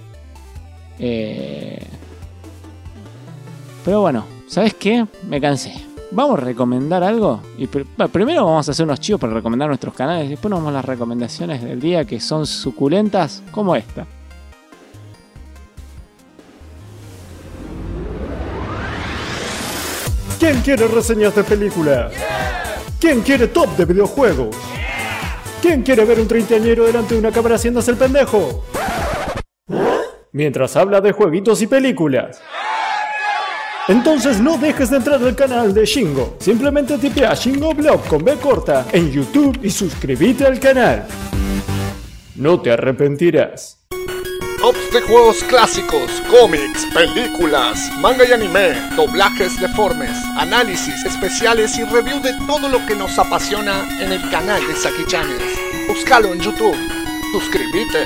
Pero bueno, ¿sabes qué? Me cansé. Vamos a recomendar algo. Y primero vamos a hacer unos chivos para recomendar nuestros canales. Después nos vamos a las recomendaciones del día, que son suculentas como esta. ¿Quién quiere reseñas de películas? ¿Quién quiere top de videojuegos? ¿Quién quiere ver un treintañero delante de una cámara haciéndose el pendejo? Mientras habla de jueguitos y películas. Entonces no dejes de entrar al canal de Shingo. Simplemente tipea Shingo Blog con B corta en YouTube y suscríbete al canal. No te arrepentirás. Tops de juegos clásicos, cómics, películas, manga y anime, doblajes deformes, análisis especiales y review de todo lo que nos apasiona en el canal de Saki Channels. Búscalo en YouTube. Suscríbete.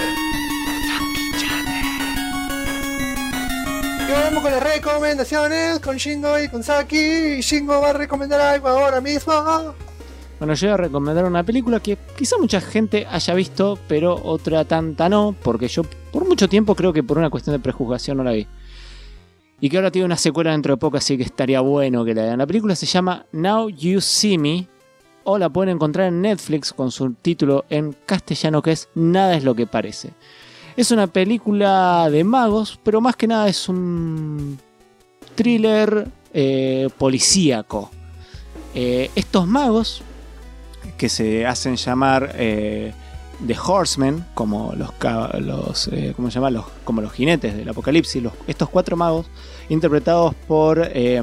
Y vamos con las recomendaciones con Shingo y con Saki. Y Shingo va a recomendar algo ahora mismo. Bueno, yo voy a recomendar una película que quizá mucha gente haya visto, pero otra tanta no, porque yo por mucho tiempo creo que por una cuestión de prejuzgación no la vi. Y que ahora tiene una secuela dentro de poco, así que estaría bueno que la vean. La película se llama Now You See Me, o la pueden encontrar en Netflix con su título en castellano, que es Nada es lo que parece. Es una película de magos, pero más que nada es un thriller policíaco. Estos magos, que se hacen llamar The Horsemen, como ¿cómo se llama? Como los jinetes del apocalipsis. Estos 4 magos, interpretados por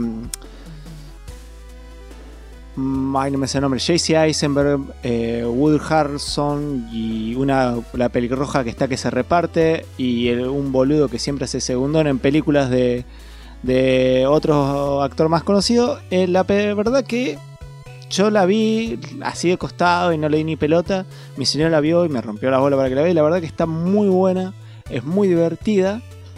no me sé el nombre, J.C. Eisenberg, Woody Harrelson y la pelirroja que se reparte, y un boludo que siempre hace segundón en películas de otro actor más conocido. La verdad que yo la vi así de costado y no le di ni pelota. Mi señora la vio y me rompió la bola para que la vea. Y la verdad que está muy buena, es muy divertida.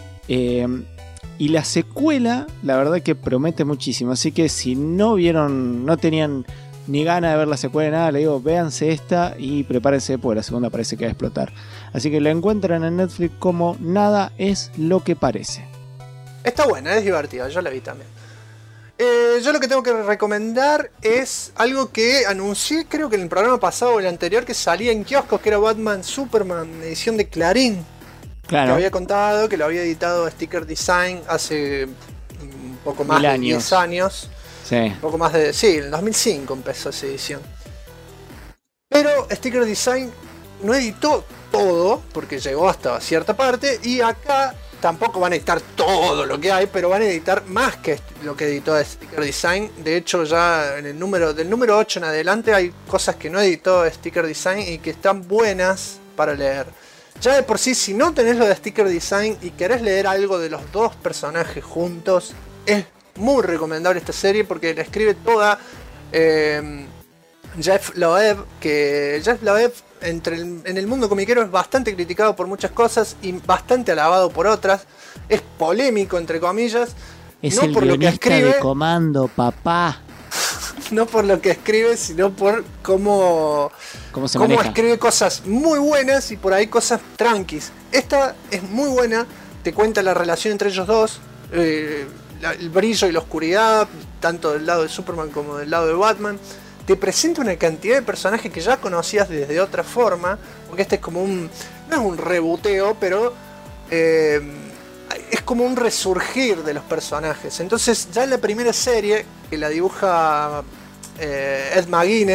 Y la secuela, la verdad que promete muchísimo. Así que si no tenían ni ganas de ver la secuela ni nada, le digo, véanse esta y prepárense, porque la segunda parece que va a explotar. Así que la encuentran en Netflix como Nada es lo que parece. Está buena, es divertida, yo la vi también. Yo lo que tengo que recomendar es algo que anuncié, creo que en el programa pasado o el anterior, que salía en kioscos, que era Batman Superman, edición de Clarín. Claro. Que había contado, que lo había editado Sticker Design hace un poco más de 10 años. Sí. Un poco más de... Sí, en el 2005 empezó esa edición. Pero Sticker Design no editó todo, porque llegó hasta cierta parte, y acá tampoco van a editar todo lo que hay, pero van a editar más que lo que editó Sticker Design. De hecho, ya en del número 8 en adelante hay cosas que no editó Sticker Design y que están buenas para leer. Ya de por sí, si no tenés lo de Sticker Design y querés leer algo de los 2 personajes juntos, es muy recomendable esta serie porque la escribe toda Jeff Loeb, que Jeff Loeb en el mundo comiquero es bastante criticado por muchas cosas y bastante alabado por otras. Es polémico, entre comillas. Es no el por lo que guionista escribe, de Comando, papá. No por lo que escribe, sino por cómo maneja. Escribe cosas muy buenas y por ahí cosas tranquis. Esta es muy buena, te cuenta la relación entre ellos dos, el brillo y la oscuridad, tanto del lado de Superman como del lado de Batman. Te presenta una cantidad de personajes que ya conocías desde otra forma, porque este es como no es un rebuteo, pero es como un resurgir de los personajes. Entonces ya en la primera serie, que la dibuja Ed McGuinness,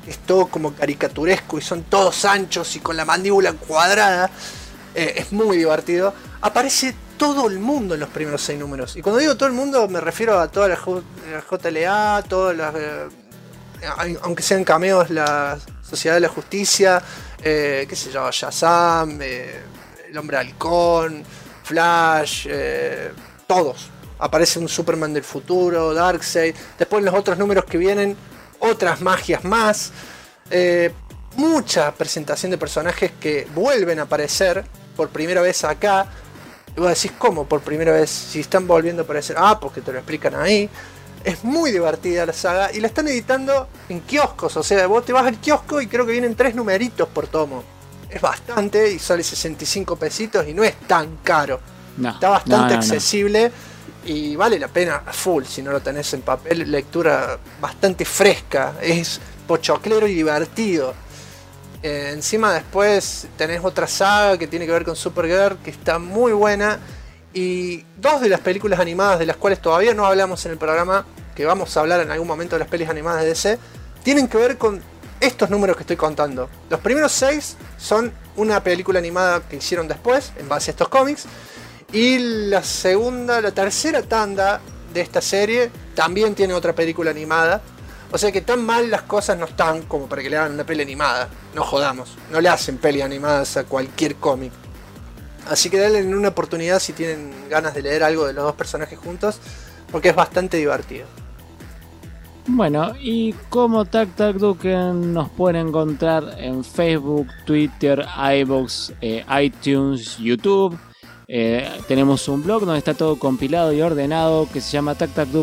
es todo como caricaturesco y son todos anchos y con la mandíbula cuadrada. Es muy divertido. Aparece todo el mundo en los primeros 6 números. Y cuando digo todo el mundo me refiero a toda la JLA, todas las... aunque sean cameos, la Sociedad de la Justicia, qué sé yo, Shazam, el Hombre Halcón, Flash, todos. Aparece un Superman del futuro, Darkseid. Después en los otros números que vienen, otras magias más. Mucha presentación de personajes que vuelven a aparecer por primera vez acá. Y vos decís, ¿cómo por primera vez? Si están volviendo a aparecer. Porque te lo explican ahí. Es muy divertida la saga y la están editando en kioscos. O sea, vos te vas al kiosco y creo que vienen 3 numeritos por tomo. Es bastante y sale 65 pesitos y no es tan caro. Está bastante accesible y vale la pena full si no lo tenés en papel. Lectura bastante fresca, es pochoclero y divertido. Encima después tenés otra saga que tiene que ver con Supergirl que está muy buena. Y 2 de las películas animadas de las cuales todavía no hablamos en el programa, que vamos a hablar en algún momento de las pelis animadas de DC, tienen que ver con estos números que estoy contando. Los primeros 6 son una película animada que hicieron después, en base a estos cómics. Y la tercera tanda de esta serie también tiene otra película animada. O sea que tan mal las cosas no están como para que le hagan una peli animada. No jodamos, no le hacen peli animadas a cualquier cómic. Así que denle una oportunidad si tienen ganas de leer algo de los 2 personajes juntos, porque es bastante divertido. Bueno, y como Tac Tac Duken nos pueden encontrar en Facebook, Twitter, iVoox, iTunes, YouTube. Tenemos un blog donde está todo compilado y ordenado que se llama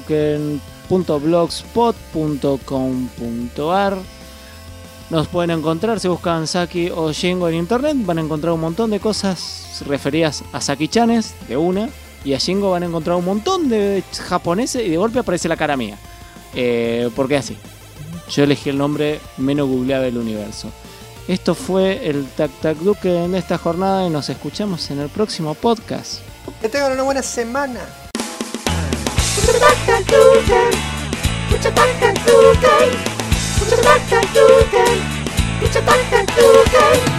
tactacduken.blogspot.com.ar. Nos pueden encontrar, si buscan Saki o Shingo en internet, van a encontrar un montón de cosas referidas a Saki-chanes de una, y a Shingo van a encontrar un montón de japoneses y de golpe aparece la cara mía. Porque así, yo elegí el nombre menos googleado del universo. Esto fue el Tac Tac Duken en esta jornada y nos escuchamos en el próximo podcast. Que tengan una buena semana. Mucha